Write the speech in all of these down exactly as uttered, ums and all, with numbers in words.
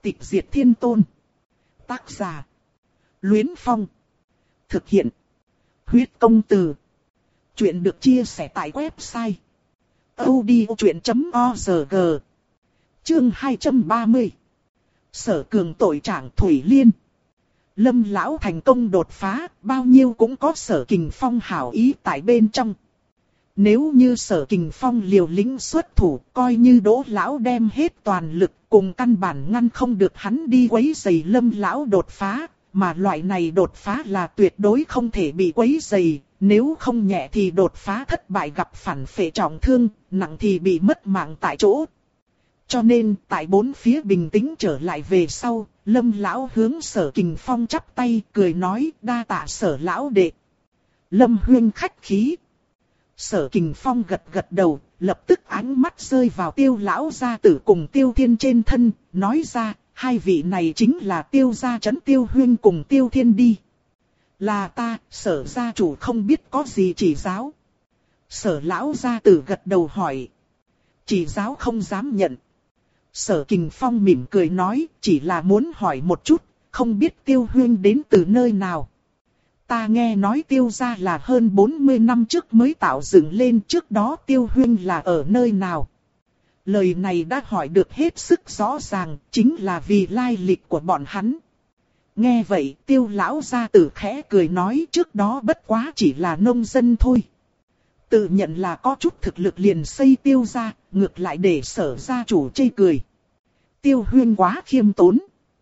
Tịch diệt thiên tôn. Tác giả. Luyến Phong. Thực hiện. Huyết công từ. Chuyện được chia sẻ tại website audiochuyện chấm org. Chương hai trăm ba mươi. Sở cường tội trạng Thủy Liên. Lâm lão thành công đột phá, bao nhiêu cũng có Sở Kình Phong hảo ý tại bên trong. Nếu như Sở Kình Phong liều lĩnh xuất thủ, coi như Đỗ lão đem hết toàn lực, cùng căn bản ngăn không được hắn đi quấy rầy Lâm lão đột phá, mà loại này đột phá là tuyệt đối không thể bị quấy rầy, nếu không nhẹ thì đột phá thất bại gặp phản phệ trọng thương, nặng thì bị mất mạng tại chỗ. Cho nên, tại bốn phía bình tĩnh trở lại về sau, Lâm lão hướng Sở Kình Phong chắp tay, cười nói, đa tạ Sở lão đệ. Lâm huynh khách khí. Sở Kình Phong gật gật đầu, lập tức ánh mắt rơi vào Tiêu lão gia tử cùng Tiêu Thiên trên thân, nói ra, hai vị này chính là Tiêu gia trấn Tiêu huynh cùng Tiêu Thiên đi. Là ta, Sở gia chủ không biết có gì chỉ giáo. Sở lão gia tử gật đầu hỏi. Chỉ giáo không dám nhận. Sở Kình Phong mỉm cười nói, chỉ là muốn hỏi một chút, không biết Tiêu huynh đến từ nơi nào. Ta nghe nói Tiêu gia là hơn bốn mươi năm trước mới tạo dựng lên, trước đó Tiêu huynh là ở nơi nào. Lời này đã hỏi được hết sức rõ ràng, chính là vì lai lịch của bọn hắn. Nghe vậy Tiêu lão gia tử khẽ cười nói, trước đó bất quá chỉ là nông dân thôi. Tự nhận là có chút thực lực liền xây Tiêu gia, ngược lại để Sở gia chủ chê cười. Tiêu huynh quá khiêm tốn.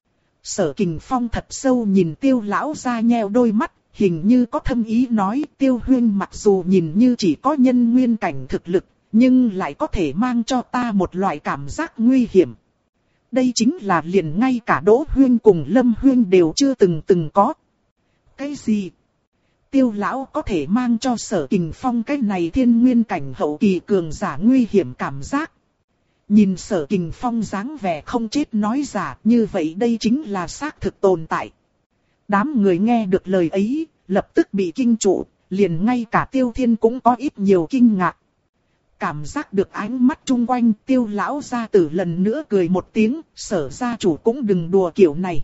Sở Kình Phong thật sâu nhìn Tiêu lão gia nheo đôi mắt, hình như có thâm ý nói, Tiêu huynh mặc dù nhìn như chỉ có nhân nguyên cảnh thực lực, nhưng lại có thể mang cho ta một loại cảm giác nguy hiểm. Đây chính là liền ngay cả Đỗ huynh cùng Lâm huynh đều chưa từng từng có. Cái gì? Tiêu lão có thể mang cho Sở Kình Phong cái này thiên nguyên cảnh hậu kỳ cường giả nguy hiểm cảm giác. Nhìn Sở Kình Phong dáng vẻ không chết nói giả, như vậy đây chính là xác thực tồn tại. Đám người nghe được lời ấy, lập tức bị kinh trụ, liền ngay cả Tiêu Thiên cũng có ít nhiều kinh ngạc. Cảm giác được ánh mắt chung quanh, Tiêu lão gia tử lần nữa cười một tiếng, Sở gia chủ cũng đừng đùa kiểu này.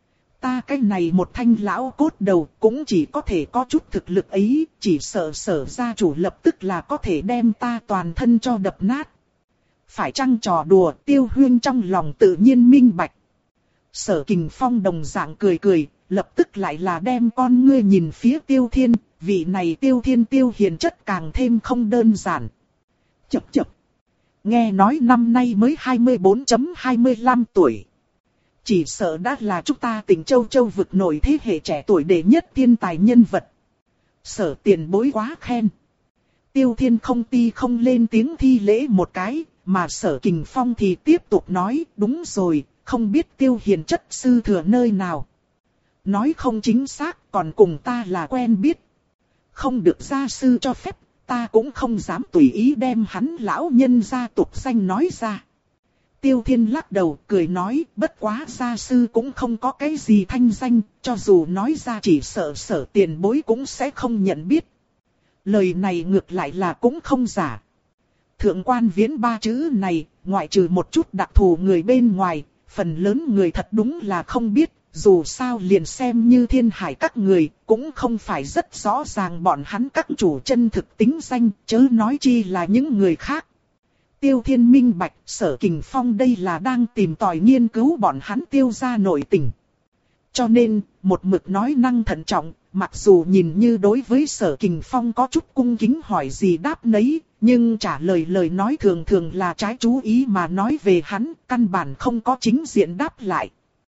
Ta cái này một thanh lão cốt đầu cũng chỉ có thể có chút thực lực ấy, chỉ sợ Sở gia chủ lập tức là có thể đem ta toàn thân cho đập nát. Phải chăng trò đùa, Tiêu huynh trong lòng tự nhiên minh bạch. Sở Kình Phong đồng dạng cười cười, lập tức lại là đem con ngươi nhìn phía Tiêu Thiên, vị này Tiêu Thiên Tiêu hiền chất càng thêm không đơn giản. Chập chập. Nghe nói năm nay mới hai mươi bốn hai mươi lăm tuổi. Chỉ sợ đã là chúng ta tỉnh Châu Châu vực nổi thế hệ trẻ tuổi đệ nhất thiên tài nhân vật. Sở tiền bối quá khen. Tiêu Thiên không ti không lên tiếng thi lễ một cái, mà Sở Kình Phong thì tiếp tục nói, đúng rồi, không biết Tiêu hiền chất sư thừa nơi nào. Nói không chính xác, còn cùng ta là quen biết. Không được gia sư cho phép, ta cũng không dám tùy ý đem hắn lão nhân gia tục danh nói ra. Tiêu Thiên lắc đầu cười nói, bất quá gia sư cũng không có cái gì thanh danh, cho dù nói ra chỉ sợ Sở tiền bối cũng sẽ không nhận biết. Lời này ngược lại là cũng không giả. Thượng quan Viễn ba chữ này, ngoại trừ một chút đặc thù người bên ngoài, phần lớn người thật đúng là không biết, dù sao liền xem như Thiên Hải các người, cũng không phải rất rõ ràng bọn hắn các chủ chân thực tính danh, chớ nói chi là những người khác. Tiêu Thiên minh bạch, Sở Kình Phong đây là đang tìm tòi nghiên cứu bọn hắn Tiêu gia nội tình. Cho nên, một mực nói năng thận trọng, mặc dù nhìn như đối với Sở Kình Phong có chút cung kính hỏi gì đáp nấy, nhưng trả lời lời nói thường thường là trái chú ý mà nói về hắn, căn bản không có chính diện đáp lại.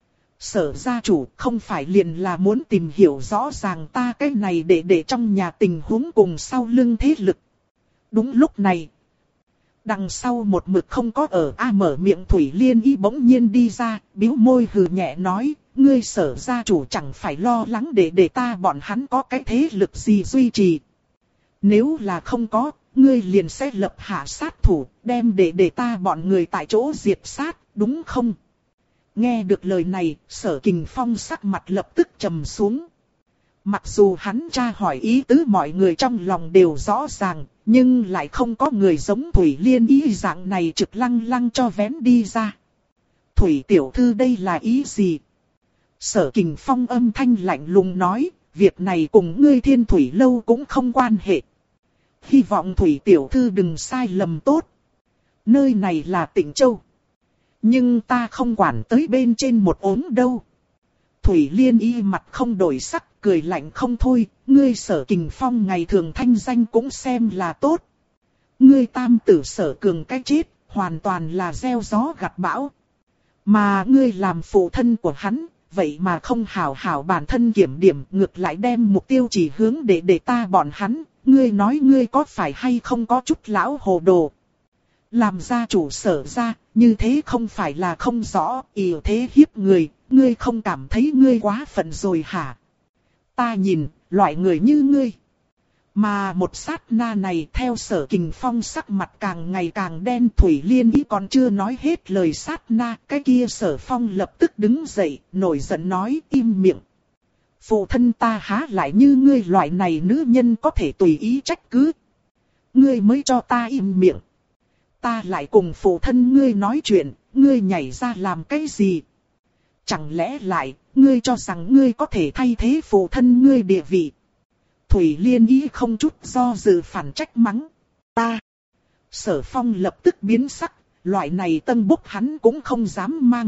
Sở gia chủ không phải liền là muốn tìm hiểu rõ ràng ta cái này để để trong nhà tình huống cùng sau lưng thế lực. Đúng lúc này, đằng sau một mực không có ở A mở miệng Thủy Liên Y bỗng nhiên đi ra, bĩu môi hừ nhẹ nói, ngươi Sở gia chủ chẳng phải lo lắng để để ta bọn hắn có cái thế lực gì duy trì. Nếu là không có, ngươi liền sẽ lập hạ sát thủ, đem để để ta bọn người tại chỗ diệt sát, đúng không? Nghe được lời này, Sở Kình Phong sắc mặt lập tức trầm xuống. Mặc dù hắn tra hỏi ý tứ mọi người trong lòng đều rõ ràng, nhưng lại không có người giống Thủy Liên Y dạng này trực lăng lăng cho vén đi ra. Thủy tiểu thư đây là ý gì? Sở Kình Phong âm thanh lạnh lùng nói, việc này cùng ngươi Thiên Thủy lâu cũng không quan hệ. Hy vọng Thủy tiểu thư đừng sai lầm tốt. Nơi này là Tịnh Châu. Nhưng ta không quản tới bên trên một ốm đâu. Thủy Liên Y mặt không đổi sắc, cười lạnh không thôi, ngươi Sở Kình Phong ngày thường thanh danh cũng xem là tốt. Ngươi tam tử Sở Cường cái chết, hoàn toàn là gieo gió gặt bão. Mà ngươi làm phụ thân của hắn, vậy mà không hảo hảo bản thân kiểm điểm, ngược lại đem mục tiêu chỉ hướng để để ta bọn hắn, ngươi nói ngươi có phải hay không có chút lão hồ đồ. Làm gia chủ Sở gia, như thế không phải là không rõ, ỷ thế hiếp người, ngươi không cảm thấy ngươi quá phận rồi hả? Ta nhìn, loại người như ngươi. Mà một sát na này theo Sở Kình Phong sắc mặt càng ngày càng đen, Thủy Liên Y còn chưa nói hết lời sát na, cái kia Sở Phong lập tức đứng dậy, nổi giận nói im miệng. Phụ thân ta há lại như ngươi loại này nữ nhân có thể tùy ý trách cứ. Ngươi mới cho ta im miệng. Ta lại cùng phụ thân ngươi nói chuyện, ngươi nhảy ra làm cái gì? Chẳng lẽ lại, ngươi cho rằng ngươi có thể thay thế phụ thân ngươi địa vị? Thủy Liên Y không chút do dự phản trách mắng. Ta. Sở Phong lập tức biến sắc, loại này tân bốc hắn cũng không dám mang.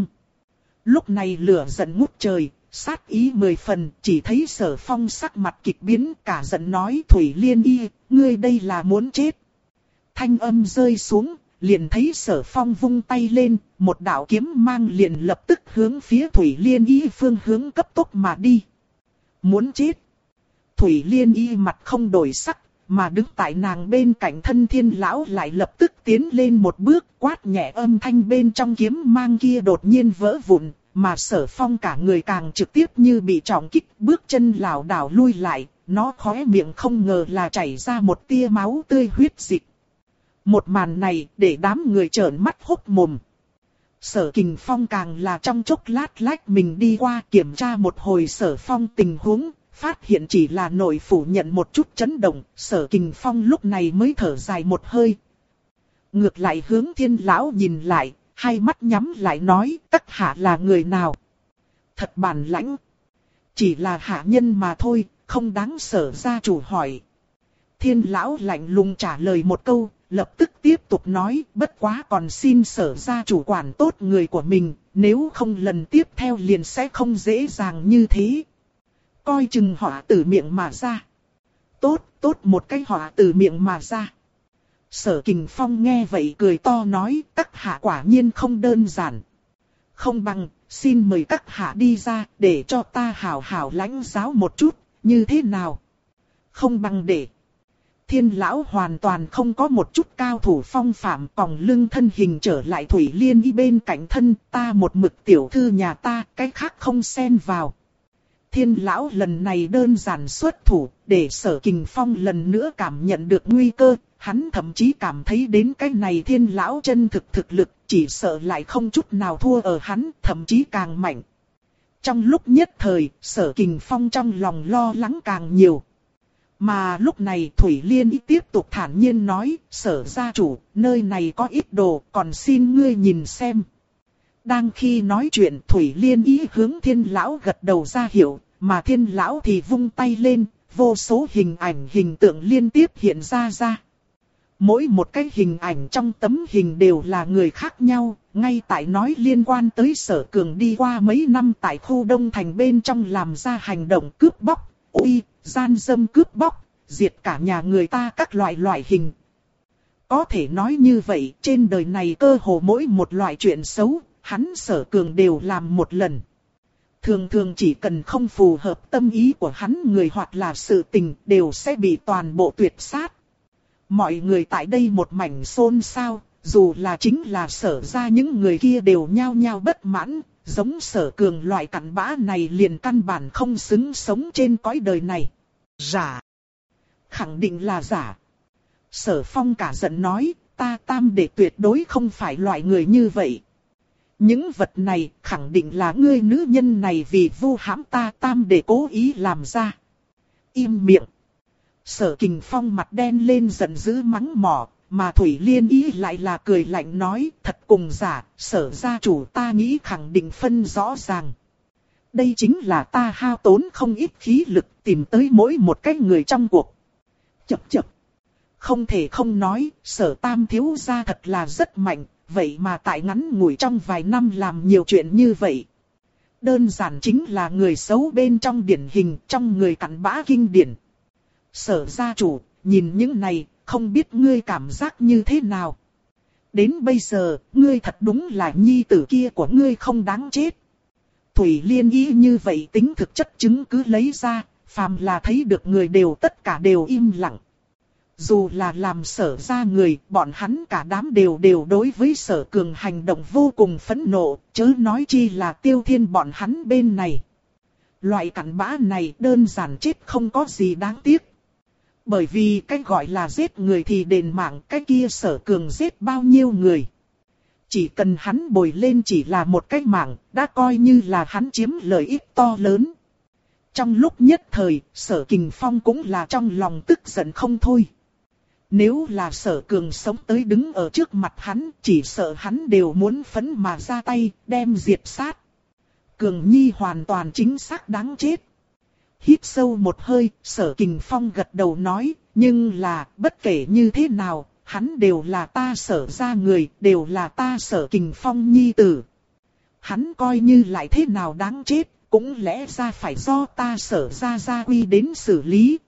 Lúc này lửa giận ngút trời, sát ý mười phần, chỉ thấy Sở Phong sắc mặt kịch biến, cả giận nói Thủy Liên Y, ngươi đây là muốn chết. Thanh âm rơi xuống, liền thấy Sở Phong vung tay lên, một đạo kiếm mang liền lập tức hướng phía Thủy Liên Y phương hướng cấp tốc mà đi. Muốn chết. Thủy Liên Y mặt không đổi sắc, mà đứng tại nàng bên cạnh Thân Thiên lão lại lập tức tiến lên một bước, quát nhẹ âm thanh bên trong kiếm mang kia đột nhiên vỡ vụn, mà Sở Phong cả người càng trực tiếp như bị trọng kích, bước chân lảo đảo lui lại, nó khóe miệng không ngờ là chảy ra một tia máu tươi huyết dịch. Một màn này để đám người trợn mắt hốc mồm. Sở Kình Phong càng là trong chốc lát lách mình đi qua kiểm tra một hồi Sở Phong tình huống, phát hiện chỉ là nội phủ nhận một chút chấn động, Sở Kình Phong lúc này mới thở dài một hơi. Ngược lại hướng Thiên lão nhìn lại, hai mắt nhắm lại nói, các hạ là người nào? Thật bản lãnh. Chỉ là hạ nhân mà thôi, không đáng Sở gia chủ hỏi. Thiên lão lạnh lùng trả lời một câu, lập tức tiếp tục nói, bất quá còn xin Sở gia chủ quản tốt người của mình, nếu không lần tiếp theo liền sẽ không dễ dàng như thế. Coi chừng họa từ miệng mà ra. Tốt, tốt một cái họa từ miệng mà ra. Sở Kình Phong nghe vậy cười to nói, các hạ quả nhiên không đơn giản. Không bằng, xin mời các hạ đi ra, để cho ta hảo hảo lãnh giáo một chút, như thế nào? Không bằng để. Thiên lão hoàn toàn không có một chút cao thủ phong phạm, còng lưng thân hình trở lại Thủy Liên Y bên cạnh thân, ta một mực tiểu thư nhà ta, cái khác không xen vào. Thiên lão lần này đơn giản xuất thủ, để Sở Kình Phong lần nữa cảm nhận được nguy cơ, hắn thậm chí cảm thấy đến cái này thiên lão chân thực thực lực, chỉ sợ lại không chút nào thua ở hắn, thậm chí càng mạnh. Trong lúc nhất thời, Sở Kình Phong trong lòng lo lắng càng nhiều. Mà lúc này Thủy Liên Y tiếp tục thản nhiên nói, Sở gia chủ, nơi này có ít đồ, còn xin ngươi nhìn xem. Đang khi nói chuyện Thủy Liên Y hướng Thiên lão gật đầu ra hiệu, mà Thiên lão thì vung tay lên, vô số hình ảnh hình tượng liên tiếp hiện ra ra. Mỗi một cái hình ảnh trong tấm hình đều là người khác nhau, ngay tại nói liên quan tới Sở Cường đi qua mấy năm tại khu Đông Thành bên trong làm ra hành động cướp bóc, uy, gian dâm cướp bóc, diệt cả nhà người ta các loại loại hình. Có thể nói như vậy, trên đời này cơ hồ mỗi một loại chuyện xấu, hắn Sở Cường đều làm một lần. Thường thường chỉ cần không phù hợp tâm ý của hắn người hoặc là sự tình đều sẽ bị toàn bộ tuyệt sát. Mọi người tại đây một mảnh xôn xao, dù là chính là Sở ra những người kia đều nhao nhao bất mãn, giống Sở Cường loại cặn bã này liền căn bản không xứng sống trên cõi đời này. Giả. Khẳng định là giả. Sở Phong cả giận nói, ta tam đệ tuyệt đối không phải loại người như vậy. Những vật này khẳng định là ngươi nữ nhân này vì vu hãm ta tam đệ cố ý làm ra. Im miệng. Sở Kình Phong mặt đen lên giận dữ mắng mỏ, mà Thủy Liên Ý lại là cười lạnh nói, thật cùng giả, Sở gia chủ ta nghĩ khẳng định phân rõ ràng. Đây chính là ta hao tốn không ít khí lực tìm tới mỗi một cái người trong cuộc. Chập chập. Không thể không nói, Sở tam thiếu gia thật là rất mạnh, vậy mà tại ngắn ngủi trong vài năm làm nhiều chuyện như vậy. Đơn giản chính là người xấu bên trong điển hình, trong người cặn bã kinh điển. Sở gia chủ, nhìn những này, không biết ngươi cảm giác như thế nào. Đến bây giờ, ngươi thật đúng là nhi tử kia của ngươi không đáng chết. Thủy Liên Ý như vậy tính thực chất chứng cứ lấy ra, phàm là thấy được người đều tất cả đều im lặng. Dù là làm Sở ra người, bọn hắn cả đám đều đều đối với Sở Cường hành động vô cùng phẫn nộ, chớ nói chi là Tiêu Thiên bọn hắn bên này. Loại cặn bã này đơn giản chết không có gì đáng tiếc. Bởi vì cái gọi là giết người thì đền mạng, cái kia Sở Cường giết bao nhiêu người. Chỉ cần hắn bồi lên chỉ là một cái mạng, đã coi như là hắn chiếm lợi ích to lớn. Trong lúc nhất thời, Sở Kình Phong cũng là trong lòng tức giận không thôi. Nếu là Sở Cường sống tới đứng ở trước mặt hắn, chỉ sợ hắn đều muốn phẫn mà ra tay, đem diệt sát. Cường Nhi hoàn toàn chính xác đáng chết. Hít sâu một hơi, Sở Kình Phong gật đầu nói, nhưng là, bất kể như thế nào, hắn đều là ta Sở ra người, đều là ta Sở Kình Phong nhi tử. Hắn coi như lại thế nào đáng chết, cũng lẽ ra phải do ta Sở ra gia quy đến xử lý.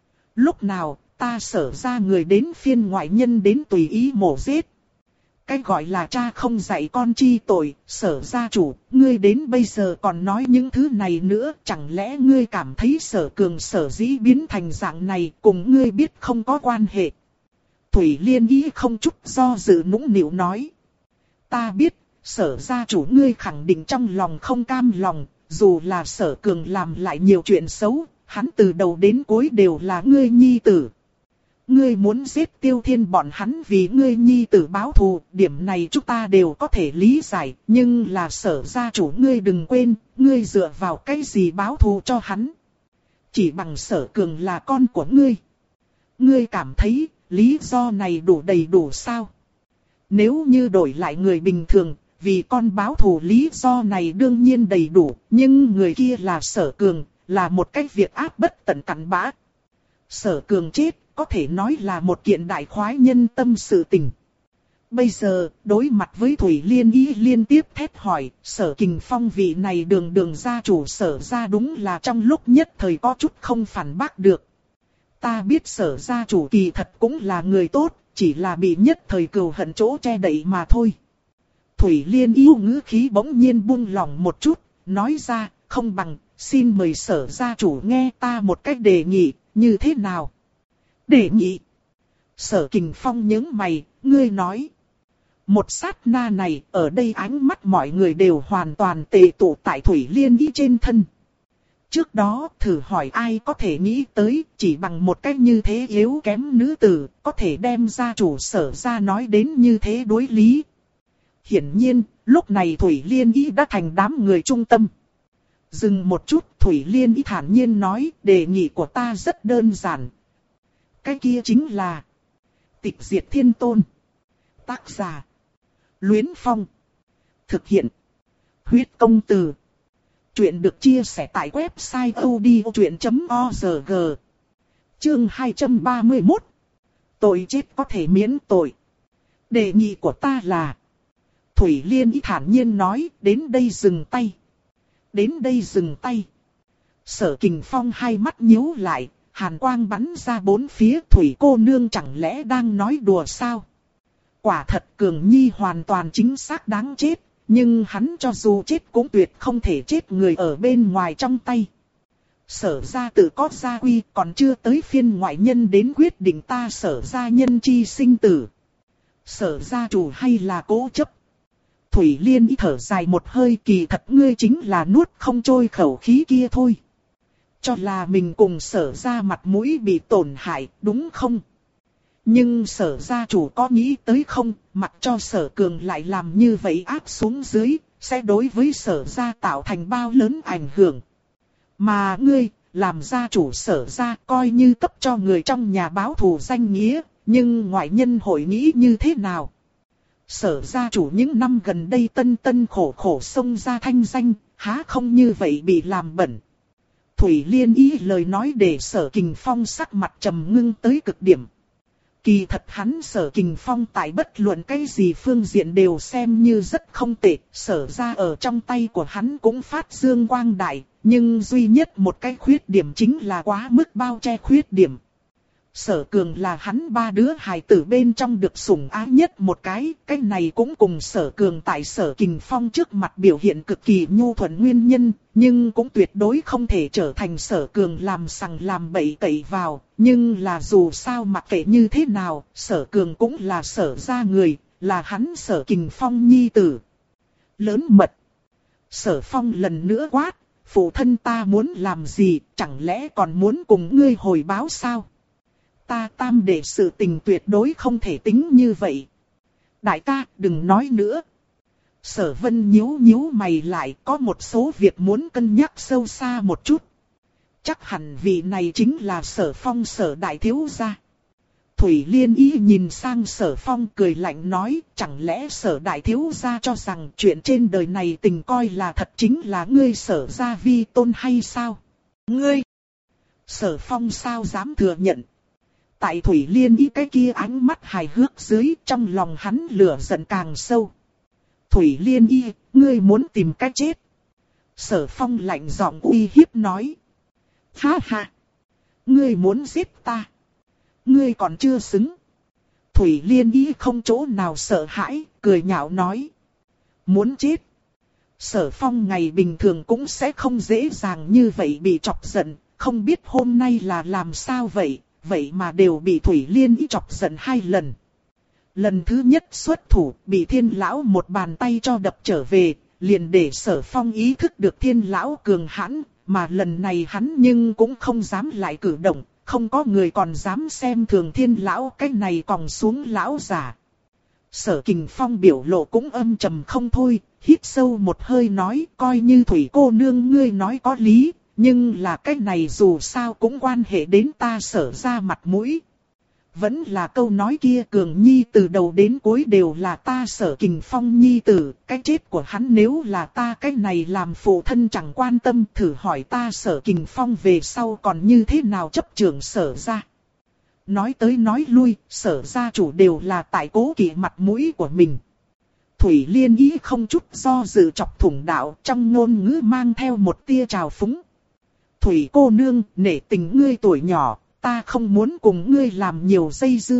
Lúc nào, ta Sở ra người đến phiên ngoại nhân đến tùy ý mổ giết. Cái gọi là cha không dạy con chi tội, Sở gia chủ, ngươi đến bây giờ còn nói những thứ này nữa, chẳng lẽ ngươi cảm thấy Sở Cường Sở dĩ biến thành dạng này cùng ngươi biết không có quan hệ. Thủy Liên Ý không chút do dự nũng nịu nói. Ta biết, Sở gia chủ ngươi khẳng định trong lòng không cam lòng, dù là Sở Cường làm lại nhiều chuyện xấu, hắn từ đầu đến cuối đều là ngươi nhi tử. Ngươi muốn giết Tiêu Thiên bọn hắn vì ngươi nhi tử báo thù, điểm này chúng ta đều có thể lý giải, nhưng là Sở gia chủ ngươi đừng quên, ngươi dựa vào cái gì báo thù cho hắn. Chỉ bằng Sở Cường là con của ngươi. Ngươi cảm thấy, lý do này đủ đầy đủ sao? Nếu như đổi lại người bình thường, vì con báo thù lý do này đương nhiên đầy đủ, nhưng người kia là Sở Cường, là một cái việc áp bất tận cặn bã. Sở Cường chết, có thể nói là một kiện đại khoái nhân tâm sự tình. Bây giờ, đối mặt với Thủy Liên Ý liên tiếp thét hỏi, Sở Kình Phong vị này đường đường gia chủ Sở ra đúng là trong lúc nhất thời có chút không phản bác được. Ta biết Sở gia chủ kỳ thật cũng là người tốt, chỉ là bị nhất thời cừu hận chỗ che đậy mà thôi. Thủy Liên Ý ngữ khí bỗng nhiên buông lỏng một chút, nói ra, không bằng, xin mời Sở gia chủ nghe ta một cách đề nghị, như thế nào? Đề nghị. Sở Kình Phong nhướng mày, ngươi nói. Một sát na này, ở đây ánh mắt mọi người đều hoàn toàn tề tụ tại Thủy Liên Ý trên thân. Trước đó, thử hỏi ai có thể nghĩ tới, chỉ bằng một cách như thế yếu kém nữ tử, có thể đem gia chủ Sở ra nói đến như thế đối lý. Hiển nhiên, lúc này Thủy Liên Ý đã thành đám người trung tâm. Dừng một chút, Thủy Liên Ý thản nhiên nói, đề nghị của ta rất đơn giản. Cái kia chính là Tịch Diệt Thiên Tôn. Tác giả Luyến Phong. Thực hiện Huyết Công Từ. Chuyện được chia sẻ tại website odchuyện chấm org. Chương hai trăm ba mươi mốt. Tội chết có thể miễn tội. Đề nghị của ta là. Thủy Liên Ý thản nhiên nói, đến đây dừng tay. Đến đây dừng tay. Sở Kình Phong hai mắt nhíu lại. Hàn quang bắn ra bốn phía, Thủy cô nương chẳng lẽ đang nói đùa sao? Quả thật Cường Nhi hoàn toàn chính xác đáng chết, nhưng hắn cho dù chết cũng tuyệt không thể chết người ở bên ngoài trong tay. Sở gia tự có gia quy, còn chưa tới phiên ngoại nhân đến quyết định ta Sở gia nhân chi sinh tử. Sở gia chủ hay là cố chấp? Thủy Liên Ý thở dài một hơi, kỳ thật ngươi chính là nuốt không trôi khẩu khí kia thôi. Cho là mình cùng Sở ra mặt mũi bị tổn hại, đúng không? Nhưng Sở gia chủ có nghĩ tới không, mặc cho Sở Cường lại làm như vậy áp xuống dưới, sẽ đối với Sở gia tạo thành bao lớn ảnh hưởng. Mà ngươi, làm gia chủ Sở gia coi như cấp cho người trong nhà báo thù danh nghĩa, nhưng ngoại nhân hội nghĩ như thế nào? Sở gia chủ những năm gần đây tân tân khổ khổ xông ra thanh danh, há không như vậy bị làm bẩn. Thủy Liên ý lời nói để Sở Kình Phong sắc mặt trầm ngưng tới cực điểm. Kỳ thật hắn Sở Kình Phong tại bất luận cái gì phương diện đều xem như rất không tệ, Sở ra ở trong tay của hắn cũng phát dương quang đại, nhưng duy nhất một cái khuyết điểm chính là quá mức bao che khuyết điểm. Sở Cường là hắn ba đứa hài tử bên trong được sủng ái nhất một cái, cái này cũng cùng Sở Cường tại Sở Kình Phong trước mặt biểu hiện cực kỳ nhu thuận nguyên nhân, nhưng cũng tuyệt đối không thể trở thành Sở Cường làm sằng làm bậy cậy vào, nhưng là dù sao mặc kệ như thế nào, Sở Cường cũng là Sở gia người, là hắn Sở Kình Phong nhi tử. Lớn mật. Sở Phong lần nữa quát, phụ thân ta muốn làm gì, chẳng lẽ còn muốn cùng ngươi hồi báo sao? Ta tam đệ sự tình tuyệt đối không thể tính như vậy. Đại ca, đừng nói nữa. Sở Vân nhíu nhíu mày lại, có một số việc muốn cân nhắc sâu xa một chút. Chắc hẳn vị này chính là Sở Phong Sở đại thiếu gia. Thủy Liên ý nhìn sang Sở Phong cười lạnh nói, chẳng lẽ Sở đại thiếu gia cho rằng chuyện trên đời này tình coi là thật chính là ngươi Sở gia vi tôn hay sao? Ngươi! Sở Phong sao dám thừa nhận? Tại Thủy Liên ý cái kia ánh mắt hài hước dưới, trong lòng hắn lửa giận càng sâu. Thủy Liên y, ngươi muốn tìm cách chết. Sở Phong lạnh giọng uy hiếp nói. Ha ha! Ngươi muốn giết ta? Ngươi còn chưa xứng. Thủy Liên y không chỗ nào sợ hãi, cười nhạo nói. Muốn chết? Sở Phong ngày bình thường cũng sẽ không dễ dàng như vậy bị chọc giận, không biết hôm nay là làm sao vậy. Vậy mà đều bị Thủy Liên ý chọc giận hai lần. Lần thứ nhất xuất thủ, bị Thiên Lão một bàn tay cho đập trở về, liền để Sở Phong ý thức được Thiên Lão cường hãn, mà lần này hắn nhưng cũng không dám lại cử động, không có người còn dám xem thường Thiên Lão cái này còng xuống lão giả. Sở Kình Phong biểu lộ cũng âm trầm không thôi, hít sâu một hơi nói, coi như Thủy cô nương ngươi nói có lý. Nhưng là cái này dù sao cũng quan hệ đến ta Sở ra mặt mũi. Vẫn là câu nói kia, Cường Nhi từ đầu đến cuối đều là ta Sở Kình Phong nhi tử. Cái chết của hắn nếu là ta cái này làm phụ thân chẳng quan tâm, thử hỏi ta Sở Kình Phong về sau còn như thế nào chấp trưởng Sở ra. Nói tới nói lui, Sở gia chủ đều là tại cố kỵ mặt mũi của mình. Thủy Liên ý không chút do dự chọc thủng đạo, trong ngôn ngữ mang theo một tia trào phúng. Thủy cô nương, nể tình ngươi tuổi nhỏ, ta không muốn cùng ngươi làm nhiều dây dưa.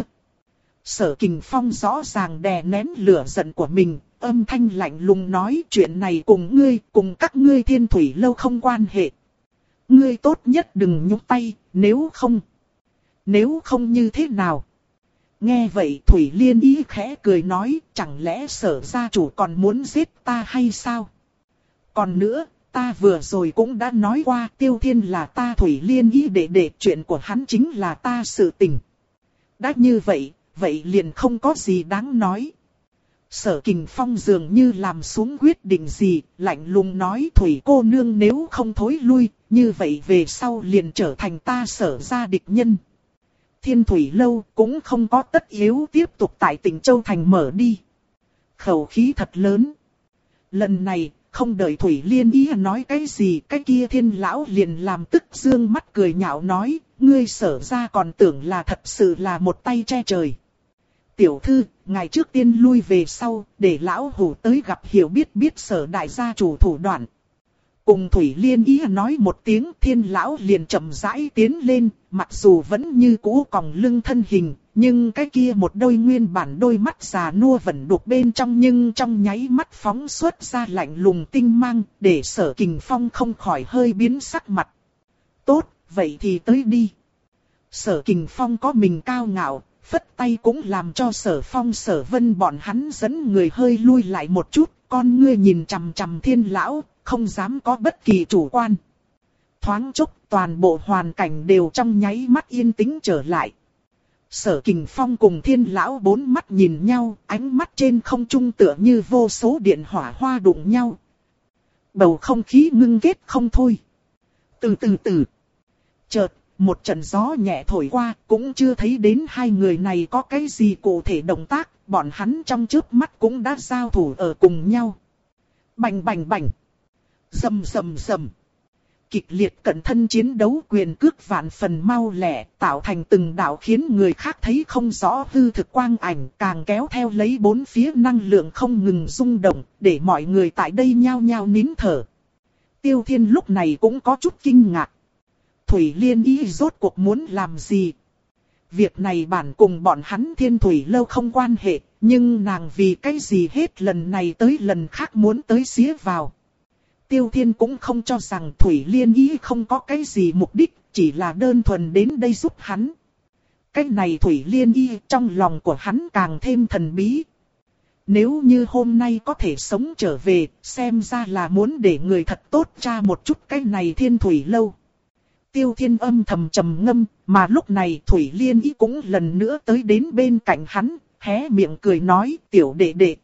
Sở Kình Phong rõ ràng đè nén lửa giận của mình, âm thanh lạnh lùng nói chuyện này cùng ngươi, cùng các ngươi Thiên Thủy lâu không quan hệ. Ngươi tốt nhất đừng nhúc tay, nếu không. Nếu không như thế nào? Nghe vậy Thủy Liên ý khẽ cười nói, chẳng lẽ Sở gia chủ còn muốn giết ta hay sao? Còn nữa, ta vừa rồi cũng đã nói qua, Tiêu Thiên là ta Thủy Liên ý đệ đệ, chuyện của hắn chính là ta sự tình. Đã như vậy, vậy liền không có gì đáng nói. Sở Kình Phong dường như làm xuống quyết định gì, lạnh lùng nói Thủy cô nương nếu không thối lui, như vậy về sau liền trở thành ta Sở gia địch nhân. Thiên Thủy lâu cũng không có tất yếu tiếp tục tại Tịnh Châu thành mở đi. Khẩu khí thật lớn. Lần này, không đợi Thủy Liên ý nói cái gì, cái kia Thiên lão liền làm tức dương mắt cười nhạo nói, ngươi Sở ra còn tưởng là thật sự là một tay che trời. Tiểu thư, ngày trước tiên lui về sau, để lão hủ tới gặp hiểu biết biết Sở đại gia chủ thủ đoạn. Cùng Thủy Liên ý nói một tiếng, Thiên lão liền chậm rãi tiến lên, mặc dù vẫn như cũ còng lưng thân hình, nhưng cái kia một đôi nguyên bản đôi mắt già nua vẫn đục bên trong, nhưng trong nháy mắt phóng xuất ra lạnh lùng tinh mang, để Sở Kình Phong không khỏi hơi biến sắc mặt. Tốt, vậy thì tới đi. Sở Kình Phong có mình cao ngạo, phất tay cũng làm cho Sở Phong Sở Vân bọn hắn dẫn người hơi lui lại một chút, con ngươi nhìn chằm chằm Thiên lão, không dám có bất kỳ chủ quan. Thoáng chốc toàn bộ hoàn cảnh đều trong nháy mắt yên tĩnh trở lại. Sở Kình Phong cùng Thiên lão bốn mắt nhìn nhau, ánh mắt trên không trung tựa như vô số điện hỏa hoa đụng nhau. Bầu không khí ngưng kết không thôi. Từ từ từ. Chợt, một trận gió nhẹ thổi qua, cũng chưa thấy đến hai người này có cái gì cụ thể động tác, bọn hắn trong chớp mắt cũng đã giao thủ ở cùng nhau. Bành bành bành, rầm rầm rầm. Kịch liệt cận thân chiến đấu quyền cước vạn phần mau lẹ, tạo thành từng đạo khiến người khác thấy không rõ hư thực quang ảnh, càng kéo theo lấy bốn phía năng lượng không ngừng rung động, để mọi người tại đây nhao nhao nín thở. Tiêu Thiên lúc này cũng có chút kinh ngạc. Thủy Liên Y rốt cuộc muốn làm gì? Việc này bản cùng bọn hắn Thiên Thủy Lâu không quan hệ, nhưng nàng vì cái gì hết lần này tới lần khác muốn tới xía vào. Tiêu Thiên cũng không cho rằng Thủy Liên Y không có cái gì mục đích, chỉ là đơn thuần đến đây giúp hắn. Cái này Thủy Liên Y trong lòng của hắn càng thêm thần bí. Nếu như hôm nay có thể sống trở về, xem ra là muốn để người thật tốt tra một chút cái này Thiên Thủy Lâu. Tiêu Thiên âm thầm trầm ngâm, mà lúc này Thủy Liên Y cũng lần nữa tới đến bên cạnh hắn, hé miệng cười nói, tiểu đệ đệ.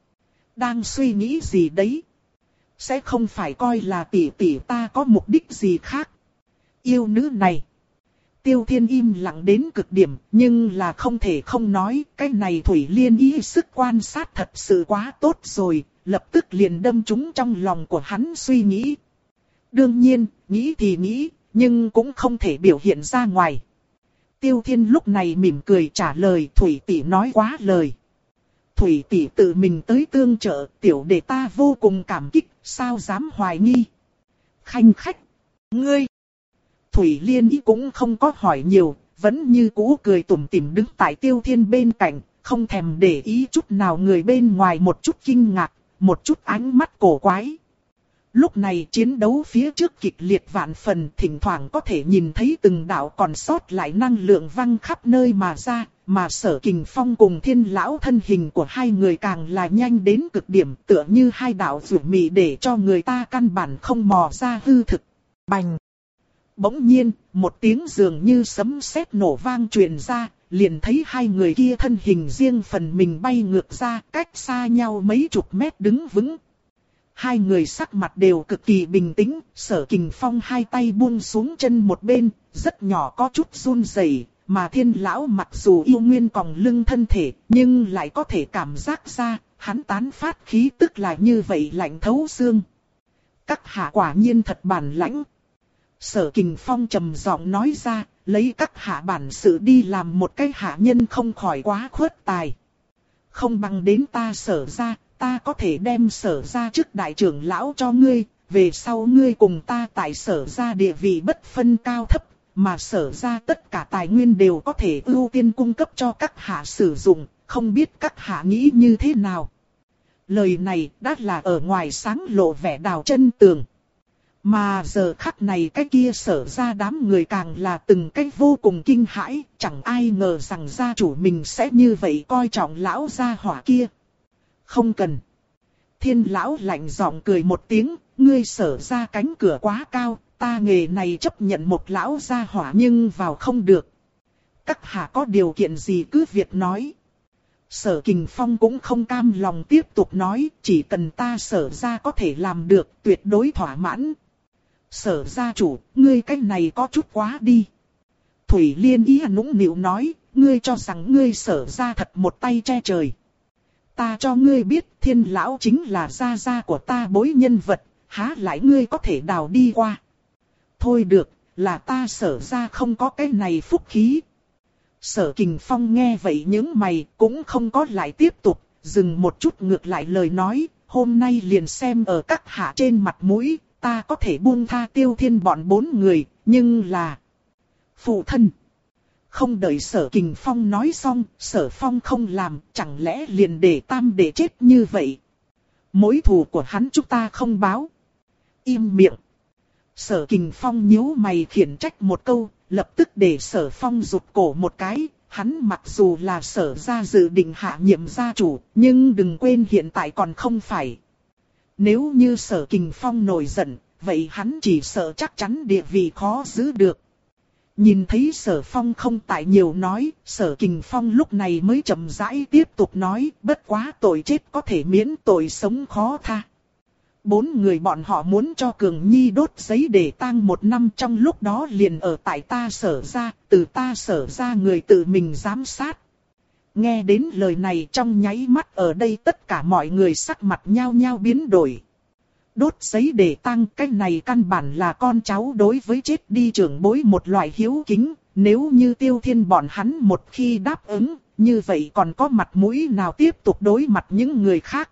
Đang suy nghĩ gì đấy? Sẽ không phải coi là tỷ tỷ ta có mục đích gì khác. Yêu nữ này. Tiêu Thiên im lặng đến cực điểm, nhưng là không thể không nói, cái này Thủy Liên Y sức quan sát thật sự quá tốt rồi, lập tức liền đâm trúng trong lòng của hắn suy nghĩ. Đương nhiên, nghĩ thì nghĩ, nhưng cũng không thể biểu hiện ra ngoài. Tiêu Thiên lúc này mỉm cười trả lời, Thủy tỷ nói quá lời. Thủy tỷ tự mình tới tương trợ, tiểu đệ ta vô cùng cảm kích, sao dám hoài nghi. Khanh khách, ngươi. Thủy Liên Y cũng không có hỏi nhiều, vẫn như cũ cười tủm tỉm đứng tại Tiêu Thiên bên cạnh, không thèm để ý chút nào người bên ngoài một chút kinh ngạc, một chút ánh mắt cổ quái. Lúc này chiến đấu phía trước kịch liệt vạn phần, thỉnh thoảng có thể nhìn thấy từng đạo còn sót lại năng lượng văng khắp nơi mà ra, mà Sở Kình Phong cùng Thiên Lão thân hình của hai người càng là nhanh đến cực điểm, tựa như hai đạo rủi mị để cho người ta căn bản không mò ra hư thực. Bành! Bỗng nhiên, một tiếng dường như sấm sét nổ vang truyền ra, liền thấy hai người kia thân hình riêng phần mình bay ngược ra, cách xa nhau mấy chục mét đứng vững. Hai người sắc mặt đều cực kỳ bình tĩnh, Sở Kình Phong hai tay buông xuống chân một bên, rất nhỏ có chút run rẩy, mà Thiên Lão mặc dù yêu nguyên còng lưng thân thể, nhưng lại có thể cảm giác ra, hắn tán phát khí tức là như vậy lạnh thấu xương. Các hạ quả nhiên thật bản lãnh. Sở Kình Phong trầm giọng nói ra, lấy các hạ bản sự đi làm một cái hạ nhân không khỏi quá khuất tài. Không bằng đến ta Sở ra, ta có thể đem Sở ra trước đại trưởng lão cho ngươi, về sau ngươi cùng ta tại Sở ra địa vị bất phân cao thấp, mà Sở ra tất cả tài nguyên đều có thể ưu tiên cung cấp cho các hạ sử dụng, không biết các hạ nghĩ như thế nào. Lời này đã là ở ngoài sáng lộ vẻ đào chân tường. Mà giờ khắc này cái kia Sở ra đám người càng là từng cách vô cùng kinh hãi, chẳng ai ngờ rằng gia chủ mình sẽ như vậy coi trọng lão gia hỏa kia. Không cần. Thiên Lão lạnh giọng cười một tiếng, ngươi Sở ra cánh cửa quá cao, ta nghề này chấp nhận một lão gia hỏa nhưng vào không được. Các hạ có điều kiện gì cứ việc nói. Sở Kình Phong cũng không cam lòng tiếp tục nói, chỉ cần ta Sở ra có thể làm được, tuyệt đối thỏa mãn. Sở gia chủ, ngươi cái này có chút quá đi. Thủy Liên Y nũng nịu nói, ngươi cho rằng ngươi Sở ra thật một tay che trời. Ta cho ngươi biết, Thiên Lão chính là gia gia của ta bối nhân vật, há lại ngươi có thể đào đi qua. Thôi được, là ta Sở ra không có cái này phúc khí. Sở Kình Phong nghe vậy những mày cũng không có lại tiếp tục, dừng một chút ngược lại lời nói, hôm nay liền xem ở các hạ trên mặt mũi, ta có thể buông tha Tiêu Thiên bọn bốn người, nhưng là... Phụ thân! Không đợi Sở Kình Phong nói xong, Sở Phong không làm, chẳng lẽ liền để tam để chết như vậy? Mối thù của hắn chúng ta không báo. Im miệng! Sở Kình Phong nhíu mày khiển trách một câu, lập tức để Sở Phong rụt cổ một cái. Hắn mặc dù là Sở ra dự định hạ nhiệm gia chủ, nhưng đừng quên hiện tại còn không phải. Nếu như Sở Kình Phong nổi giận, vậy hắn chỉ sợ chắc chắn địa vị khó giữ được. Nhìn thấy Sở Phong không tại nhiều nói, Sở Kình Phong lúc này mới chậm rãi tiếp tục nói, bất quá tội chết có thể miễn tội sống khó tha. Bốn người bọn họ muốn cho Cường Nhi đốt giấy để tang một năm, trong lúc đó liền ở tại ta Sở ra, từ ta Sở ra người tự mình giám sát. Nghe đến lời này trong nháy mắt ở đây tất cả mọi người sắc mặt nhao nhao biến đổi. Đốt giấy để tang, cái này căn bản là con cháu đối với chết đi trưởng bối một loại hiếu kính, nếu như Tiêu Thiên bọn hắn một khi đáp ứng, như vậy còn có mặt mũi nào tiếp tục đối mặt những người khác.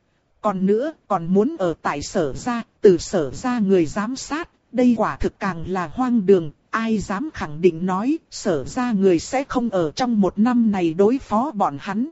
Còn nữa, còn muốn ở tại Sở ra, từ Sở ra người giám sát, đây quả thực càng là hoang đường, ai dám khẳng định nói Sở ra người sẽ không ở trong một năm này đối phó bọn hắn.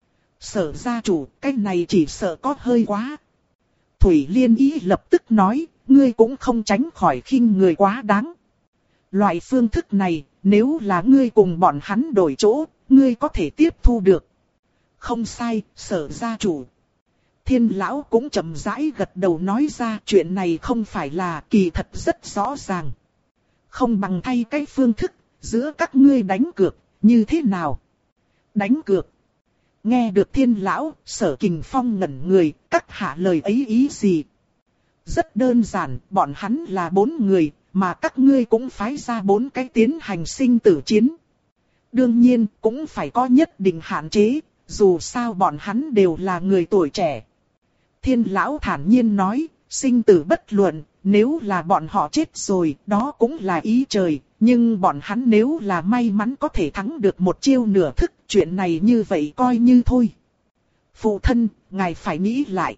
Sở gia chủ, cái này chỉ sợ có hơi quá. Thủy Liên Ý lập tức nói, ngươi cũng không tránh khỏi khinh người quá đáng. Loại phương thức này, nếu là ngươi cùng bọn hắn đổi chỗ, ngươi có thể tiếp thu được. Không sai, Sở gia chủ. Thiên lão cũng chậm rãi gật đầu nói ra, chuyện này không phải là, kỳ thật rất rõ ràng. Không bằng thay cái phương thức, giữa các ngươi đánh cược, như thế nào? Đánh cược. Nghe được Thiên lão, Sở Kình Phong ngẩn người, các hạ lời ấy ý gì? Rất đơn giản, bọn hắn là bốn người, mà các ngươi cũng phái ra bốn cái tiến hành sinh tử chiến. Đương nhiên, cũng phải có nhất định hạn chế, dù sao bọn hắn đều là người tuổi trẻ. Thiên lão thản nhiên nói, sinh tử bất luận, nếu là bọn họ chết rồi, đó cũng là ý trời, nhưng bọn hắn nếu là may mắn có thể thắng được một chiêu nửa thức, chuyện này như vậy coi như thôi. Phụ thân, ngài phải nghĩ lại.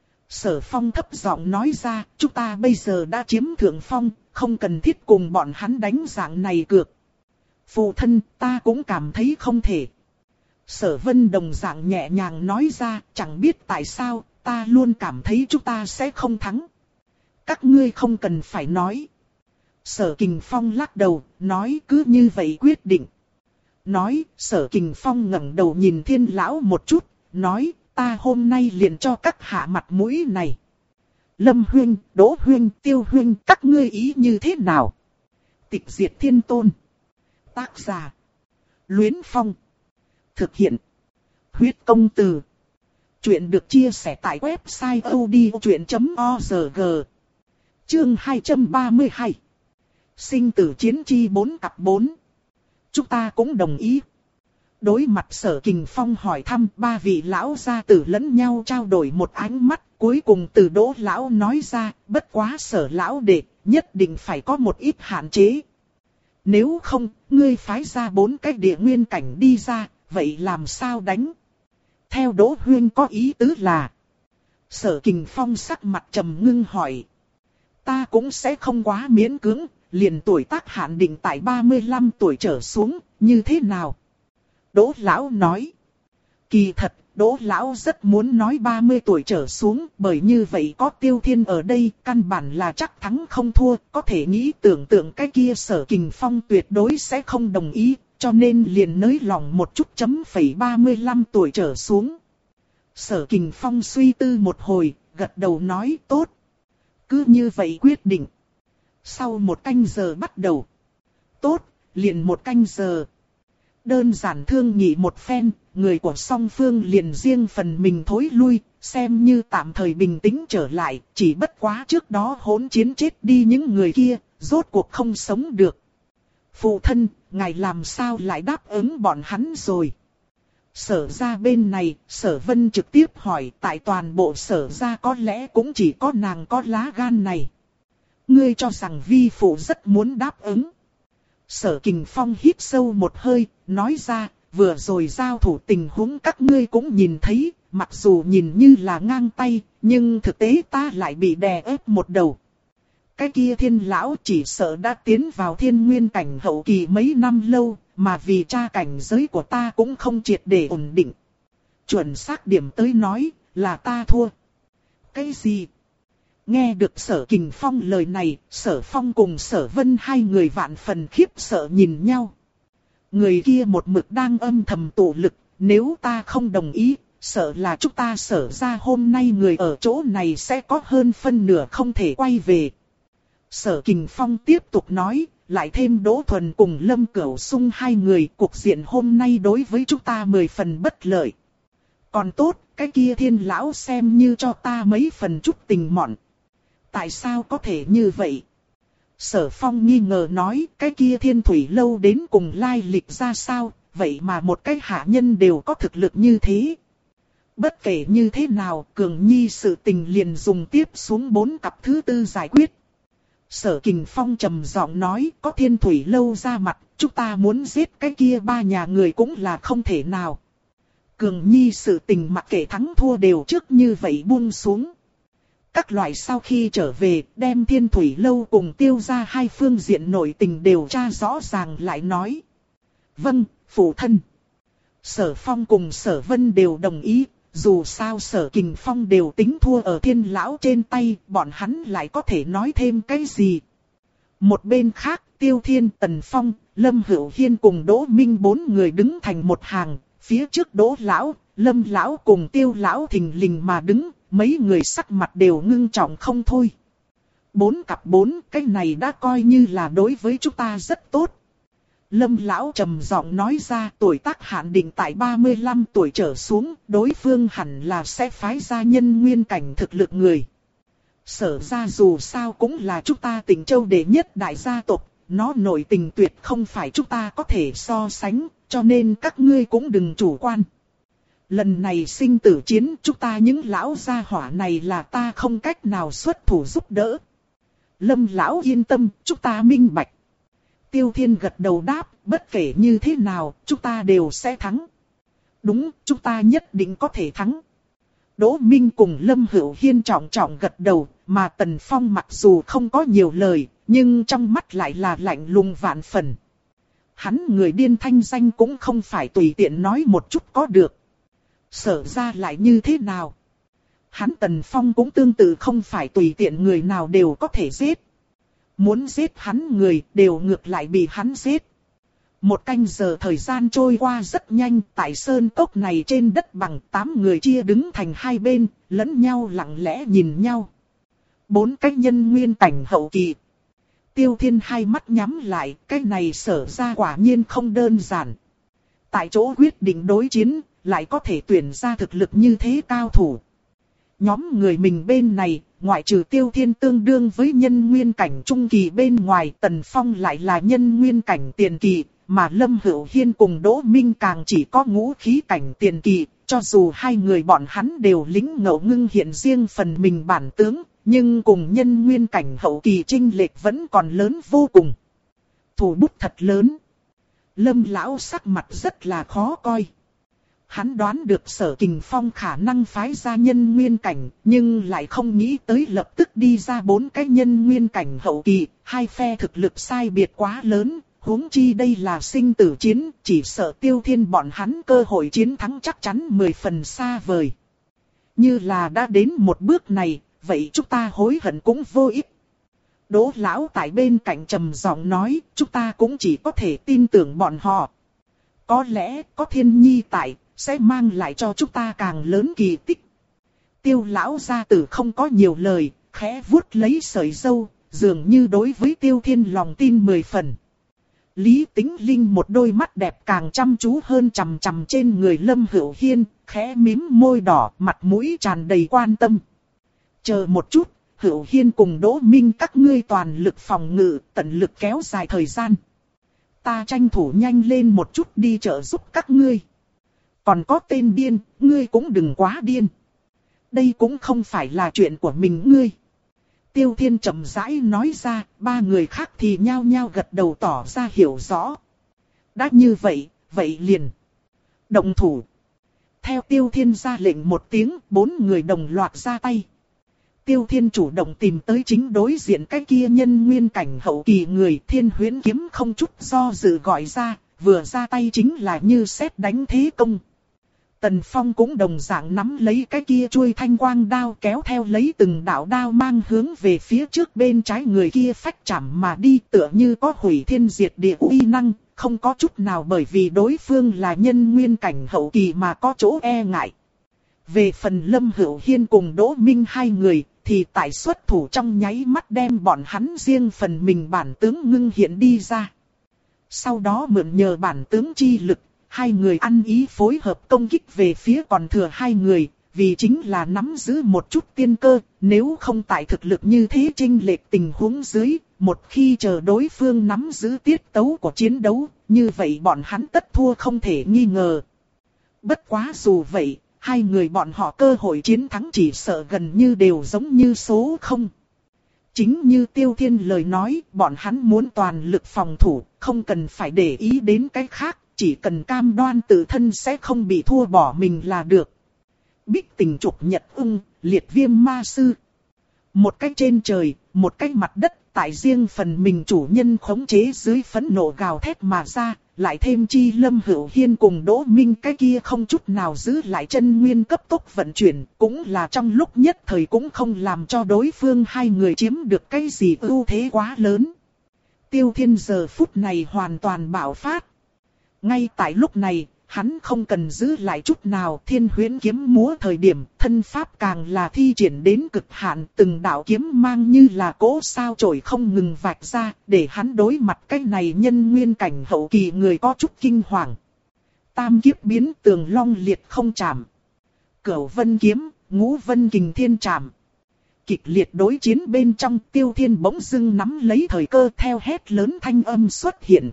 Sở Phong thấp giọng nói ra, chúng ta bây giờ đã chiếm thượng phong, không cần thiết cùng bọn hắn đánh dạng này cược. Phụ thân, ta cũng cảm thấy không thể. Sở Vân đồng dạng nhẹ nhàng nói ra, chẳng biết tại sao, ta luôn cảm thấy chúng ta sẽ không thắng. Các ngươi không cần phải nói. Sở Kình Phong lắc đầu, nói cứ như vậy quyết định. Nói, Sở Kình Phong ngẩng đầu nhìn Thiên lão một chút, nói, ta hôm nay liền cho các hạ mặt mũi này. Lâm Huyên, Đỗ Huyên, Tiêu Huyên, các ngươi ý như thế nào? Tịch diệt thiên tôn. Tác giả. Luyến Phong. Thực hiện. Huyết công từ. Chuyện được chia sẻ tại website odchuyện chấm org. Chương hai trăm ba mươi hai. Sinh tử chiến chi bốn cặp bốn. Chúng ta cũng đồng ý. Đối mặt Sở Kình Phong hỏi thăm, ba vị lão gia tử lẫn nhau trao đổi một ánh mắt, cuối cùng từ Đỗ lão nói ra, bất quá Sở lão đệ, nhất định phải có một ít hạn chế. Nếu không, ngươi phái ra bốn cái địa nguyên cảnh đi ra, vậy làm sao đánh? Theo Đỗ Huyên có ý tứ là, Sở Kình Phong sắc mặt trầm ngưng hỏi. Ta cũng sẽ không quá miễn cưỡng, liền tuổi tác hạn định tại ba mươi lăm tuổi trở xuống, như thế nào? Đỗ lão nói. Kỳ thật, Đỗ lão rất muốn nói ba mươi tuổi trở xuống, bởi như vậy có Tiêu Thiên ở đây, căn bản là chắc thắng không thua, có thể nghĩ tưởng tượng cái kia Sở Kình Phong tuyệt đối sẽ không đồng ý, cho nên liền nới lòng một chút chấm phẩy ba mươi lăm tuổi trở xuống. Sở Kình Phong suy tư một hồi, gật đầu nói tốt. Cứ như vậy quyết định. Sau một canh giờ bắt đầu. Tốt, liền một canh giờ. Đơn giản thương nghị một phen, người của song phương liền riêng phần mình thối lui, xem như tạm thời bình tĩnh trở lại, chỉ bất quá trước đó hỗn chiến chết đi những người kia, rốt cuộc không sống được. Phụ thân, ngài làm sao lại đáp ứng bọn hắn rồi? Sở ra bên này, Sở Vân trực tiếp hỏi, tại toàn bộ Sở ra có lẽ cũng chỉ có nàng có lá gan này. Ngươi cho rằng vi phụ rất muốn đáp ứng. Sở Kình Phong hít sâu một hơi, nói ra, vừa rồi giao thủ tình huống các ngươi cũng nhìn thấy, mặc dù nhìn như là ngang tay, nhưng thực tế ta lại bị đè ép một đầu. Cái kia Thiên lão chỉ sợ đã tiến vào thiên nguyên cảnh hậu kỳ mấy năm lâu, mà vì tra cảnh giới của ta cũng không triệt để ổn định. Chuẩn xác điểm tới nói, là ta thua. Cái gì? Nghe được Sở Kình Phong lời này, Sở Phong cùng Sở Vân hai người vạn phần khiếp sợ nhìn nhau. Người kia một mực đang âm thầm tụ lực, nếu ta không đồng ý, sợ là chúng ta Sở ra hôm nay người ở chỗ này sẽ có hơn phân nửa không thể quay về. Sở Kình Phong tiếp tục nói, lại thêm Đỗ Thuần cùng Lâm Cửu Sung hai người, cuộc diện hôm nay đối với chúng ta mười phần bất lợi. Còn tốt, cái kia Thiên lão xem như cho ta mấy phần chút tình mọn. Tại sao có thể như vậy? Sở Phong nghi ngờ nói, cái kia Thiên Thủy lâu đến cùng lai lịch ra sao, vậy mà một cái hạ nhân đều có thực lực như thế. Bất kể như thế nào, Cường Nhi sự tình liền dùng tiếp xuống bốn cặp thứ tư giải quyết. Sở Kình Phong trầm giọng nói, có Thiên Thủy lâu ra mặt, chúng ta muốn giết cái kia ba nhà người cũng là không thể nào. Cường Nhi sự tình mặc kệ thắng thua đều trước như vậy buông xuống. Các loại sau khi trở về, đem Thiên Thủy lâu cùng Tiêu gia hai phương diện nội tình đều tra rõ ràng lại nói. Vâng, phụ thân. Sở Phong cùng Sở Vân đều đồng ý, dù sao Sở Kình Phong đều tính thua ở Thiên lão trên tay, bọn hắn lại có thể nói thêm cái gì. Một bên khác, Tiêu Thiên, Tần Phong, Lâm Hữu Hiên cùng Đỗ Minh bốn người đứng thành một hàng, phía trước Đỗ lão, Lâm lão cùng Tiêu lão thình lình mà đứng, mấy người sắc mặt đều ngưng trọng không thôi. Bốn cặp bốn, cái này đã coi như là đối với chúng ta rất tốt. Lâm lão trầm giọng nói ra, tuổi tác hạn định tại ba mươi lăm tuổi trở xuống, đối phương hẳn là sẽ phái ra nhân nguyên cảnh thực lực người. Sở ra dù sao cũng là chúng ta Tịnh Châu đệ nhất đại gia tộc, nó nội tình tuyệt không phải chúng ta có thể so sánh, cho nên các ngươi cũng đừng chủ quan. Lần này sinh tử chiến, chúng ta những lão gia hỏa này là ta không cách nào xuất thủ giúp đỡ. Lâm lão yên tâm, chúng ta minh bạch. Tiêu Thiên gật đầu đáp, bất kể như thế nào, chúng ta đều sẽ thắng. Đúng, chúng ta nhất định có thể thắng. Đỗ Minh cùng Lâm Hữu Hiên trọng trọng gật đầu, mà Tần Phong mặc dù không có nhiều lời, nhưng trong mắt lại là lạnh lùng vạn phần. Hắn người điên thanh danh cũng không phải tùy tiện nói một chút có được. Sở ra lại như thế nào? Hắn Tần Phong cũng tương tự không phải tùy tiện người nào đều có thể giết. Muốn giết hắn người đều ngược lại bị hắn giết. Một canh giờ thời gian trôi qua rất nhanh, tại sơn cốc này trên đất bằng tám người chia đứng thành hai bên, lẫn nhau lặng lẽ nhìn nhau. Bốn cái nhân nguyên cảnh hậu kỳ. Tiêu Thiên hai mắt nhắm lại, cái này Sở ra quả nhiên không đơn giản. Tại chỗ quyết định đối chiến, lại có thể tuyển ra thực lực như thế cao thủ. Nhóm người mình bên này, ngoại trừ Tiêu Thiên tương đương với nhân nguyên cảnh trung kỳ bên ngoài, Tần Phong lại là nhân nguyên cảnh tiền kỳ, mà Lâm Hữu Hiên cùng Đỗ Minh càng chỉ có ngũ khí cảnh tiền kỳ, cho dù hai người bọn hắn đều lính ngộ ngưng hiện riêng phần mình bản tướng, nhưng cùng nhân nguyên cảnh hậu kỳ chênh lệch vẫn còn lớn vô cùng. Thủ bút thật lớn. Lâm lão sắc mặt rất là khó coi. Hắn đoán được Sở Kình Phong khả năng phái ra nhân nguyên cảnh, nhưng lại không nghĩ tới lập tức đi ra bốn cái nhân nguyên cảnh hậu kỳ, hai phe thực lực sai biệt quá lớn, huống chi đây là sinh tử chiến, chỉ sợ Tiêu Thiên bọn hắn cơ hội chiến thắng chắc chắn mười phần xa vời. Như là đã đến một bước này, vậy chúng ta hối hận cũng vô ích. Đỗ lão tại bên cạnh trầm giọng nói, chúng ta cũng chỉ có thể tin tưởng bọn họ. Có lẽ có Thiên Nhi tại, sẽ mang lại cho chúng ta càng lớn kỳ tích. Tiêu lão gia tử không có nhiều lời, khẽ vuốt lấy sợi râu, dường như đối với Tiêu Thiên lòng tin mười phần. Lý Tĩnh Linh một đôi mắt đẹp càng chăm chú hơn chằm chằm trên người Lâm Hữu Hiên, khẽ mím môi đỏ, mặt mũi tràn đầy quan tâm. Chờ một chút, Hữu Hiên cùng Đỗ Minh các ngươi toàn lực phòng ngự, tận lực kéo dài thời gian. Ta tranh thủ nhanh lên một chút đi trợ giúp các ngươi. Còn có tên điên, ngươi cũng đừng quá điên. Đây cũng không phải là chuyện của mình ngươi. Tiêu Thiên chậm rãi nói ra, ba người khác thì nhao nhao gật đầu tỏ ra hiểu rõ. Đã như vậy, vậy liền. Động thủ. Theo Tiêu Thiên ra lệnh một tiếng, bốn người đồng loạt ra tay. Tiêu Thiên chủ động tìm tới chính đối diện cái kia nhân nguyên cảnh hậu kỳ người, Thiên Huyễn kiếm không chút do dự gọi ra, vừa ra tay chính là như sét đánh thế công. Tần Phong cũng đồng dạng nắm lấy cái kia chuôi thanh quang đao, kéo theo lấy từng đạo đao mang hướng về phía trước bên trái người kia phách chạm mà đi, tựa như có hủy thiên diệt địa uy năng, không có chút nào bởi vì đối phương là nhân nguyên cảnh hậu kỳ mà có chỗ e ngại. Về phần Lâm Hữu Hiên cùng Đỗ Minh hai người, thì tại xuất thủ trong nháy mắt đem bọn hắn riêng phần mình bản tướng ngưng hiện đi ra. Sau đó mượn nhờ bản tướng chi lực, hai người ăn ý phối hợp công kích về phía còn thừa hai người, vì chính là nắm giữ một chút tiên cơ, nếu không tại thực lực như thế chênh lệch tình huống dưới, một khi chờ đối phương nắm giữ tiết tấu của chiến đấu, như vậy bọn hắn tất thua không thể nghi ngờ. Bất quá dù vậy, hai người bọn họ cơ hội chiến thắng chỉ sợ gần như đều giống như số không. Chính như Tiêu Thiên lời nói, bọn hắn muốn toàn lực phòng thủ, không cần phải để ý đến cái khác, chỉ cần cam đoan tự thân sẽ không bị thua bỏ mình là được. Bích Tình Trục Nhật Ưng, Liệt Viêm Ma Sư. Một cách trên trời, một cách mặt đất, tại riêng phần mình chủ nhân khống chế dưới phẫn nộ gào thét mà ra, lại thêm chi Lâm Hữu Hiên cùng Đỗ Minh cái kia không chút nào giữ lại chân nguyên cấp tốc vận chuyển, cũng là trong lúc nhất thời cũng không làm cho đối phương hai người chiếm được cái gì ưu thế quá lớn. Tiêu Thiên giờ phút này hoàn toàn bạo phát. Ngay tại lúc này, hắn không cần giữ lại chút nào, Thiên Huyễn kiếm múa thời điểm, thân pháp càng là thi triển đến cực hạn, từng đạo kiếm mang như là cỗ sao chổi không ngừng vạch ra, để hắn đối mặt cái này nhân nguyên cảnh hậu kỳ người có chút kinh hoàng. Tam kiếp biến tường long liệt không chạm. Cửu vân kiếm, ngũ vân kình thiên chạm. Kịch liệt đối chiến bên trong, Tiêu Thiên bỗng dưng nắm lấy thời cơ theo hét lớn thanh âm xuất hiện.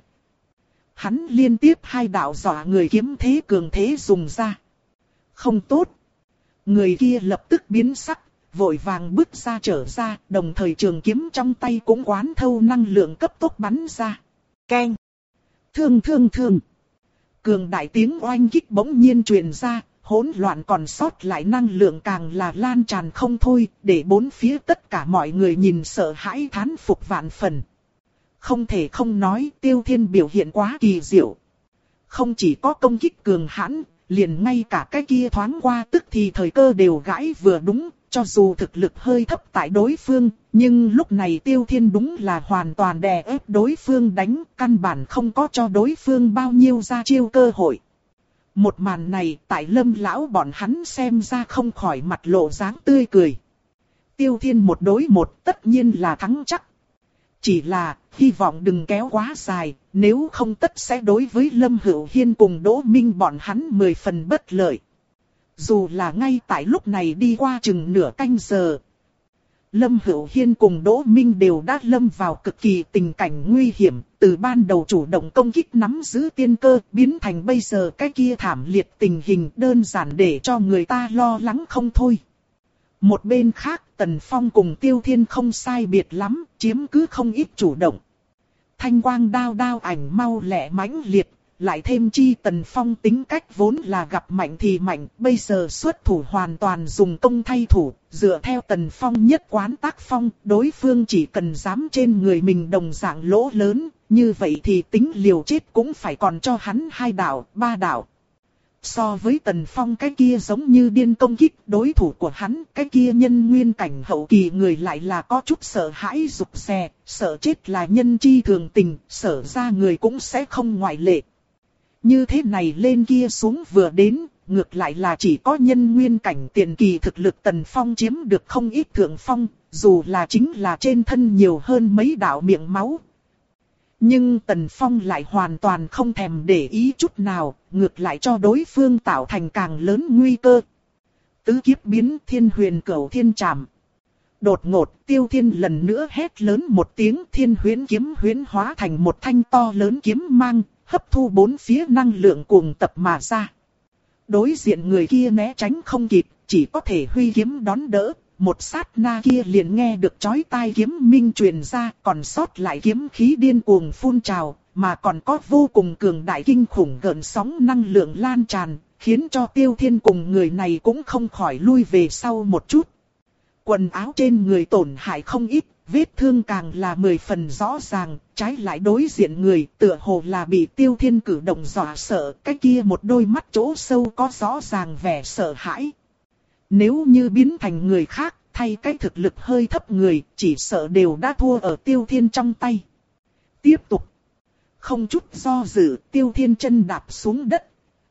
Hắn liên tiếp hai đạo dọa người kiếm thế cường thế dùng ra. Không tốt. Người kia lập tức biến sắc, vội vàng bước ra trở ra, đồng thời trường kiếm trong tay cũng quán thâu năng lượng cấp tốc bắn ra. Keng. Thương thương thương. Cường đại tiếng oanh kích bỗng nhiên truyền ra, hỗn loạn còn sót lại năng lượng càng là lan tràn không thôi, để bốn phía tất cả mọi người nhìn sợ hãi thán phục vạn phần. Không thể không nói, Tiêu Thiên biểu hiện quá kỳ diệu. Không chỉ có công kích cường hãn, liền ngay cả cái kia thoáng qua tức thì thời cơ đều gãi vừa đúng, cho dù thực lực hơi thấp tại đối phương, nhưng lúc này Tiêu Thiên đúng là hoàn toàn đè ép đối phương đánh, căn bản không có cho đối phương bao nhiêu ra chiêu cơ hội. Một màn này tại Lâm lão bọn hắn xem ra không khỏi mặt lộ dáng tươi cười. Tiêu Thiên một đối một tất nhiên là thắng chắc. Chỉ là, hy vọng đừng kéo quá dài, nếu không tất sẽ đối với Lâm Hữu Hiên cùng Đỗ Minh bọn hắn mười phần bất lợi. Dù là ngay tại lúc này đi qua chừng nửa canh giờ, Lâm Hữu Hiên cùng Đỗ Minh đều đã lâm vào cực kỳ tình cảnh nguy hiểm, từ ban đầu chủ động công kích nắm giữ tiên cơ, biến thành bây giờ cái kia thảm liệt tình hình đơn giản để cho người ta lo lắng không thôi. Một bên khác, Tần Phong cùng Tiêu Thiên không sai biệt lắm, chiếm cứ không ít chủ động. Thanh quang đao đao ảnh mau lẹ mãnh liệt, lại thêm chi Tần Phong tính cách vốn là gặp mạnh thì mạnh, bây giờ xuất thủ hoàn toàn dùng công thay thủ, dựa theo Tần Phong nhất quán tác phong, đối phương chỉ cần dám trên người mình đồng dạng lỗ lớn, như vậy thì tính liều chết cũng phải còn cho hắn hai đạo, ba đạo. So với Tần Phong cái kia giống như điên công kích đối thủ của hắn, cái kia nhân nguyên cảnh hậu kỳ người lại là có chút sợ hãi rụt rè, sợ chết là nhân chi thường tình, sợ ra người cũng sẽ không ngoại lệ. Như thế này lên kia xuống vừa đến, ngược lại là chỉ có nhân nguyên cảnh tiền kỳ thực lực Tần Phong chiếm được không ít thượng phong, dù là chính là trên thân nhiều hơn mấy đạo miệng máu. Nhưng Tần Phong lại hoàn toàn không thèm để ý chút nào, ngược lại cho đối phương tạo thành càng lớn nguy cơ. Tứ kiếp biến Thiên Huyền Cửu Thiên Trảm. Đột ngột, Tiêu Thiên lần nữa hét lớn một tiếng, Thiên Huyễn kiếm huyễn hóa thành một thanh to lớn kiếm mang, hấp thu bốn phía năng lượng cuồng tập mà ra. Đối diện người kia né tránh không kịp, chỉ có thể huy kiếm đón đỡ. Một sát na kia liền nghe được chói tai kiếm minh truyền ra, còn sót lại kiếm khí điên cuồng phun trào, mà còn có vô cùng cường đại kinh khủng gợn sóng năng lượng lan tràn, khiến cho Tiêu Thiên cùng người này cũng không khỏi lui về sau một chút. Quần áo trên người tổn hại không ít, vết thương càng là mười phần rõ ràng, trái lại đối diện người tựa hồ là bị Tiêu Thiên cử động dọa sợ, cái kia một đôi mắt chỗ sâu có rõ ràng vẻ sợ hãi. Nếu như biến thành người khác, thay cái thực lực hơi thấp người, chỉ sợ đều đã thua ở Tiêu Thiên trong tay. Tiếp tục. Không chút do dự, Tiêu Thiên chân đạp xuống đất.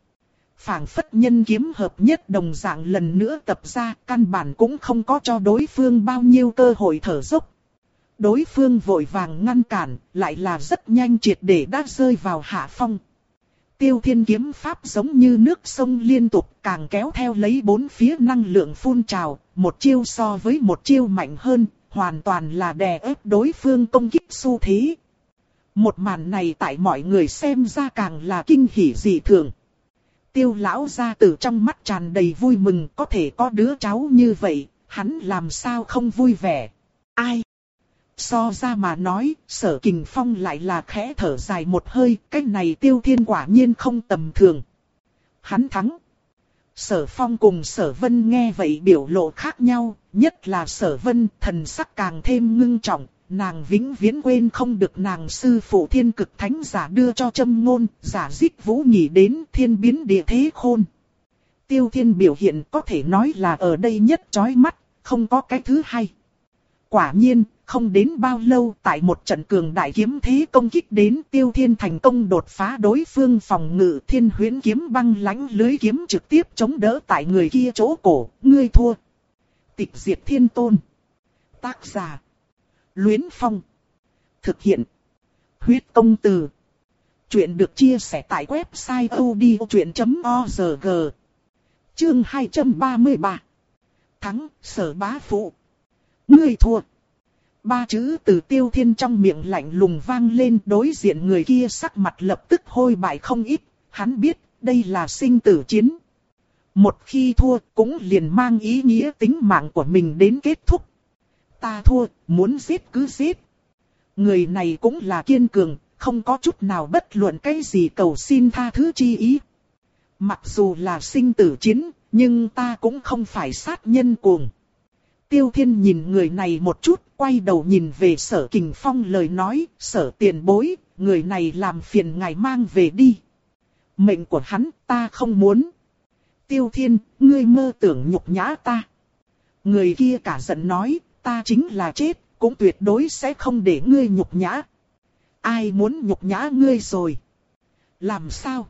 Phảng phất nhân kiếm hợp nhất đồng dạng lần nữa tập ra, căn bản cũng không có cho đối phương bao nhiêu cơ hội thở dốc. Đối phương vội vàng ngăn cản, lại là rất nhanh triệt để đã rơi vào hạ phong. Tiêu Thiên kiếm pháp giống như nước sông liên tục càng kéo theo lấy bốn phía năng lượng phun trào, một chiêu so với một chiêu mạnh hơn, hoàn toàn là đè ép đối phương công kích xu thế. Một màn này tại mọi người xem ra càng là kinh hỉ dị thường. Tiêu lão gia tử trong mắt tràn đầy vui mừng, có thể có đứa cháu như vậy, hắn làm sao không vui vẻ. Ai? So ra mà nói, Sở Kình Phong lại là khẽ thở dài một hơi, cái này Tiêu Thiên quả nhiên không tầm thường. Hắn thắng. Sở Phong cùng Sở Vân nghe vậy biểu lộ khác nhau, nhất là Sở Vân thần sắc càng thêm ngưng trọng, nàng vĩnh viễn quên không được nàng sư phụ Thiên Cực Thánh giả đưa cho châm ngôn, giả dích vũ nhị đến thiên biến địa thế khôn. Tiêu Thiên biểu hiện có thể nói là ở đây nhất chói mắt, không có cái thứ hai. Quả nhiên, không đến bao lâu tại một trận cường đại kiếm thế công kích đến, Tiêu Thiên thành công đột phá đối phương phòng ngự, Thiên Huyễn kiếm băng lãnh lưới kiếm trực tiếp chống đỡ tại người kia chỗ cổ, ngươi thua. Tịch diệt thiên tôn. Tác giả. Luyến Phong. Thực hiện. Huyết công từ. Chuyện được chia sẻ tại website odchuyện chấm org. Chương hai trăm ba mươi ba. Thắng, Sở bá phụ. Ngươi thua. Ba chữ từ Tiêu Thiên trong miệng lạnh lùng vang lên, đối diện người kia sắc mặt lập tức hôi bại không ít, hắn biết đây là sinh tử chiến. Một khi thua cũng liền mang ý nghĩa tính mạng của mình đến kết thúc. Ta thua, muốn giết cứ giết. Người này cũng là kiên cường, không có chút nào bất luận cái gì cầu xin tha thứ chi ý. Mặc dù là sinh tử chiến, nhưng ta cũng không phải sát nhân cuồng. Tiêu Thiên nhìn người này một chút, quay đầu nhìn về Sở Kình Phong lời nói, Sở tiền bối, người này làm phiền ngài mang về đi. Mệnh của hắn ta không muốn. Tiêu Thiên, ngươi mơ tưởng nhục nhã ta. Người kia cả giận nói, ta chính là chết, cũng tuyệt đối sẽ không để ngươi nhục nhã. Ai muốn nhục nhã ngươi rồi? Làm sao?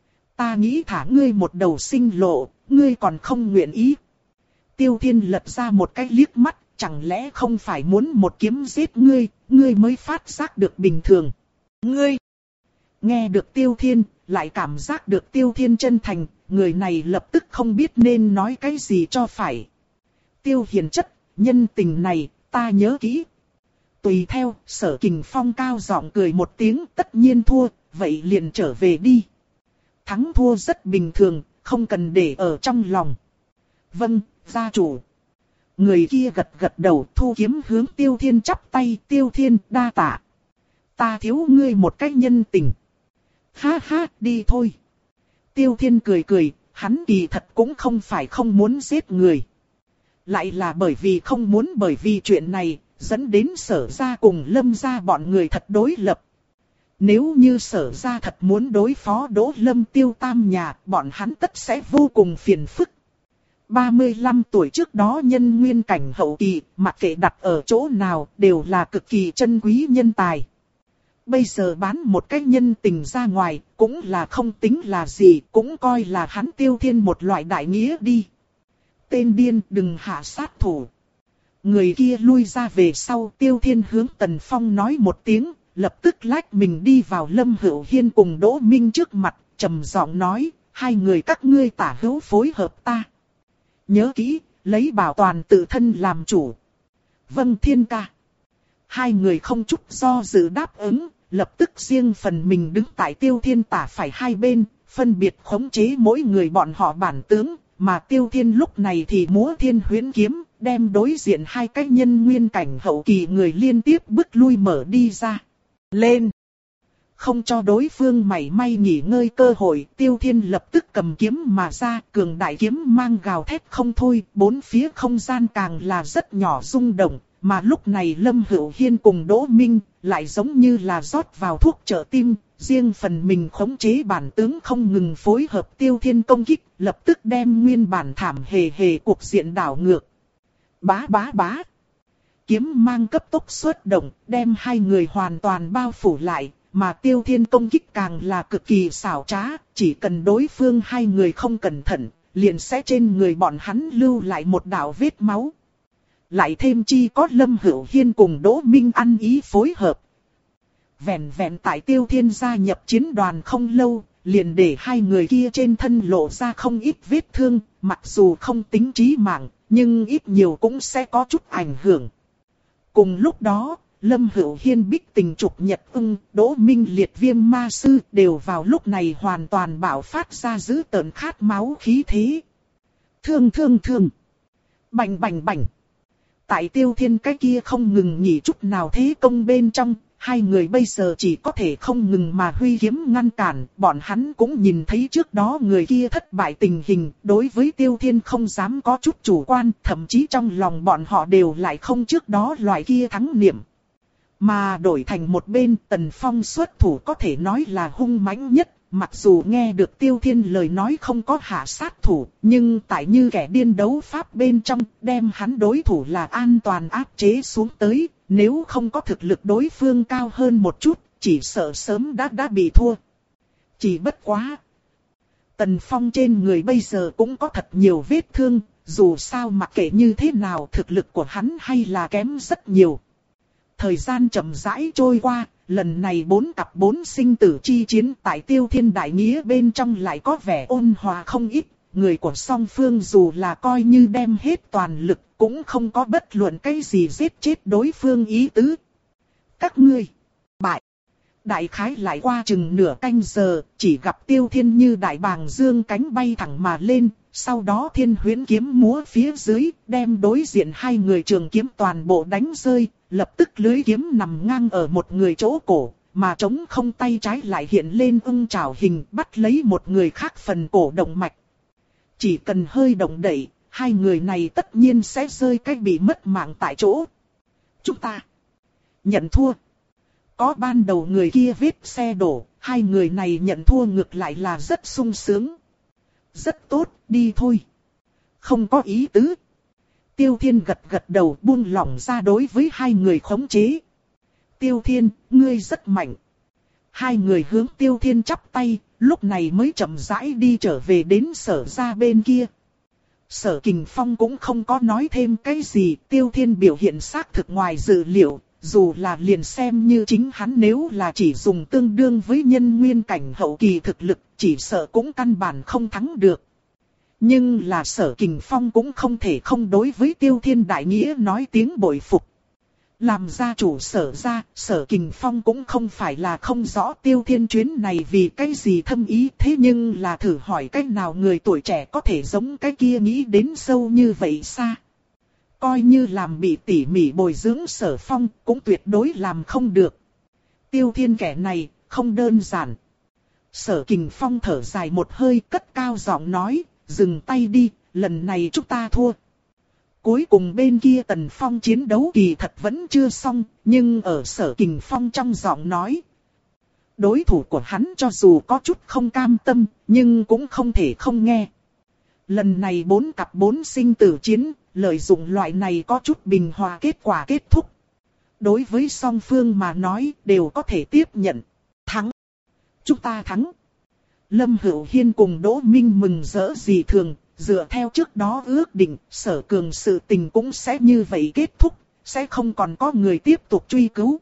Ta nghĩ thả ngươi một đầu sinh lộ, ngươi còn không nguyện ý. Tiêu Thiên lật ra một cái liếc mắt, chẳng lẽ không phải muốn một kiếm giết ngươi, ngươi mới phát giác được bình thường. Ngươi! Nghe được Tiêu Thiên, lại cảm giác được Tiêu Thiên chân thành, người này lập tức không biết nên nói cái gì cho phải. Tiêu hiền chất, nhân tình này, ta nhớ kỹ. Tùy theo, Sở Kình Phong cao giọng cười một tiếng, tất nhiên thua, vậy liền trở về đi. Thắng thua rất bình thường, không cần để ở trong lòng. Vâng, gia chủ. Người kia gật gật đầu, thu kiếm hướng Tiêu Thiên chắp tay, Tiêu Thiên đa tạ. Ta thiếu ngươi một cái nhân tình. Ha ha, đi thôi. Tiêu Thiên cười cười, hắn kỳ thật cũng không phải không muốn giết người. Lại là bởi vì không muốn bởi vì chuyện này, dẫn đến Sở gia cùng Lâm gia bọn người thật đối lập. Nếu như Sở gia thật muốn đối phó Đỗ Lâm Tiêu tam nhà, bọn hắn tất sẽ vô cùng phiền phức. ba mươi lăm tuổi trước đó nhân nguyên cảnh hậu kỳ, mặc kệ đặt ở chỗ nào, đều là cực kỳ chân quý nhân tài. Bây giờ bán một cái nhân tình ra ngoài, cũng là không tính là gì, cũng coi là hắn Tiêu Thiên một loại đại nghĩa đi. Tên điên, đừng hạ sát thủ. Người kia lui ra về sau, Tiêu Thiên hướng Tần Phong nói một tiếng, lập tức lách mình đi vào Lâm Hữu Hiên cùng Đỗ Minh trước mặt, trầm giọng nói, hai người các ngươi tả hữu phối hợp ta. Nhớ kỹ, lấy bảo toàn tự thân làm chủ. Vâng Thiên ca. Hai người không chút do dự đáp ứng, lập tức riêng phần mình đứng tại Tiêu Thiên tả phải hai bên, phân biệt khống chế mỗi người bọn họ bản tướng, mà Tiêu Thiên lúc này thì múa Thiên Huyễn kiếm, đem đối diện hai cái nhân nguyên cảnh hậu kỳ người liên tiếp bước lui mở đi ra. Lên! Không cho đối phương mảy may nghỉ ngơi cơ hội, Tiêu Thiên lập tức cầm kiếm mà ra, cường đại kiếm mang gào thét không thôi, bốn phía không gian càng là rất nhỏ rung động, mà lúc này Lâm Hữu Hiên cùng Đỗ Minh, lại giống như là rót vào thuốc trợ tim, riêng phần mình khống chế bản tướng không ngừng phối hợp Tiêu Thiên công kích, lập tức đem nguyên bản thảm hề hề cuộc diện đảo ngược. Bá bá bá! Kiếm mang cấp tốc xuất động, đem hai người hoàn toàn bao phủ lại. Mà Tiêu Thiên công kích càng là cực kỳ xảo trá, chỉ cần đối phương hai người không cẩn thận, liền sẽ trên người bọn hắn lưu lại một đạo vết máu. Lại thêm chi có Lâm Hữu Hiên cùng Đỗ Minh ăn ý phối hợp. Vẹn vẹn tại Tiêu Thiên gia nhập chiến đoàn không lâu, liền để hai người kia trên thân lộ ra không ít vết thương, mặc dù không tính chí mạng, nhưng ít nhiều cũng sẽ có chút ảnh hưởng. Cùng lúc đó, Lâm Hữu Hiên Bích Tình Trục Nhật Ưng, Đỗ Minh Liệt Viêm Ma Sư đều vào lúc này hoàn toàn bạo phát ra dữ tợn khát máu khí thế. Thương thương thương. Bành bành bành. Tại Tiêu Thiên cái kia không ngừng nghỉ chút nào thế công bên trong, hai người bây giờ chỉ có thể không ngừng mà huy kiếm ngăn cản. Bọn hắn cũng nhìn thấy trước đó người kia thất bại tình hình, đối với Tiêu Thiên không dám có chút chủ quan, thậm chí trong lòng bọn họ đều lại không trước đó loại kia thắng niệm. Mà đổi thành một bên, Tần Phong xuất thủ có thể nói là hung mãnh nhất. Mặc dù nghe được Tiêu Thiên lời nói không có hạ sát thủ, nhưng tại như kẻ điên đấu pháp bên trong, đem hắn đối thủ là an toàn áp chế xuống tới, nếu không có thực lực đối phương cao hơn một chút, chỉ sợ sớm đã đã bị thua. Chỉ bất quá. Tần Phong trên người bây giờ cũng có thật nhiều vết thương, dù sao mặc kệ như thế nào thực lực của hắn hay là kém rất nhiều. Thời gian chậm rãi trôi qua, lần này bốn cặp bốn sinh tử chi chiến tại Tiêu Thiên đại nghĩa bên trong lại có vẻ ôn hòa không ít. Người của song phương dù là coi như đem hết toàn lực cũng không có bất luận cái gì giết chết đối phương ý tứ. Các ngươi bại. Đại khái lại qua chừng nửa canh giờ, chỉ gặp Tiêu Thiên như đại bàng dương cánh bay thẳng mà lên. Sau đó Thiên Huyễn kiếm múa phía dưới, đem đối diện hai người trường kiếm toàn bộ đánh rơi. Lập tức lưới kiếm nằm ngang ở một người chỗ cổ, mà trống không tay trái lại hiện lên ưng chảo hình bắt lấy một người khác phần cổ động mạch. Chỉ cần hơi động đậy, hai người này tất nhiên sẽ rơi cách bị mất mạng tại chỗ. Chúng ta nhận thua. Có ban đầu người kia vết xe đổ, hai người này nhận thua ngược lại là rất sung sướng. Rất tốt, đi thôi. Không có ý tứ. Tiêu Thiên gật gật đầu buông lỏng ra đối với hai người khống chế. Tiêu Thiên, ngươi rất mạnh. Hai người hướng Tiêu Thiên chắp tay, lúc này mới chậm rãi đi trở về đến Sở gia bên kia. Sở Kình Phong cũng không có nói thêm cái gì, Tiêu Thiên biểu hiện xác thực ngoài dự liệu, dù là liền xem như chính hắn nếu là chỉ dùng tương đương với nhân nguyên cảnh hậu kỳ thực lực, chỉ sợ cũng căn bản không thắng được. Nhưng là Sở Kình Phong cũng không thể không đối với Tiêu Thiên đại nghĩa nói tiếng bội phục. Làm gia chủ Sở gia, Sở Kình Phong cũng không phải là không rõ Tiêu Thiên chuyến này vì cái gì thâm ý, thế nhưng là thử hỏi cách nào người tuổi trẻ có thể giống cái kia nghĩ đến sâu như vậy xa. Coi như làm bị tỉ mỉ bồi dưỡng Sở Phong cũng tuyệt đối làm không được. Tiêu Thiên kẻ này không đơn giản. Sở Kình Phong thở dài một hơi cất cao giọng nói. Dừng tay đi, lần này chúng ta thua. Cuối cùng bên kia Tần Phong chiến đấu kỳ thật vẫn chưa xong, nhưng ở Sở Kình Phong trong giọng nói. Đối thủ của hắn cho dù có chút không cam tâm, nhưng cũng không thể không nghe. Lần này bốn cặp bốn sinh tử chiến, lợi dụng loại này có chút bình hòa kết quả kết thúc. Đối với song phương mà nói đều có thể tiếp nhận. Thắng. Chúng ta thắng. Lâm Hữu Hiên cùng Đỗ Minh mừng rỡ gì thường, dựa theo trước đó ước định, Sở Cường sự tình cũng sẽ như vậy kết thúc, sẽ không còn có người tiếp tục truy cứu.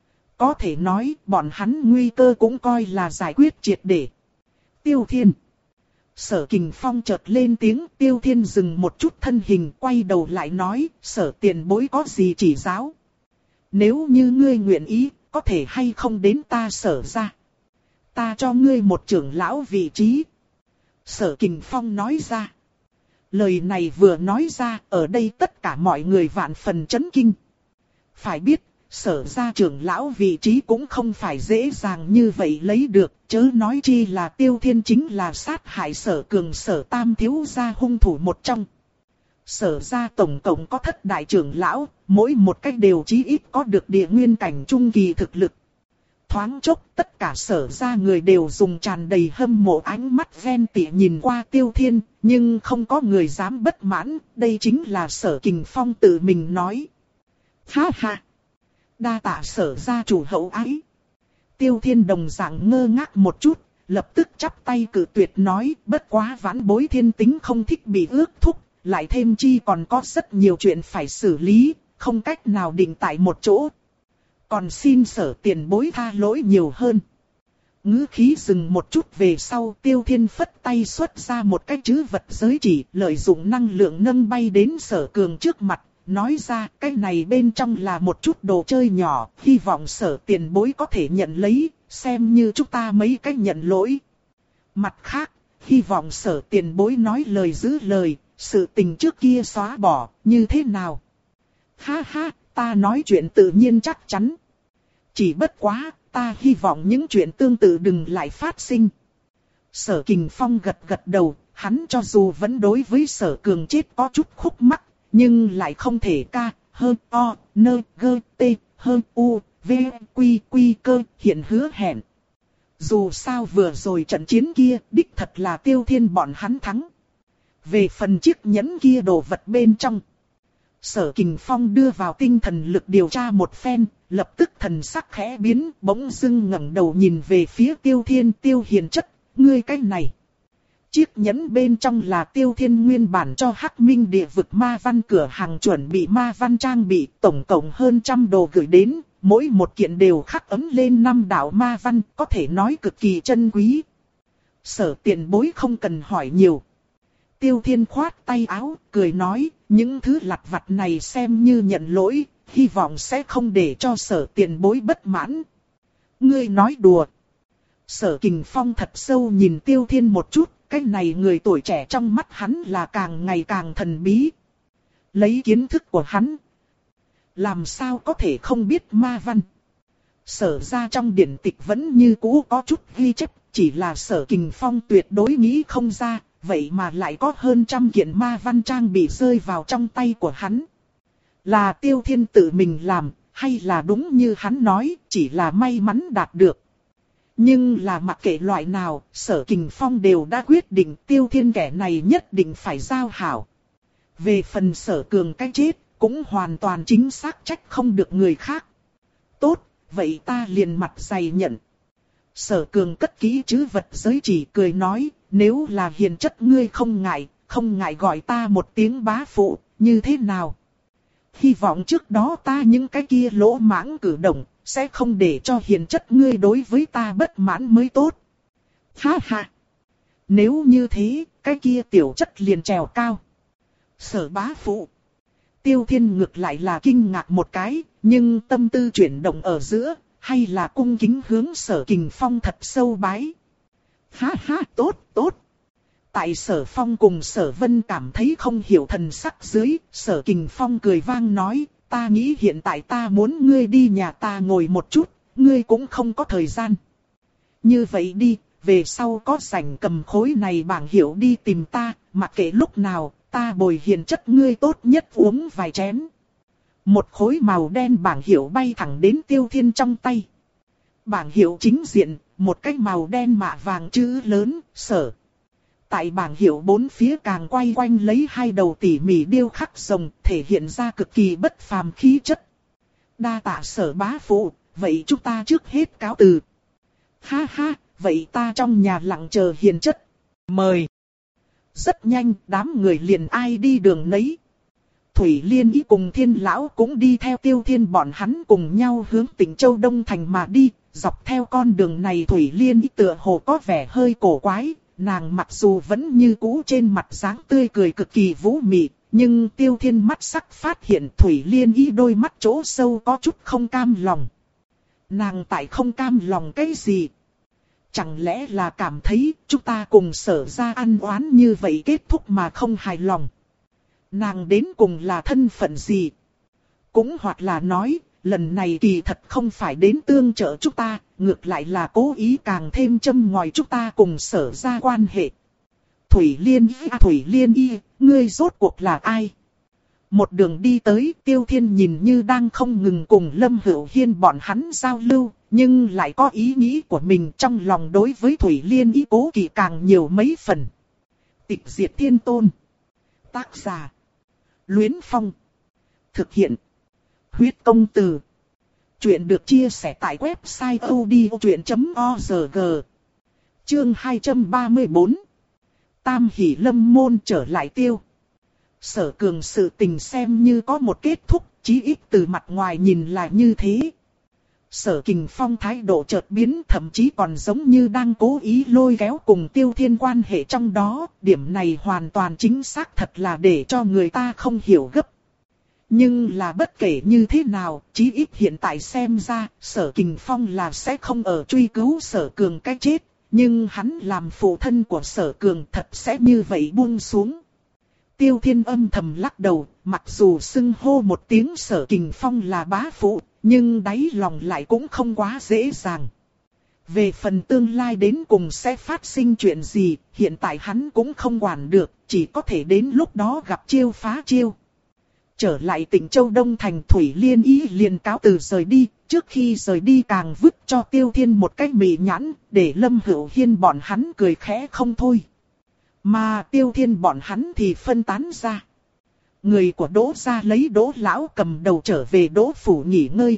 Có thể nói, bọn hắn nguy cơ cũng coi là giải quyết triệt để. Tiêu Thiên. Sở Kình Phong chợt lên tiếng, Tiêu Thiên dừng một chút thân hình, quay đầu lại nói, Sở tiền bối có gì chỉ giáo. Nếu như ngươi nguyện ý, có thể hay không đến ta Sở ra. Ta cho ngươi một trưởng lão vị trí. Sở Kình Phong nói ra. Lời này vừa nói ra, ở đây tất cả mọi người vạn phần chấn kinh. Phải biết, Sở gia trưởng lão vị trí cũng không phải dễ dàng như vậy lấy được, chớ nói chi là Tiêu Thiên chính là sát hại Sở Cường Sở Tam thiếu gia hung thủ một trong. Sở gia tổng cộng có thất đại trưởng lão, mỗi một cách đều chí ít có được địa nguyên cảnh trung kỳ thực lực. Thoáng chốc tất cả Sở gia người đều dùng tràn đầy hâm mộ ánh mắt ven tỉ nhìn qua Tiêu Thiên, nhưng không có người dám bất mãn, đây chính là Sở Kình Phong tự mình nói. Ha ha! Đa tạ Sở gia chủ hậu ái. Tiêu Thiên đồng dạng ngơ ngác một chút, lập tức chắp tay cự tuyệt nói, bất quá vãn bối thiên tính không thích bị ước thúc, lại thêm chi còn có rất nhiều chuyện phải xử lý, không cách nào định tại một chỗ. Còn xin Sở tiền bối tha lỗi nhiều hơn. Ngữ khí dừng một chút về sau, Tiêu Thiên phất tay xuất ra một cái chữ vật giới chỉ, lợi dụng năng lượng nâng bay đến Sở Cường trước mặt, nói ra cái này bên trong là một chút đồ chơi nhỏ, hy vọng Sở tiền bối có thể nhận lấy, xem như chúng ta mấy cái nhận lỗi. Mặt khác, hy vọng Sở tiền bối nói lời giữ lời, sự tình trước kia xóa bỏ, như thế nào? Ha ha, ta nói chuyện tự nhiên chắc chắn. Chỉ bất quá, ta hy vọng những chuyện tương tự đừng lại phát sinh. Sở Kình Phong gật gật đầu, hắn cho dù vẫn đối với Sở Cường chết có chút khúc mắc, nhưng lại không thể ca, hơn, o, nơ, gơ, tê, hơn, u, v, quy, quy cơ, hiện hứa hẹn. Dù sao vừa rồi trận chiến kia, đích thật là Tiêu Thiên bọn hắn thắng. Về phần chiếc nhẫn kia đồ vật bên trong, Sở Kình Phong đưa vào tinh thần lực điều tra một phen, lập tức thần sắc khẽ biến, bỗng dưng ngẩng đầu nhìn về phía Tiêu Thiên. Tiêu hiền chất, ngươi cái này. Chiếc nhẫn bên trong là Tiêu Thiên nguyên bản cho Hắc Minh địa vực ma văn cửa hàng chuẩn bị ma văn trang bị, tổng cộng hơn trăm đồ gửi đến, mỗi một kiện đều khắc ấn lên năm đạo ma văn, có thể nói cực kỳ chân quý. Sở tiền bối không cần hỏi nhiều. Tiêu Thiên khoát tay áo, cười nói, những thứ lặt vặt này xem như nhận lỗi, hy vọng sẽ không để cho Sở tiền bối bất mãn. Ngươi nói đùa. Sở Kình Phong thật sâu nhìn Tiêu Thiên một chút, cái này người tuổi trẻ trong mắt hắn là càng ngày càng thần bí. Lấy kiến thức của hắn, làm sao có thể không biết ma văn. Sở ra trong điển tịch vẫn như cũ có chút ghi chép, chỉ là Sở Kình Phong tuyệt đối nghĩ không ra, vậy mà lại có hơn trăm kiện ma văn trang bị rơi vào trong tay của hắn. Là Tiêu Thiên tự mình làm, hay là đúng như hắn nói, chỉ là may mắn đạt được. Nhưng là mặc kệ loại nào, Sở Kình Phong đều đã quyết định Tiêu Thiên kẻ này nhất định phải giao hảo. Về phần Sở Cường cái chết, cũng hoàn toàn chính xác trách không được người khác. Tốt, vậy ta liền mặt dày nhận. Sở Cường cất kỹ chữ vật giới chỉ cười nói, nếu là hiền chất ngươi không ngại, không ngại gọi ta một tiếng bá phụ, như thế nào? Hy vọng trước đó ta những cái kia lỗ mãng cử động, sẽ không để cho hiền chất ngươi đối với ta bất mãn mới tốt. Ha ha! Nếu như thế, cái kia tiểu chất liền trèo cao. Sở bá phụ. Tiêu Thiên ngược lại là kinh ngạc một cái, nhưng tâm tư chuyển động ở giữa, hay là cung kính hướng Sở Kình Phong thật sâu bái. Ha ha, tốt, tốt. Tại Sở Phong cùng Sở Vân cảm thấy không hiểu thần sắc dưới, Sở Kình Phong cười vang nói, ta nghĩ hiện tại ta muốn ngươi đi nhà ta ngồi một chút, ngươi cũng không có thời gian. Như vậy đi, về sau có rảnh cầm khối này bảng hiệu đi tìm ta, mặc kệ lúc nào, ta bồi hiền chất ngươi tốt nhất uống vài chén. Một khối màu đen bảng hiệu bay thẳng đến Tiêu Thiên trong tay. Bảng hiệu chính diện, một cái màu đen mạ vàng chữ lớn, Sở. Tại bảng hiệu bốn phía càng quay quanh lấy hai đầu tỉ mỉ điêu khắc rồng, thể hiện ra cực kỳ bất phàm khí chất. Đa tạ Sở bá phụ, vậy chúng ta trước hết cáo từ. Ha ha, vậy ta trong nhà lặng chờ hiền chất. Mời. Rất nhanh, đám người liền ai đi đường nấy. Thủy Liên Ý cùng Thiên Lão cũng đi theo Tiêu Thiên bọn hắn cùng nhau hướng tỉnh Châu Đông Thành mà đi. Dọc theo con đường này Thủy Liên Ý tựa hồ có vẻ hơi cổ quái. Nàng mặc dù vẫn như cũ trên mặt dáng tươi cười cực kỳ vũ mị, nhưng Tiêu Thiên mắt sắc phát hiện Thủy Liên Ý đôi mắt chỗ sâu có chút không cam lòng. Nàng tại không cam lòng cái gì? Chẳng lẽ là cảm thấy chúng ta cùng Sở ra ăn oán như vậy kết thúc mà không hài lòng? Nàng đến cùng là thân phận gì? Cũng hoặc là nói, lần này kỳ thật không phải đến tương trợ chúng ta, ngược lại là cố ý càng thêm châm ngòi chúng ta cùng Sở ra quan hệ. Thủy Liên Y, à, Thủy Liên Y, ngươi rốt cuộc là ai? Một đường đi tới, Tiêu Thiên nhìn như đang không ngừng cùng Lâm Hữu Hiên bọn hắn giao lưu, nhưng lại có ý nghĩ của mình trong lòng đối với Thủy Liên Y cố kỵ càng nhiều mấy phần. Tịch Diệt Thiên Tôn. Tác giả. Luyến Phong. Thực hiện. Huyết Công Từ. Chuyện được chia sẻ tại website odchuyện chấm org. Chương hai trăm ba mươi tư. Tam Hỷ Lâm Môn trở lại tiêu. Sở Cường sự tình xem như có một kết thúc, chí ít từ mặt ngoài nhìn là như thế. Sở Kình Phong thái độ chợt biến, thậm chí còn giống như đang cố ý lôi kéo cùng Tiêu Thiên quan hệ trong đó, điểm này hoàn toàn chính xác, thật là để cho người ta không hiểu gấp. Nhưng là bất kể như thế nào, chí ít hiện tại xem ra, Sở Kình Phong là sẽ không ở truy cứu Sở Cường cái chết, nhưng hắn làm phụ thân của Sở Cường thật sẽ như vậy buông xuống. Tiêu Thiên âm thầm lắc đầu, mặc dù xưng hô một tiếng Sở Kình Phong là bá phụ, nhưng đáy lòng lại cũng không quá dễ dàng. Về phần tương lai đến cùng sẽ phát sinh chuyện gì, hiện tại hắn cũng không quản được, chỉ có thể đến lúc đó gặp chiêu phá chiêu. Trở lại tỉnh Châu Đông thành, Thủy Liên Y liền cáo từ rời đi, trước khi rời đi càng vứt cho Tiêu Thiên một cái mị nhãn, để Lâm Hữu Hiên bọn hắn cười khẽ không thôi. Mà Tiêu Thiên bọn hắn thì phân tán ra. Người của Đỗ gia lấy Đỗ lão cầm đầu trở về Đỗ phủ nghỉ ngơi.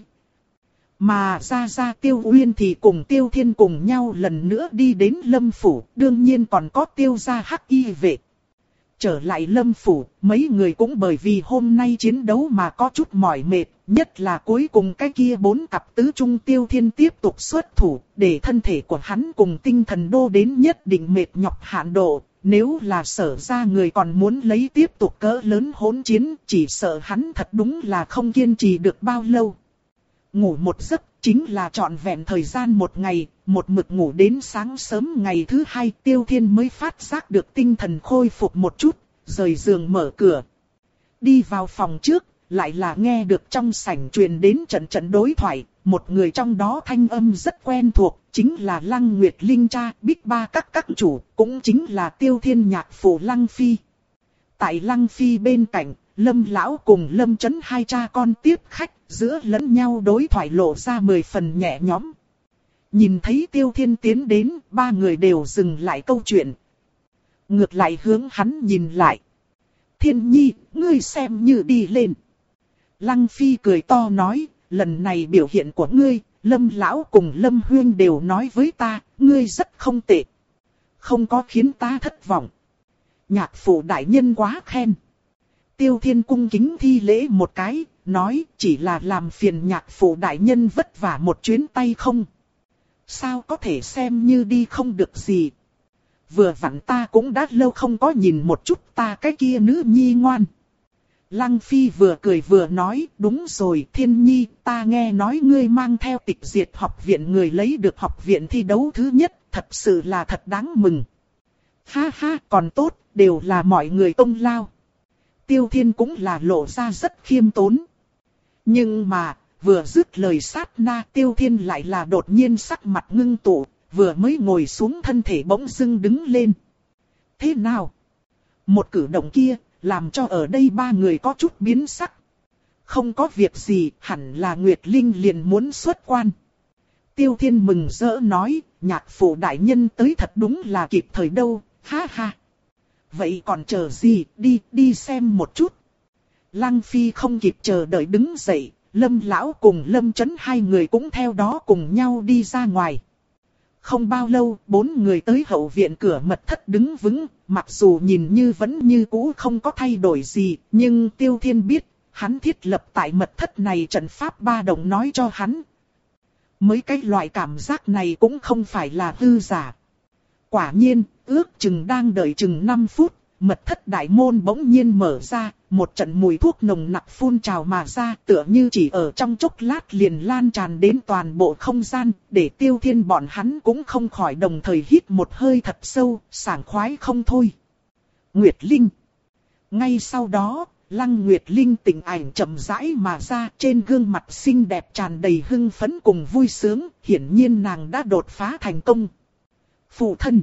Mà gia gia Tiêu Uyên thì cùng Tiêu Thiên cùng nhau lần nữa đi đến Lâm phủ, đương nhiên còn có Tiêu gia Hắc Y vệ. Trở lại Lâm phủ, mấy người cũng bởi vì hôm nay chiến đấu mà có chút mỏi mệt, nhất là cuối cùng cái kia bốn cặp tứ trung Tiêu Thiên tiếp tục xuất thủ, để thân thể của hắn cùng tinh thần đô đến nhất định mệt nhọc hạn độ. Nếu là Sở ra người còn muốn lấy tiếp tục cỡ lớn hỗn chiến, chỉ sợ hắn thật đúng là không kiên trì được bao lâu. Ngủ một giấc chính là trọn vẹn thời gian một ngày, một mực ngủ đến sáng sớm ngày thứ hai, Tiêu Thiên mới phát giác được tinh thần khôi phục một chút, rời giường mở cửa. Đi vào phòng trước, lại là nghe được trong sảnh truyền đến trận trận đối thoại, một người trong đó thanh âm rất quen thuộc, chính là Lăng Nguyệt Linh cha, Bích Ba các các chủ, cũng chính là Tiêu Thiên nhạc phụ Lăng Phi. Tại Lăng Phi bên cạnh, Lâm Lão cùng Lâm Chấn hai cha con tiếp khách, giữa lẫn nhau đối thoại lộ ra mười phần nhẹ nhõm. Nhìn thấy Tiêu Thiên tiến đến, ba người đều dừng lại câu chuyện. Ngược lại hướng hắn nhìn lại. Thiên Nhi, ngươi xem như đi lên. Lăng Phi cười to nói, lần này biểu hiện của ngươi, Lâm Lão cùng Lâm Huyên đều nói với ta, ngươi rất không tệ. Không có khiến ta thất vọng. Nhạc phụ đại nhân quá khen. Tiêu Thiên cung kính thi lễ một cái, nói chỉ là làm phiền nhạc phụ đại nhân vất vả một chuyến tay không. Sao có thể xem như đi không được gì. Vừa vặn ta cũng đã lâu không có nhìn một chút ta cái kia nữ nhi ngoan. Lăng Phi vừa cười vừa nói, đúng rồi Thiên Nhi, ta nghe nói ngươi mang theo tịch diệt học viện người lấy được học viện thi đấu thứ nhất, thật sự là thật đáng mừng. Ha ha, còn tốt, đều là mọi người công lao. Tiêu Thiên cũng là lộ ra rất khiêm tốn. Nhưng mà, vừa dứt lời sát na, Tiêu Thiên lại là đột nhiên sắc mặt ngưng tụ, vừa mới ngồi xuống thân thể bỗng dưng đứng lên. Thế nào? Một cử động kia, làm cho ở đây ba người có chút biến sắc. Không có việc gì, hẳn là Nguyệt Linh liền muốn xuất quan. Tiêu Thiên mừng rỡ nói, nhạc phụ đại nhân tới thật đúng là kịp thời đâu, ha ha. Vậy còn chờ gì, đi, đi xem một chút. Lăng Phi không kịp chờ đợi đứng dậy, Lâm Lão cùng Lâm Chấn hai người cũng theo đó cùng nhau đi ra ngoài. Không bao lâu, bốn người tới hậu viện cửa mật thất đứng vững, mặc dù nhìn như vẫn như cũ không có thay đổi gì, nhưng Tiêu Thiên biết, hắn thiết lập tại mật thất này trận pháp ba động nói cho hắn. Mấy cái loại cảm giác này cũng không phải là hư giả. Quả nhiên, ước chừng đang đợi chừng năm phút, mật thất đại môn bỗng nhiên mở ra, một trận mùi thuốc nồng nặc phun trào mà ra, tựa như chỉ ở trong chốc lát liền lan tràn đến toàn bộ không gian, để Tiêu Thiên bọn hắn cũng không khỏi đồng thời hít một hơi thật sâu, sảng khoái không thôi. Nguyệt Linh. Ngay sau đó, Lăng Nguyệt Linh tình ảnh chậm rãi mà ra, trên gương mặt xinh đẹp tràn đầy hưng phấn cùng vui sướng, hiển nhiên nàng đã đột phá thành công. Phụ thân.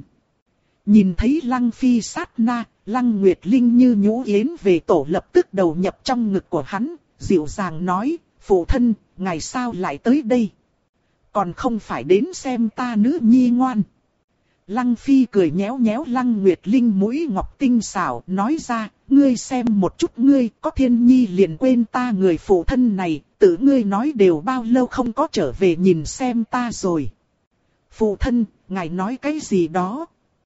Nhìn thấy Lăng Phi sát na, Lăng Nguyệt Linh như nhũ yến về tổ lập tức đầu nhập trong ngực của hắn, dịu dàng nói, phụ thân, ngày sao lại tới đây? Còn không phải đến xem ta nữ nhi ngoan. Lăng Phi cười nhéo nhéo Lăng Nguyệt Linh mũi ngọc tinh xảo, nói ra, ngươi xem một chút ngươi, có Thiên Nhi liền quên ta người phụ thân này, tự ngươi nói đều bao lâu không có trở về nhìn xem ta rồi. Phụ thân, ngài nói cái gì đó?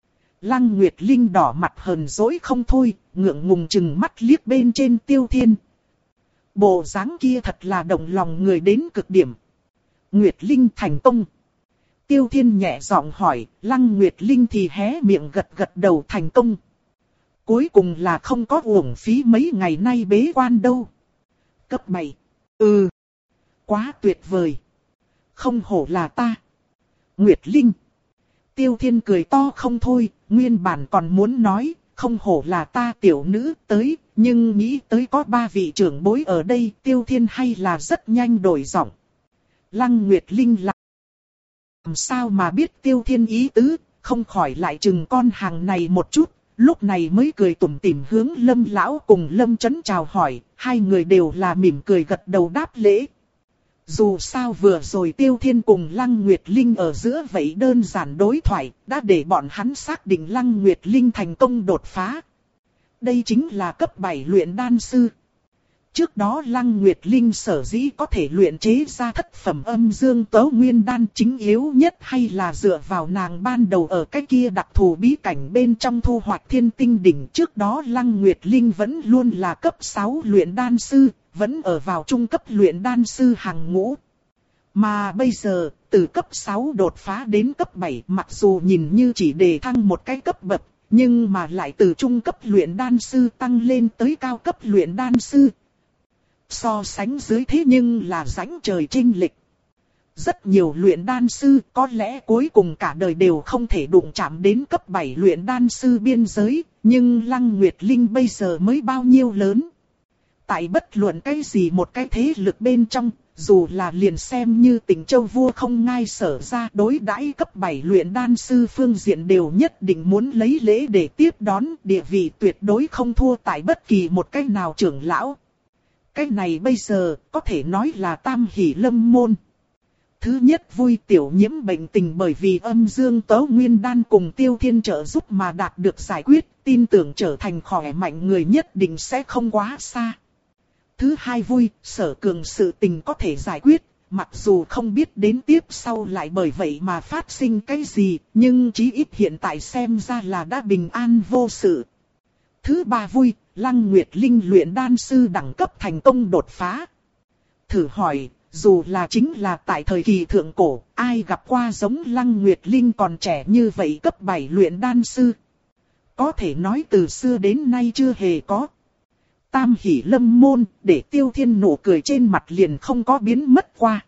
Lăng Nguyệt Linh đỏ mặt hờn dỗi không thôi, ngượng ngùng chừng mắt liếc bên trên Tiêu Thiên. Bộ dáng kia thật là động lòng người đến cực điểm. Nguyệt Linh thành công. Tiêu Thiên nhẹ giọng hỏi, Lăng Nguyệt Linh thì hé miệng gật gật đầu thành công. Cuối cùng là không có uổng phí mấy ngày nay bế quan đâu. Cấp bảy. Ừ. Quá tuyệt vời. Không hổ là ta. Nguyệt Linh. Tiêu Thiên cười to không thôi, nguyên bản còn muốn nói, không hổ là ta tiểu nữ tới, nhưng nghĩ tới có ba vị trưởng bối ở đây, Tiêu Thiên hay là rất nhanh đổi giọng. Lăng Nguyệt Linh là... Làm sao mà biết Tiêu Thiên ý tứ, không khỏi lại chừng con hàng này một chút, lúc này mới cười tủm tỉm hướng Lâm Lão cùng Lâm Chấn chào hỏi, hai người đều là mỉm cười gật đầu đáp lễ. Dù sao vừa rồi Tiêu Thiên cùng Lăng Nguyệt Linh ở giữa vậy đơn giản đối thoại, đã để bọn hắn xác định Lăng Nguyệt Linh thành công đột phá. Đây chính là cấp bảy luyện đan sư. Trước đó Lăng Nguyệt Linh sở dĩ có thể luyện chế ra thất phẩm âm dương tấu nguyên đan, chính yếu nhất hay là dựa vào nàng ban đầu ở cái kia đặc thù bí cảnh bên trong thu hoạch thiên tinh đỉnh. Trước đó Lăng Nguyệt Linh vẫn luôn là cấp sáu luyện đan sư, vẫn ở vào trung cấp luyện đan sư hàng ngũ. Mà bây giờ, từ cấp sáu đột phá đến cấp bảy, mặc dù nhìn như chỉ đề thăng một cái cấp bậc, nhưng mà lại từ trung cấp luyện đan sư tăng lên tới cao cấp luyện đan sư. So sánh dưới thế nhưng là rãnh trời chênh lệch. Rất nhiều luyện đan sư có lẽ cuối cùng cả đời đều không thể đụng chạm đến cấp bảy luyện đan sư biên giới, nhưng Lăng Nguyệt Linh bây giờ mới bao nhiêu lớn. Tại bất luận cái gì một cái thế lực bên trong, dù là liền xem như Tỉnh Châu vua không ngai sở ra đối đãi cấp bảy luyện đan sư phương diện đều nhất định muốn lấy lễ để tiếp đón, địa vị tuyệt đối không thua tại bất kỳ một cái nào trưởng lão. Cái này bây giờ có thể nói là tam hỷ lâm môn. Thứ nhất vui tiểu nhiễm bệnh tình bởi vì âm dương tấu nguyên đan cùng Tiêu Thiên trợ giúp mà đạt được giải quyết, tin tưởng trở thành khỏe mạnh người nhất định sẽ không quá xa. Thứ hai vui, Sở Cường sự tình có thể giải quyết, mặc dù không biết đến tiếp sau lại bởi vậy mà phát sinh cái gì, nhưng chí ít hiện tại xem ra là đã bình an vô sự. Thứ ba vui, Lăng Nguyệt Linh luyện đan sư đẳng cấp thành công đột phá. Thử hỏi, dù là chính là tại thời kỳ thượng cổ, ai gặp qua giống Lăng Nguyệt Linh còn trẻ như vậy cấp bảy luyện đan sư? Có thể nói từ xưa đến nay chưa hề có. Tam hỷ lâm môn, để Tiêu Thiên nụ cười trên mặt liền không có biến mất qua.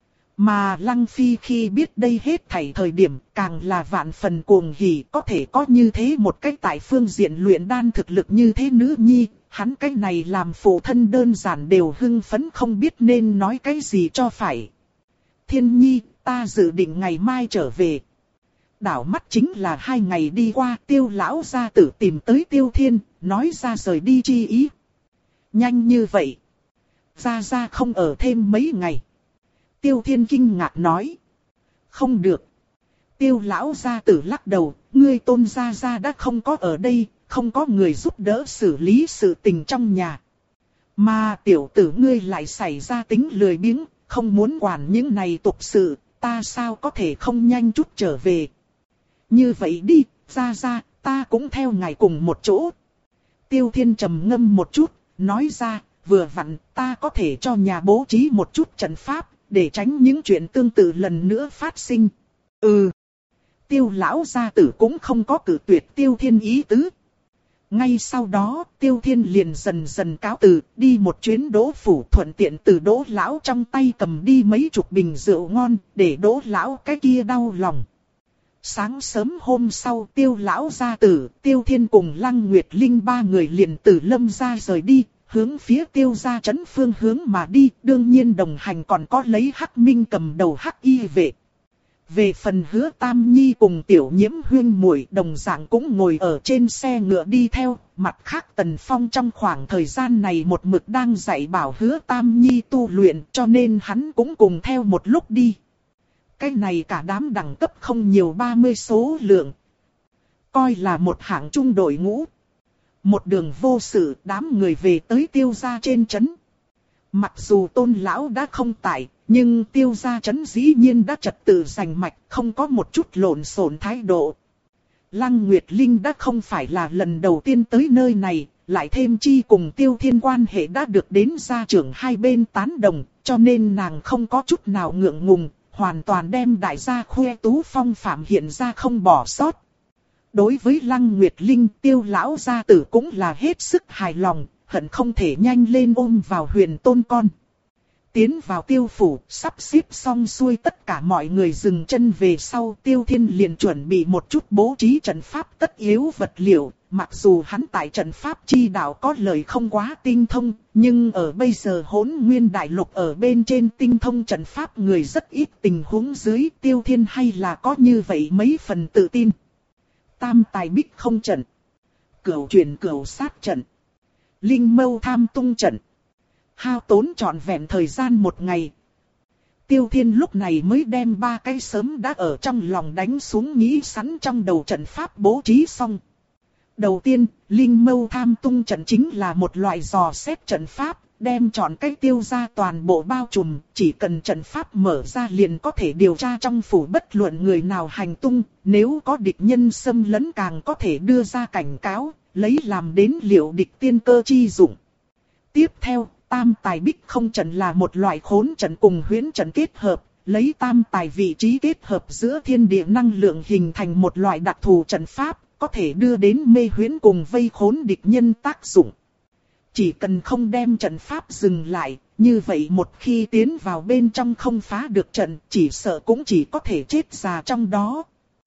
Mà Lăng Phi khi biết đây hết thảy thời điểm càng là vạn phần cuồng hỉ, có thể có như thế một cách tại phương diện luyện đan thực lực như thế nữ nhi, hắn cái này làm phụ thân đơn giản đều hưng phấn không biết nên nói cái gì cho phải. Thiên nhi, ta dự định ngày mai trở về. Đảo mắt chính là hai ngày đi qua, Tiêu lão gia tử tìm tới Tiêu Thiên, nói ra rời đi chi ý. Nhanh như vậy. Gia Gia không ở thêm mấy ngày. Tiêu Thiên kinh ngạc nói. Không được. Tiêu lão gia tử lắc đầu, ngươi Tôn Gia Gia đã không có ở đây, không có người giúp đỡ xử lý sự tình trong nhà. Mà tiểu tử ngươi lại xảy ra tính lười biếng, không muốn quản những này tục sự, ta sao có thể không nhanh chút trở về. Như vậy đi, Gia Gia, ta cũng theo ngài cùng một chỗ. Tiêu Thiên trầm ngâm một chút, nói ra, vừa vặn ta có thể cho nhà bố trí một chút trận pháp, để tránh những chuyện tương tự lần nữa phát sinh. Ừ. Tiêu lão gia tử cũng không có cử tuyệt Tiêu Thiên ý tứ. Ngay sau đó, Tiêu Thiên liền dần dần cáo từ, đi một chuyến Đỗ phủ, thuận tiện từ Đỗ lão trong tay cầm đi mấy chục bình rượu ngon, để Đỗ lão cái kia đau lòng. Sáng sớm hôm sau, Tiêu lão gia tử, Tiêu Thiên cùng Lăng Nguyệt Linh ba người liền từ Lâm gia rời đi, hướng phía Tiêu gia trấn phương hướng mà đi, đương nhiên đồng hành còn có lấy Hắc Minh cầm đầu Hắc Y vệ. Về phần Hứa Tam Nhi cùng Tiểu Nhiễm huyên muội đồng dạng cũng ngồi ở trên xe ngựa đi theo, mặt khác Tần Phong trong khoảng thời gian này một mực đang dạy bảo Hứa Tam Nhi tu luyện, cho nên hắn cũng cùng theo một lúc đi. Cái này cả đám đẳng cấp không nhiều ba mươi số lượng, coi là một hạng trung đội ngũ. Một đường vô sự, đám người về tới Tiêu gia trên trấn. Mặc dù Tôn lão đã không tại, nhưng Tiêu gia trấn dĩ nhiên đã trật tự rành mạch, không có một chút lộn xộn thái độ. Lăng Nguyệt Linh đã không phải là lần đầu tiên tới nơi này, lại thêm chi cùng Tiêu Thiên quan hệ đã được đến gia trưởng hai bên tán đồng, cho nên nàng không có chút nào ngượng ngùng, hoàn toàn đem đại gia khoe tú phong phạm hiện ra không bỏ sót. Đối với Lăng Nguyệt Linh, Tiêu lão gia tử cũng là hết sức hài lòng, hận không thể nhanh lên ôm vào Huyền Tôn con. Tiến vào Tiêu phủ, sắp xếp xong xuôi tất cả mọi người dừng chân về sau, Tiêu Thiên liền chuẩn bị một chút bố trí trận pháp tất yếu vật liệu. Mặc dù hắn tại trận pháp chi đạo có lời không quá tinh thông, nhưng ở bây giờ Hỗn Nguyên đại lục ở bên trên tinh thông trận pháp người rất ít, tình huống dưới Tiêu Thiên hay là có như vậy mấy phần tự tin. Tam tài bích không trận, cửu chuyển cửu sát trận, linh mâu tham tung trận. Hao tốn trọn vẹn thời gian một ngày. Tiêu Thiên lúc này mới đem ba cái sớm đã ở trong lòng đánh xuống nghĩ sẵn trong đầu trận pháp bố trí xong. Đầu tiên, linh mâu tham tung trận chính là một loại dò xét trận pháp, đem chọn cái tiêu ra toàn bộ bao trùm, chỉ cần trận pháp mở ra liền có thể điều tra trong phủ bất luận người nào hành tung, nếu có địch nhân xâm lấn càng có thể đưa ra cảnh cáo, lấy làm đến liệu địch tiên cơ chi dụng. Tiếp theo, tam tài bích không trận là một loại khốn trận cùng huyễn trận kết hợp, lấy tam tài vị trí kết hợp giữa thiên địa năng lượng hình thành một loại đặc thù trận pháp, có thể đưa đến mê huyễn cùng vây khốn địch nhân tác dụng. Chỉ cần không đem trận pháp dừng lại, như vậy một khi tiến vào bên trong không phá được trận, chỉ sợ cũng chỉ có thể chết già trong đó.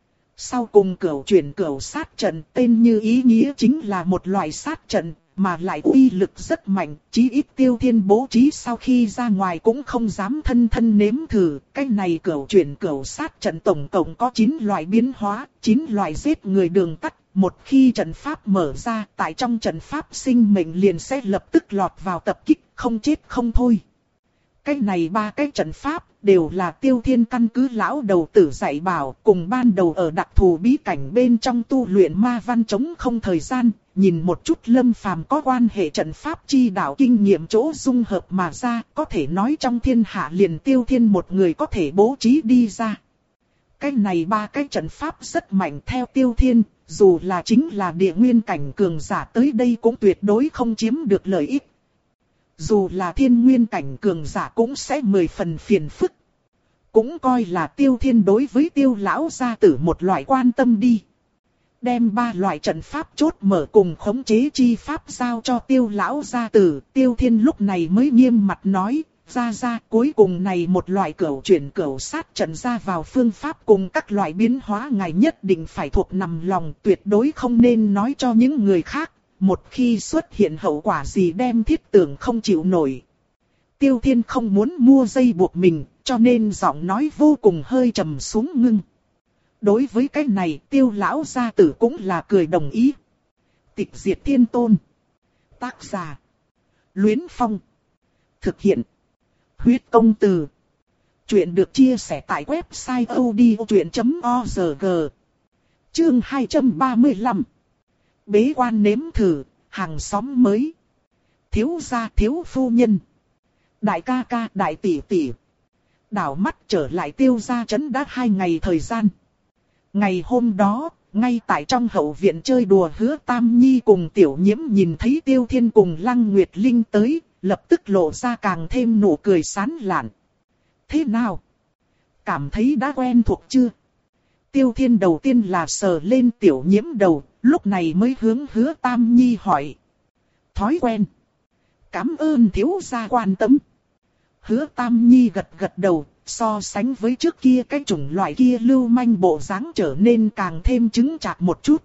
Sau cùng cửu chuyển cửu sát trận, tên như ý nghĩa chính là một loại sát trận, mà lại uy lực rất mạnh, chí ít Tiêu Thiên bố trí sau khi ra ngoài cũng không dám thân thân nếm thử. Cái này cửu chuyển cửu sát trận tổng cộng có chín loại biến hóa, chín loại giết người đường tắt. Một khi trận pháp mở ra, tại trong trận pháp sinh mệnh liền sẽ lập tức lọt vào tập kích, không chết không thôi. Cái này ba cái trận pháp đều là Tiêu Thiên căn cứ lão đầu tử dạy bảo, cùng ban đầu ở đặc thù bí cảnh bên trong tu luyện ma văn chống không thời gian, nhìn một chút Lâm Phàm có quan hệ trận pháp chi đạo kinh nghiệm chỗ dung hợp mà ra, có thể nói trong thiên hạ liền Tiêu Thiên một người có thể bố trí đi ra. Cái này ba cái trận pháp rất mạnh theo Tiêu Thiên, dù là chính là địa nguyên cảnh cường giả tới đây cũng tuyệt đối không chiếm được lợi ích. Dù là thiên nguyên cảnh cường giả cũng sẽ mười phần phiền phức. Cũng coi là Tiêu Thiên đối với Tiêu lão gia tử một loại quan tâm đi. Đem ba loại trận pháp chốt mở cùng khống chế chi pháp giao cho Tiêu lão gia tử, Tiêu Thiên lúc này mới nghiêm mặt nói, ra ra cuối cùng này một loại cửu chuyển cửu sát trận ra vào phương pháp cùng các loại biến hóa ngài nhất định phải thuộc nằm lòng, tuyệt đối không nên nói cho những người khác. Một khi xuất hiện hậu quả gì đem thiết tưởng không chịu nổi. Tiêu Thiên không muốn mua dây buộc mình, cho nên giọng nói vô cùng hơi trầm xuống ngưng. Đối với cái này, Tiêu lão gia tử cũng là cười đồng ý. Tịch diệt thiên tôn. Tác giả. Luyến Phong. Thực hiện. Huyết công từ. Chuyện được chia sẻ tại website odchuyện chấm org. Chương hai trăm ba mươi lăm. Bế quan nếm thử, hàng xóm mới. Thiếu gia thiếu phu nhân. Đại ca ca đại tỷ tỷ. Đảo mắt trở lại Tiêu gia trấn đã hai ngày thời gian. Ngày hôm đó, ngay tại trong hậu viện chơi đùa Hứa Tam Nhi cùng Tiểu Nhiễm nhìn thấy Tiêu Thiên cùng Lăng Nguyệt Linh tới, lập tức lộ ra càng thêm nụ cười sán lạn. Thế nào? Cảm thấy đã quen thuộc chưa? Tiêu Thiên đầu tiên là sờ lên Tiểu Nhiễm đầu, lúc này mới hướng Hứa Tam Nhi hỏi. Thói quen. Cảm ơn thiếu gia quan tâm. Hứa Tam Nhi gật gật đầu, so sánh với trước kia cái chủng loại kia lưu manh bộ dáng trở nên càng thêm chứng chạc một chút.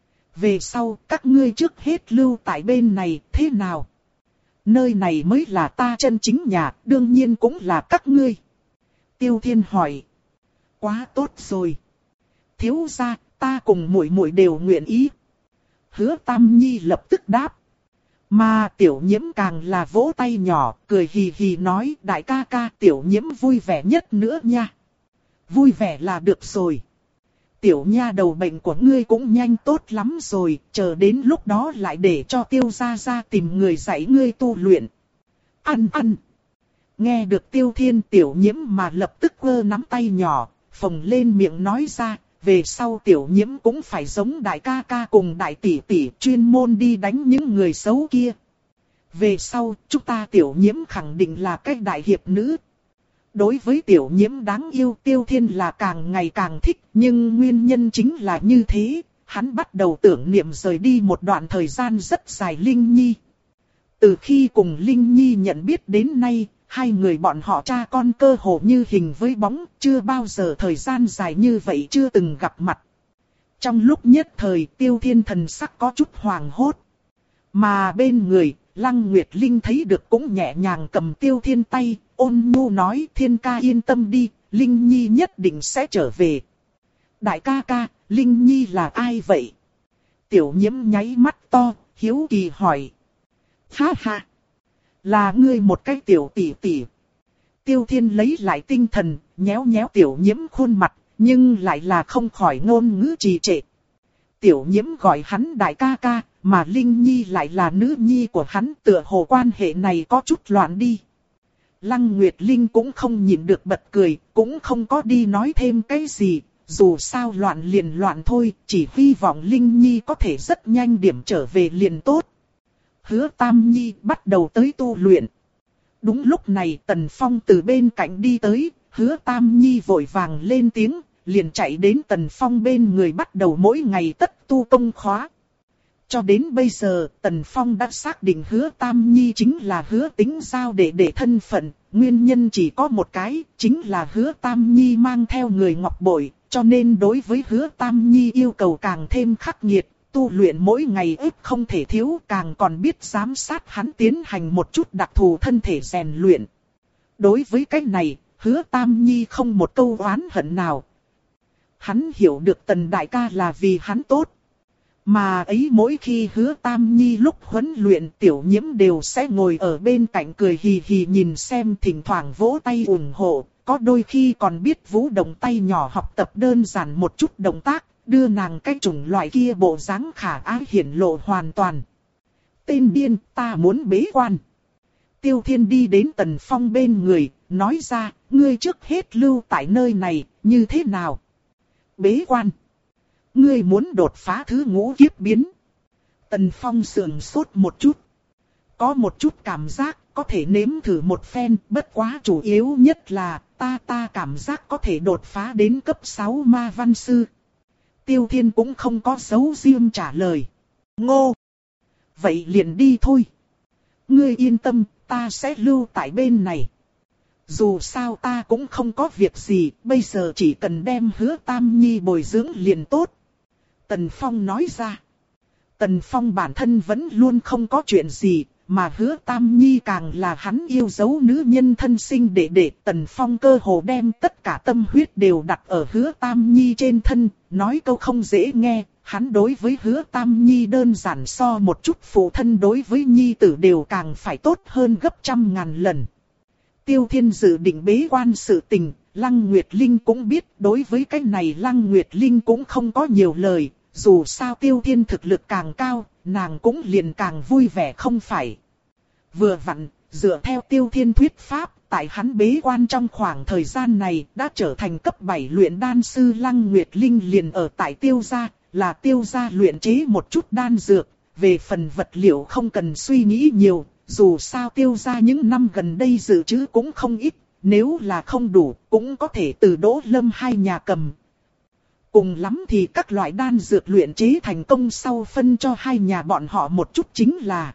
Về sau, các ngươi trước hết lưu tại bên này, thế nào? Nơi này mới là ta chân chính nhà, đương nhiên cũng là các ngươi. Tiêu Thiên hỏi. Quá tốt rồi. Thiếu gia, ta cùng muội muội đều nguyện ý. Hứa Tam Nhi lập tức đáp. Mà Tiểu Nhiễm càng là vỗ tay nhỏ, cười hì hì nói, đại ca ca Tiểu Nhiễm vui vẻ nhất nữa nha. Vui vẻ là được rồi. Tiểu nha đầu bệnh của ngươi cũng nhanh tốt lắm rồi, chờ đến lúc đó lại để cho Tiêu gia gia tìm người dạy ngươi tu luyện. Ăn ăn. Nghe được Tiêu Thiên Tiểu Nhiễm mà lập tức vơ nắm tay nhỏ, phồng lên miệng nói ra, về sau tiểu nhiễm cũng phải giống đại ca ca cùng đại tỷ tỷ chuyên môn đi đánh những người xấu kia. Về sau, chúng ta tiểu nhiễm khẳng định là cái đại hiệp nữ. Đối với tiểu nhiễm đáng yêu, Tiêu Thiên là càng ngày càng thích, nhưng nguyên nhân chính là như thế, hắn bắt đầu tưởng niệm rời đi một đoạn thời gian rất dài Linh Nhi. Từ khi cùng Linh Nhi nhận biết đến nay, hai người bọn họ cha con cơ hồ như hình với bóng, chưa bao giờ thời gian dài như vậy chưa từng gặp mặt. Trong lúc nhất thời Tiêu Thiên thần sắc có chút hoàng hốt. Mà bên người, Lăng Nguyệt Linh thấy được cũng nhẹ nhàng cầm Tiêu Thiên tay, ôn nhu nói Thiên ca yên tâm đi, Linh Nhi nhất định sẽ trở về. Đại ca ca, Linh Nhi là ai vậy? Tiểu nhiễm nháy mắt to, hiếu kỳ hỏi. Ha ha! Là ngươi một cái tiểu tỷ tỷ. Tiêu Thiên lấy lại tinh thần, nhéo nhéo tiểu nhiễm khuôn mặt, nhưng lại là không khỏi ngôn ngữ trì trệ. Tiểu nhiễm gọi hắn đại ca ca, mà Linh Nhi lại là nữ nhi của hắn, tựa hồ quan hệ này có chút loạn đi. Lăng Nguyệt Linh cũng không nhịn được bật cười, cũng không có đi nói thêm cái gì, dù sao loạn liền loạn thôi, chỉ hy vọng Linh Nhi có thể rất nhanh điểm trở về liền tốt. Hứa Tam Nhi bắt đầu tới tu luyện. Đúng lúc này Tần Phong từ bên cạnh đi tới, Hứa Tam Nhi vội vàng lên tiếng, liền chạy đến Tần Phong bên người bắt đầu mỗi ngày tất tu công khóa. Cho đến bây giờ, Tần Phong đã xác định Hứa Tam Nhi chính là Hứa Tính Giao để để thân phận, nguyên nhân chỉ có một cái, chính là Hứa Tam Nhi mang theo người ngọc bội, cho nên đối với Hứa Tam Nhi yêu cầu càng thêm khắc nghiệt, tu luyện mỗi ngày ít không thể thiếu, càng còn biết giám sát hắn tiến hành một chút đặc thù thân thể rèn luyện. Đối với cái này, Hứa Tam Nhi không một câu oán hận nào. Hắn hiểu được Tần đại ca là vì hắn tốt. Mà ấy mỗi khi Hứa Tam Nhi lúc huấn luyện tiểu nhiễm đều sẽ ngồi ở bên cạnh cười hì hì nhìn xem, thỉnh thoảng vỗ tay ủng hộ, có đôi khi còn biết vũ động tay nhỏ học tập đơn giản một chút động tác, đưa nàng cái chủng loại kia bộ dáng khả ái hiển lộ hoàn toàn. Tên điên, ta muốn bế quan. Tiêu Thiên đi đến Tần Phong bên người, nói ra, ngươi trước hết lưu tại nơi này, như thế nào? Bế quan. Ngươi muốn đột phá thứ ngũ kiếp biến. Tần Phong sườn sốt một chút. Có một chút cảm giác, có thể nếm thử một phen, bất quá chủ yếu nhất là, ta ta cảm giác có thể đột phá đến cấp sáu ma văn sư. Tiêu Thiên cũng không có giấu riêng trả lời. Ngô! Vậy liền đi thôi. Ngươi yên tâm, ta sẽ lưu tại bên này. Dù sao ta cũng không có việc gì, bây giờ chỉ cần đem Hứa Tam Nhi bồi dưỡng liền tốt. Tần Phong nói ra. Tần Phong bản thân vẫn luôn không có chuyện gì, mà Hứa Tam Nhi càng là hắn yêu dấu nữ nhân thân sinh để để Tần Phong cơ hồ đem tất cả tâm huyết đều đặt ở Hứa Tam Nhi trên thân, nói câu không dễ nghe, hắn đối với Hứa Tam Nhi đơn giản so một chút phụ thân đối với Nhi tử đều càng phải tốt hơn gấp trăm ngàn lần. Tiêu Thiên dự định bế quan sự tình, Lăng Nguyệt Linh cũng biết, đối với cái này Lăng Nguyệt Linh cũng không có nhiều lời, dù sao Tiêu Thiên thực lực càng cao, nàng cũng liền càng vui vẻ không phải. Vừa vặn, dựa theo Tiêu Thiên thuyết pháp, tại hắn bế quan trong khoảng thời gian này đã trở thành cấp bảy luyện đan sư. Lăng Nguyệt Linh liền ở tại Tiêu gia, là Tiêu gia luyện chế một chút đan dược, về phần vật liệu không cần suy nghĩ nhiều, dù sao Tiêu gia những năm gần đây dự trữ cũng không ít, nếu là không đủ cũng có thể từ Đỗ Lâm hai nhà cầm. Cùng lắm thì các loại đan dược luyện chế thành công sau phân cho hai nhà bọn họ một chút chính là.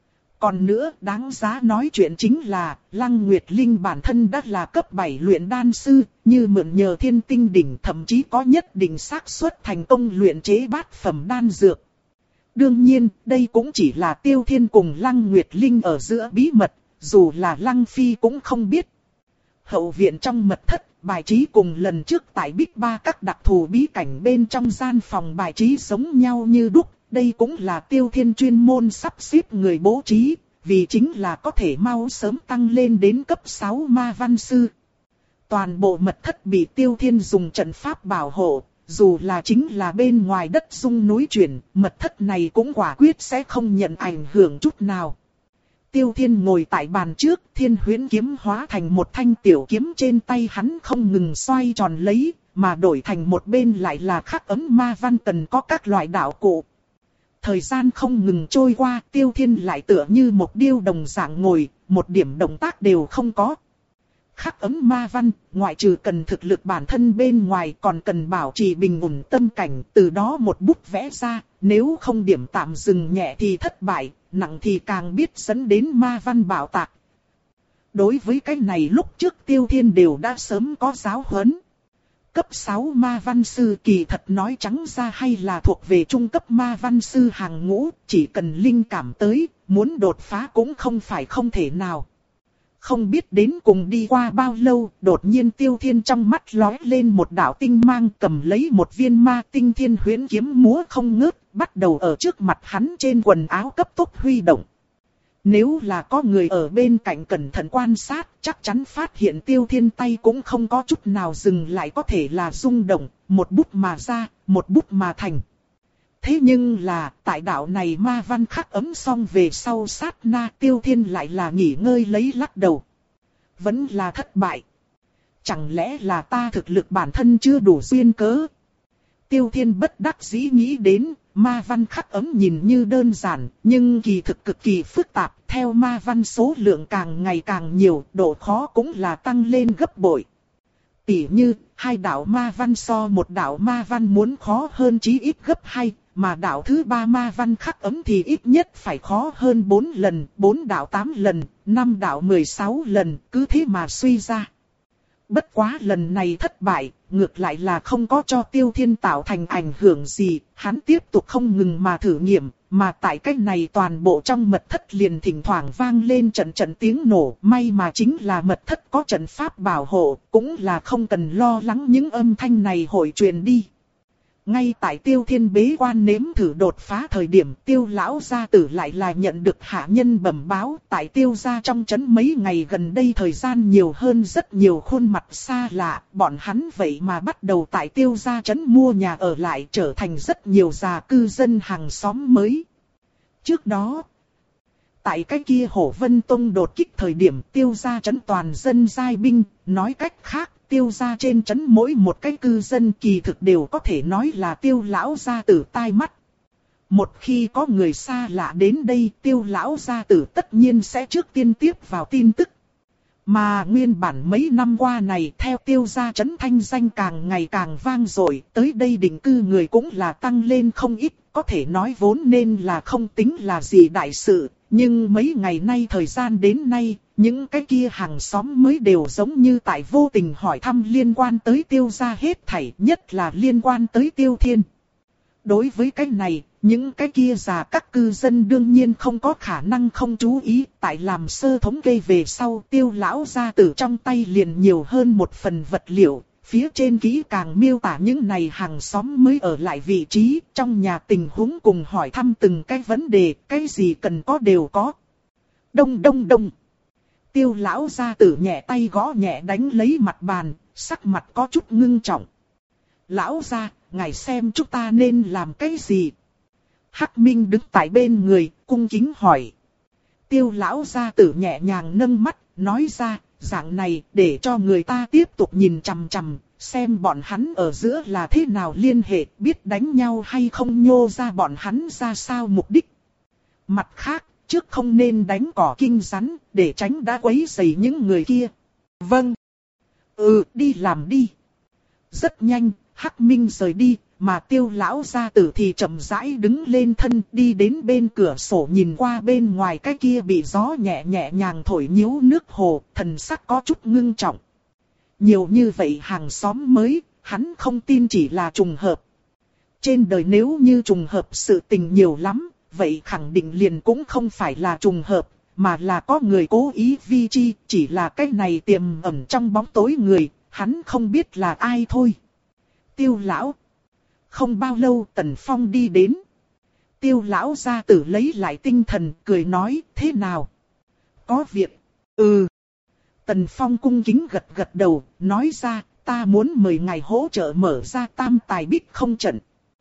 Còn nữa đáng giá nói chuyện chính là Lăng Nguyệt Linh bản thân đã là cấp bảy luyện đan sư, như mượn nhờ thiên tinh đỉnh thậm chí có nhất định xác suất thành công luyện chế bát phẩm đan dược. Đương nhiên đây cũng chỉ là Tiêu Thiên cùng Lăng Nguyệt Linh ở giữa bí mật, dù là Lăng Phi cũng không biết. Hậu viện trong mật thất, bài trí cùng lần trước tại Bích Ba các đặc thù bí cảnh bên trong gian phòng bài trí giống nhau như đúc. Đây cũng là Tiêu Thiên chuyên môn sắp xếp người bố trí, vì chính là có thể mau sớm tăng lên đến cấp sáu ma văn sư. Toàn bộ mật thất bị Tiêu Thiên dùng trận pháp bảo hộ, dù là chính là bên ngoài đất rung núi chuyển, mật thất này cũng quả quyết sẽ không nhận ảnh hưởng chút nào. Tiêu Thiên ngồi tại bàn trước, thiên huyễn kiếm hóa thành một thanh tiểu kiếm trên tay hắn không ngừng xoay tròn lấy, mà đổi thành một bên lại là khắc ấm ma văn cần có các loại đạo cụ. Thời gian không ngừng trôi qua, Tiêu Thiên lại tựa như một điêu đồng dạng ngồi, một điểm động tác đều không có. Khắc ấm ma văn, ngoại trừ cần thực lực bản thân bên ngoài còn cần bảo trì bình ổn tâm cảnh, từ đó một bút vẽ ra, nếu không điểm tạm dừng nhẹ thì thất bại, nặng thì càng biết dẫn đến ma văn bạo tạc. Đối với cái này lúc trước Tiêu Thiên đều đã sớm có giáo huấn. Cấp sáu ma văn sư kỳ thật nói trắng ra hay là thuộc về trung cấp ma văn sư hàng ngũ, chỉ cần linh cảm tới, muốn đột phá cũng không phải không thể nào. Không biết đến cùng đi qua bao lâu, đột nhiên Tiêu Thiên trong mắt lóe lên một đạo tinh mang, cầm lấy một viên ma tinh thiên huyễn kiếm múa không ngớt, bắt đầu ở trước mặt hắn trên quần áo cấp tốc huy động. Nếu là có người ở bên cạnh cẩn thận quan sát, chắc chắn phát hiện Tiêu Thiên tay cũng không có chút nào dừng lại, có thể là rung động, một bút mà ra, một bút mà thành. Thế nhưng là, tại đạo này ma văn khắc ấm xong về sau sát na, Tiêu Thiên lại là nghỉ ngơi lấy lắc đầu. Vẫn là thất bại. Chẳng lẽ là ta thực lực bản thân chưa đủ duyên cớ? Tiêu Thiên bất đắc dĩ nghĩ đến, ma văn khắc ấm nhìn như đơn giản, nhưng kỳ thực cực kỳ phức tạp, theo ma văn số lượng càng ngày càng nhiều, độ khó cũng là tăng lên gấp bội. Tỉ như, hai đạo ma văn so một đạo ma văn muốn khó hơn chí ít gấp hai, mà đạo thứ ba ma văn khắc ấm thì ít nhất phải khó hơn bốn lần, bốn đạo tám lần, năm đạo mười sáu lần, cứ thế mà suy ra. Bất quá lần này thất bại, ngược lại là không có cho Tiêu Thiên tạo thành ảnh hưởng gì, hắn tiếp tục không ngừng mà thử nghiệm, mà tại cách này toàn bộ trong mật thất liền thỉnh thoảng vang lên trận trận tiếng nổ, may mà chính là mật thất có trận pháp bảo hộ, cũng là không cần lo lắng những âm thanh này hội truyền đi. Ngay tại Tiêu Thiên bế quan nếm thử đột phá thời điểm, Tiêu lão gia tử lại là nhận được hạ nhân bẩm báo, tại Tiêu gia trong trấn mấy ngày gần đây thời gian nhiều hơn rất nhiều khuôn mặt xa lạ, bọn hắn vậy mà bắt đầu tại Tiêu gia trấn mua nhà ở lại, trở thành rất nhiều già cư dân hàng xóm mới. Trước đó, tại cái kia Hổ Vân Tông đột kích thời điểm, Tiêu gia trấn toàn dân giai binh, nói cách khác, Tiêu gia trên trấn mỗi một cái cư dân kỳ thực đều có thể nói là Tiêu lão gia tử tai mắt. Một khi có người xa lạ đến đây, Tiêu lão gia tử tất nhiên sẽ trước tiên tiếp vào tin tức. Mà nguyên bản mấy năm qua này, theo Tiêu gia trấn thanh danh càng ngày càng vang dội, tới đây định cư người cũng là tăng lên không ít, có thể nói vốn nên là không tính là gì đại sự. Nhưng mấy ngày nay thời gian đến nay, những cái kia hàng xóm mới đều giống như tại vô tình hỏi thăm liên quan tới Tiêu gia hết thảy, nhất là liên quan tới Tiêu Thiên. Đối với cái này, những cái kia già các cư dân đương nhiên không có khả năng không chú ý, tại làm sơ thống kê về sau, Tiêu lão gia tử trong tay liền nhiều hơn một phần vật liệu. Phía trên kỹ càng miêu tả những này hàng xóm mới ở lại vị trí, trong nhà tình huống cùng hỏi thăm từng cái vấn đề, cái gì cần có đều có. Đông đông đông. Tiêu lão gia tử nhẹ tay gõ nhẹ đánh lấy mặt bàn, sắc mặt có chút ngưng trọng. Lão gia, ngài xem chúng ta nên làm cái gì? Hắc Minh đứng tại bên người, cung kính hỏi. Tiêu lão gia tử nhẹ nhàng nâng mắt, nói ra, dạng này để cho người ta tiếp tục nhìn chằm chằm, xem bọn hắn ở giữa là thế nào liên hệ, biết đánh nhau hay không, nhô ra bọn hắn ra sao mục đích. Mặt khác, trước không nên đánh cỏ kinh rắn, để tránh đã quấy rầy những người kia. Vâng. Ừ, đi làm đi. Rất nhanh, Hắc Minh rời đi, mà Tiêu lão gia tử thì chậm rãi đứng lên thân, đi đến bên cửa sổ nhìn qua bên ngoài cái kia bị gió nhẹ nhẹ nhàng thổi nhiễu nước hồ, thần sắc có chút ngưng trọng. Nhiều như vậy hàng xóm mới, hắn không tin chỉ là trùng hợp. Trên đời nếu như trùng hợp sự tình nhiều lắm, vậy khẳng định liền cũng không phải là trùng hợp, mà là có người cố ý vi chi, chỉ là cái này tiềm ẩn trong bóng tối người, hắn không biết là ai thôi. Tiêu lão. Không bao lâu Tần Phong đi đến. Tiêu lão gia tử lấy lại tinh thần, cười nói, thế nào? Có việc. Ừ. Tần Phong cung kính gật gật đầu, nói ra, ta muốn mời ngài hỗ trợ mở ra tam tài bích không trận.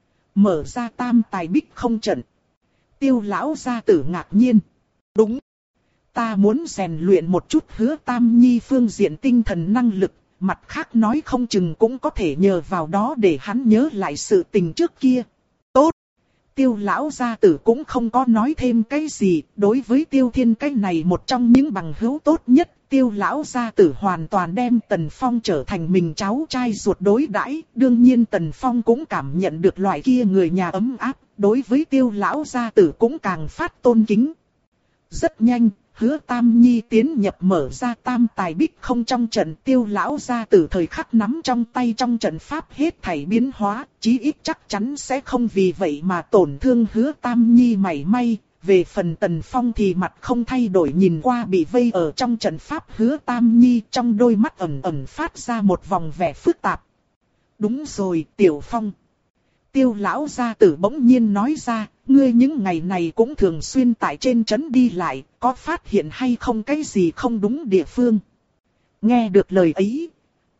Mở ra tam tài bích không trận. Tiêu lão gia tử ngạc nhiên. Đúng. Ta muốn rèn luyện một chút Hứa Tam Nhi phương diện tinh thần năng lực, mặt khác nói không chừng cũng có thể nhờ vào đó để hắn nhớ lại sự tình trước kia. Tốt! Tiêu lão gia tử cũng không có nói thêm cái gì, đối với Tiêu Thiên cái này một trong những bằng hữu tốt nhất, Tiêu lão gia tử hoàn toàn đem Tần Phong trở thành mình cháu trai ruột đối đãi. Đương nhiên Tần Phong cũng cảm nhận được loại kia người nhà ấm áp, đối với Tiêu lão gia tử cũng càng phát tôn kính. Rất nhanh, Hứa Tam Nhi tiến nhập mở ra tam tài bích không trong trận. Tiêu lão gia tử thời khắc nắm trong tay trong trận pháp hết thảy biến hóa, chí ít chắc chắn sẽ không vì vậy mà tổn thương Hứa Tam Nhi mảy may. Về phần Tần Phong thì mặt không thay đổi nhìn qua bị vây ở trong trận pháp Hứa Tam Nhi, trong đôi mắt ẩn ẩn phát ra một vòng vẻ phức tạp. Đúng rồi, Tiểu Phong. Tiêu lão gia tử bỗng nhiên nói ra, ngươi những ngày này cũng thường xuyên tại trên trấn đi lại, có phát hiện hay không cái gì không đúng địa phương. Nghe được lời ấy,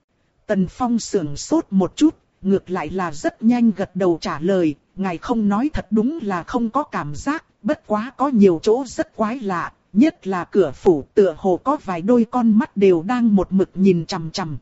Tần Phong sườn sốt một chút, ngược lại là rất nhanh gật đầu trả lời, ngài không nói thật đúng là không có cảm giác, bất quá có nhiều chỗ rất quái lạ, nhất là cửa phủ tựa hồ có vài đôi con mắt đều đang một mực nhìn chằm chằm.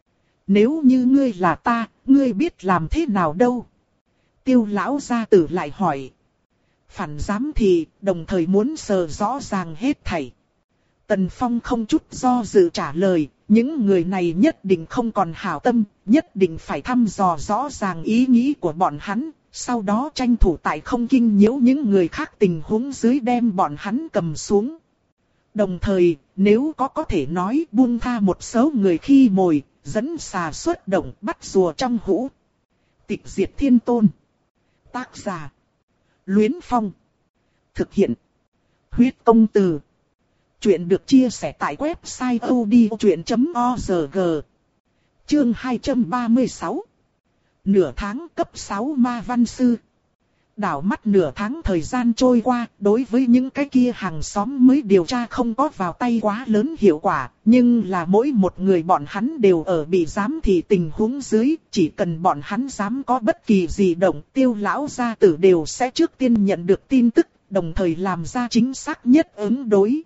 Nếu như ngươi là ta, ngươi biết làm thế nào đâu? Tiêu lão gia tử lại hỏi. Phản giám thì, đồng thời muốn sờ rõ ràng hết thảy. Tần Phong không chút do dự trả lời, những người này nhất định không còn hảo tâm, nhất định phải thăm dò rõ ràng ý nghĩ của bọn hắn, sau đó tranh thủ tại không kinh nhiễu những người khác tình huống dưới đem bọn hắn cầm xuống. Đồng thời, nếu có có thể nói buông tha một số người khi mồi, dẫn xà xuất động bắt rùa trong hũ. Tịch diệt thiên tôn. Tác giả. Luyến Phong. Thực hiện. Huyết công từ. Chuyện được chia sẻ tại website odchuyện chấm org. Chương hai trăm ba mươi sáu. Nửa tháng cấp sáu ma văn sư. Đảo mắt nửa tháng thời gian trôi qua, đối với những cái kia hàng xóm mới điều tra không có vào tay quá lớn hiệu quả, nhưng là mỗi một người bọn hắn đều ở bị giám thị tình huống dưới, chỉ cần bọn hắn dám có bất kỳ gì động, Tiêu lão gia tử đều sẽ trước tiên nhận được tin tức, đồng thời làm ra chính xác nhất ứng đối.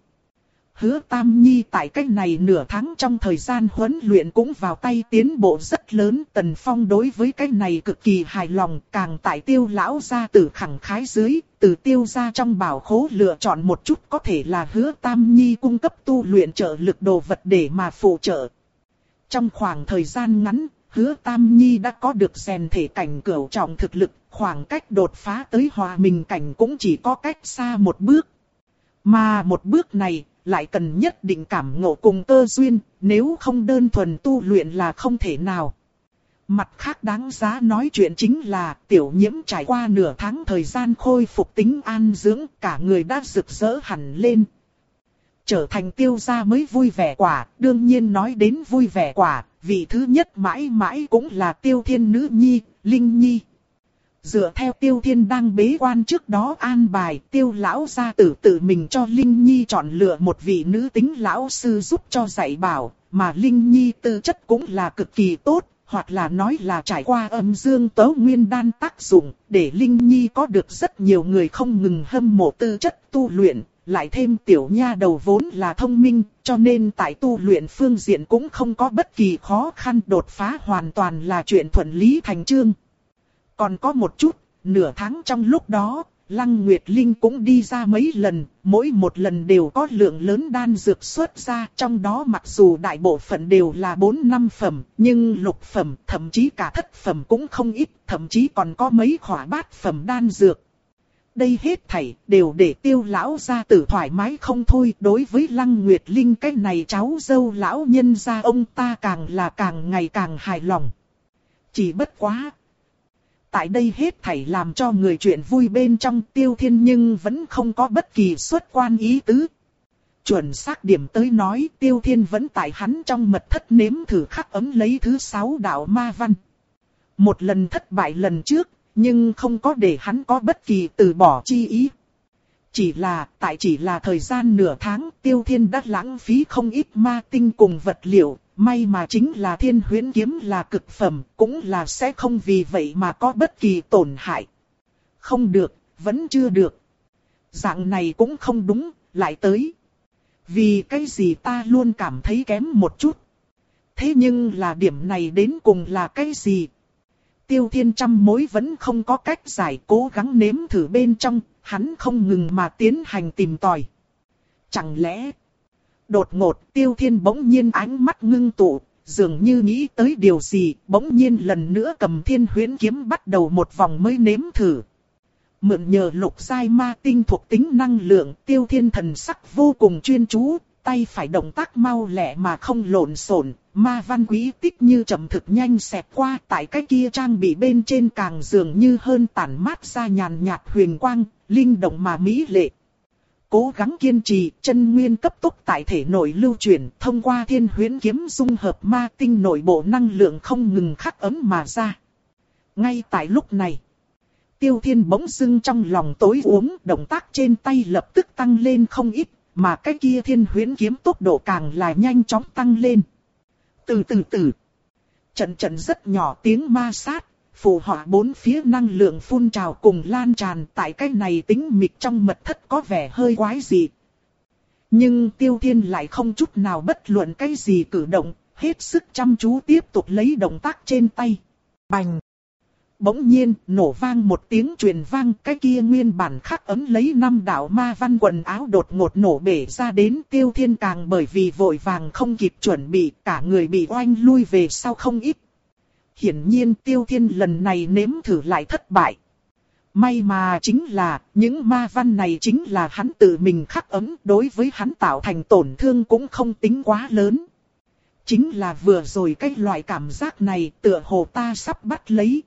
Hứa Tam Nhi tại cách này nửa tháng trong thời gian huấn luyện cũng vào tay tiến bộ rất lớn. Tần Phong đối với cái này cực kỳ hài lòng, càng tại Tiêu lão gia tử khẳng khái dưới, từ Tiêu gia trong bảo khố lựa chọn một chút có thể là Hứa Tam Nhi cung cấp tu luyện trợ lực đồ vật để mà phụ trợ. Trong khoảng thời gian ngắn, Hứa Tam Nhi đã có được rèn thể cảnh cửu trọng thực lực, khoảng cách đột phá tới hòa mình cảnh cũng chỉ có cách xa một bước. Mà một bước này lại cần nhất định cảm ngộ cùng cơ duyên, nếu không đơn thuần tu luyện là không thể nào. Mặt khác đáng giá nói chuyện chính là Tiểu Nhiễm trải qua nửa tháng thời gian khôi phục tính an dưỡng, cả người đã rực rỡ hẳn lên. Trở thành Tiêu gia mới vui vẻ quả, đương nhiên nói đến vui vẻ quả, vị thứ nhất mãi mãi cũng là Tiêu Thiên nữ nhi, Linh Nhi. Dựa theo Tiêu Thiên đang bế quan trước đó an bài, Tiêu lão gia tử tự mình cho Linh Nhi chọn lựa một vị nữ tính lão sư giúp cho dạy bảo, mà Linh Nhi tư chất cũng là cực kỳ tốt, hoặc là nói là trải qua âm dương tấu nguyên đan tác dụng, để Linh Nhi có được rất nhiều người không ngừng hâm mộ tư chất tu luyện, lại thêm tiểu nha đầu vốn là thông minh, cho nên tại tu luyện phương diện cũng không có bất kỳ khó khăn, đột phá hoàn toàn là chuyện thuận lý thành chương. Còn có một chút, nửa tháng trong lúc đó, Lăng Nguyệt Linh cũng đi ra mấy lần, mỗi một lần đều có lượng lớn đan dược xuất ra, trong đó mặc dù đại bộ phận đều là bốn năm phẩm, nhưng lục phẩm, thậm chí cả thất phẩm cũng không ít, thậm chí còn có mấy khỏa bát phẩm đan dược. Đây hết thảy đều để Tiêu lão gia tử thoải mái không thôi, đối với Lăng Nguyệt Linh cái này cháu dâu lão nhân gia ông ta càng là càng ngày càng hài lòng. Chỉ bất quá. Tại đây hết thảy làm cho người chuyện vui bên trong Tiêu Thiên nhưng vẫn không có bất kỳ xuất quan ý tứ. Chuẩn xác điểm tới nói Tiêu Thiên vẫn tại hắn trong mật thất nếm thử khắc ấm lấy thứ sáu đạo ma văn. Một lần thất bại lần trước, nhưng không có để hắn có bất kỳ từ bỏ chi ý. Chỉ là, tại chỉ là thời gian nửa tháng Tiêu Thiên đã lãng phí không ít ma tinh cùng vật liệu. May mà chính là Thiên Huyễn kiếm là cực phẩm, cũng là sẽ không vì vậy mà có bất kỳ tổn hại. Không được, vẫn chưa được. Dạng này cũng không đúng, lại tới. Vì cái gì ta luôn cảm thấy kém một chút. Thế nhưng là điểm này đến cùng là cái gì? Tiêu Thiên trăm mối vẫn không có cách giải, cố gắng nếm thử bên trong, hắn không ngừng mà tiến hành tìm tòi. Chẳng lẽ... Đột ngột Tiêu Thiên bỗng nhiên ánh mắt ngưng tụ, dường như nghĩ tới điều gì, bỗng nhiên lần nữa cầm Thiên Huyễn kiếm bắt đầu một vòng mới nếm thử. Mượn nhờ lục giai ma tinh thuộc tính năng lượng, Tiêu Thiên thần sắc vô cùng chuyên chú, tay phải động tác mau lẹ mà không lộn xộn, ma văn quý tích như chậm thực nhanh xẹt qua, tại cái kia trang bị bên trên càng dường như hơn tản mát ra nhàn nhạt huyền quang, linh động mà mỹ lệ. Cố gắng kiên trì, chân nguyên cấp tốc tại thể nội lưu chuyển, thông qua Thiên Huyễn kiếm dung hợp ma tinh nội bộ năng lượng không ngừng khắc ấm mà ra. Ngay tại lúc này, Tiêu Thiên bỗng dưng trong lòng tối uống, động tác trên tay lập tức tăng lên không ít, mà cái kia Thiên Huyễn kiếm tốc độ càng là nhanh chóng tăng lên. Từ từ từ, trận trận rất nhỏ tiếng ma sát, phù họa bốn phía năng lượng phun trào cùng lan tràn, tại cái này tĩnh mịch trong mật thất có vẻ hơi quái dị. Nhưng Tiêu Thiên lại không chút nào bất luận cái gì cử động, hết sức chăm chú tiếp tục lấy động tác trên tay. Bành! Bỗng nhiên, nổ vang một tiếng truyền vang, cái kia nguyên bản khắc ấm lấy năm đạo ma văn quần áo đột ngột nổ bể ra đến. Tiêu Thiên càng bởi vì vội vàng không kịp chuẩn bị, cả người bị oanh lui về sau không ít. Hiển nhiên Tiêu Thiên lần này nếm thử lại thất bại. May mà chính là, những ma văn này chính là hắn tự mình khắc ấm, đối với hắn tạo thành tổn thương cũng không tính quá lớn. Chính là vừa rồi cái loại cảm giác này tựa hồ ta sắp bắt lấy.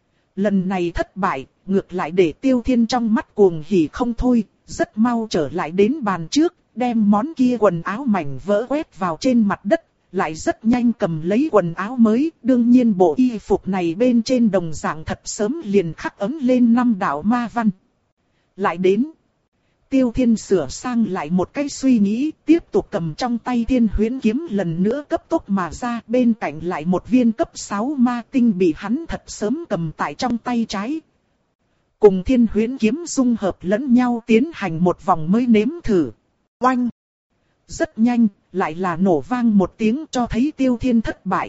Lần này thất bại, ngược lại để Tiêu Thiên trong mắt cuồng hỉ không thôi, rất mau trở lại đến bàn trước, đem món kia quần áo mảnh vỡ quét vào trên mặt đất, lại rất nhanh cầm lấy quần áo mới. Đương nhiên bộ y phục này bên trên đồng dạng thật sớm liền khắc ấm lên năm đạo ma văn. Lại đến, Tiêu Thiên sửa sang lại một cái suy nghĩ, tiếp tục cầm trong tay Thiên Huyễn kiếm lần nữa cấp tốc mà ra, bên cạnh lại một viên cấp sáu ma tinh bị hắn thật sớm cầm tại trong tay trái. Cùng Thiên Huyễn kiếm dung hợp lẫn nhau tiến hành một vòng mới nếm thử. Oanh! Rất nhanh, lại là nổ vang một tiếng cho thấy Tiêu Thiên thất bại.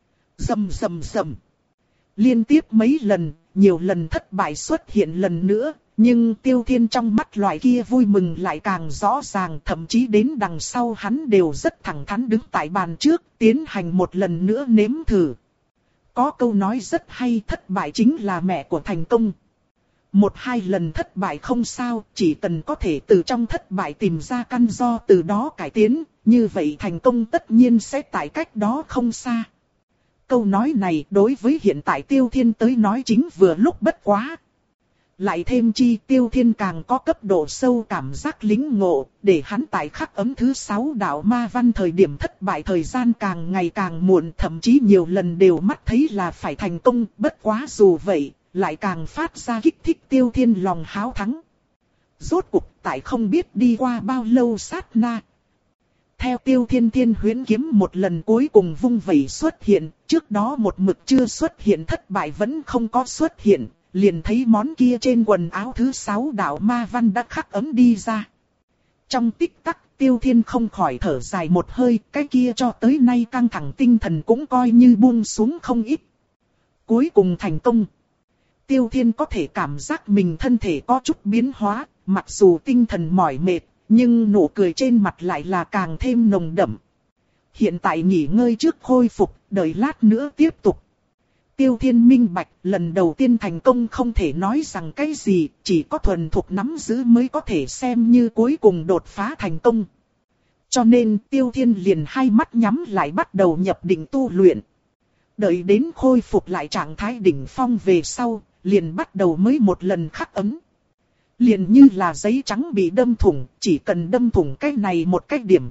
Rầm rầm rầm. Liên tiếp mấy lần, nhiều lần thất bại xuất hiện lần nữa. Nhưng Tiêu Thiên trong mắt loại kia vui mừng lại càng rõ ràng, thậm chí đến đằng sau hắn đều rất thẳng thắn đứng tại bàn trước, tiến hành một lần nữa nếm thử. Có câu nói rất hay, thất bại chính là mẹ của thành công. Một hai lần thất bại không sao, chỉ cần có thể từ trong thất bại tìm ra căn do từ đó cải tiến, như vậy thành công tất nhiên sẽ tại cách đó không xa. Câu nói này đối với hiện tại Tiêu Thiên tới nói chính vừa lúc bất quá. Lại thêm chi Tiêu Thiên càng có cấp độ sâu cảm giác lính ngộ, để hắn tại khắc ấm thứ sáu đạo ma văn thời điểm thất bại thời gian càng ngày càng muộn, thậm chí nhiều lần đều mắt thấy là phải thành công, bất quá dù vậy, lại càng phát ra kích thích Tiêu Thiên lòng háo thắng. Rốt cuộc tại không biết đi qua bao lâu sát na. Theo Tiêu Thiên Thiên Huyễn kiếm một lần cuối cùng vung vẩy xuất hiện, trước đó một mực chưa xuất hiện thất bại vẫn không có xuất hiện. Liền thấy món kia trên quần áo thứ sáu đạo ma văn đã khắc ấm đi ra. Trong tích tắc Tiêu Thiên không khỏi thở dài một hơi, cái kia cho tới nay căng thẳng tinh thần cũng coi như buông xuống không ít. Cuối cùng thành công. Tiêu Thiên có thể cảm giác mình thân thể có chút biến hóa, mặc dù tinh thần mỏi mệt, nhưng nụ cười trên mặt lại là càng thêm nồng đậm. Hiện tại nghỉ ngơi trước khôi phục, đợi lát nữa tiếp tục. Tiêu Thiên minh bạch, lần đầu tiên thành công không thể nói rằng cái gì, chỉ có thuần thục nắm giữ mới có thể xem như cuối cùng đột phá thành công. Cho nên Tiêu Thiên liền hai mắt nhắm lại bắt đầu nhập định tu luyện. Đợi đến khôi phục lại trạng thái đỉnh phong về sau, liền bắt đầu mới một lần khắc ấm. Liền như là giấy trắng bị đâm thủng, chỉ cần đâm thủng cái này một cái điểm.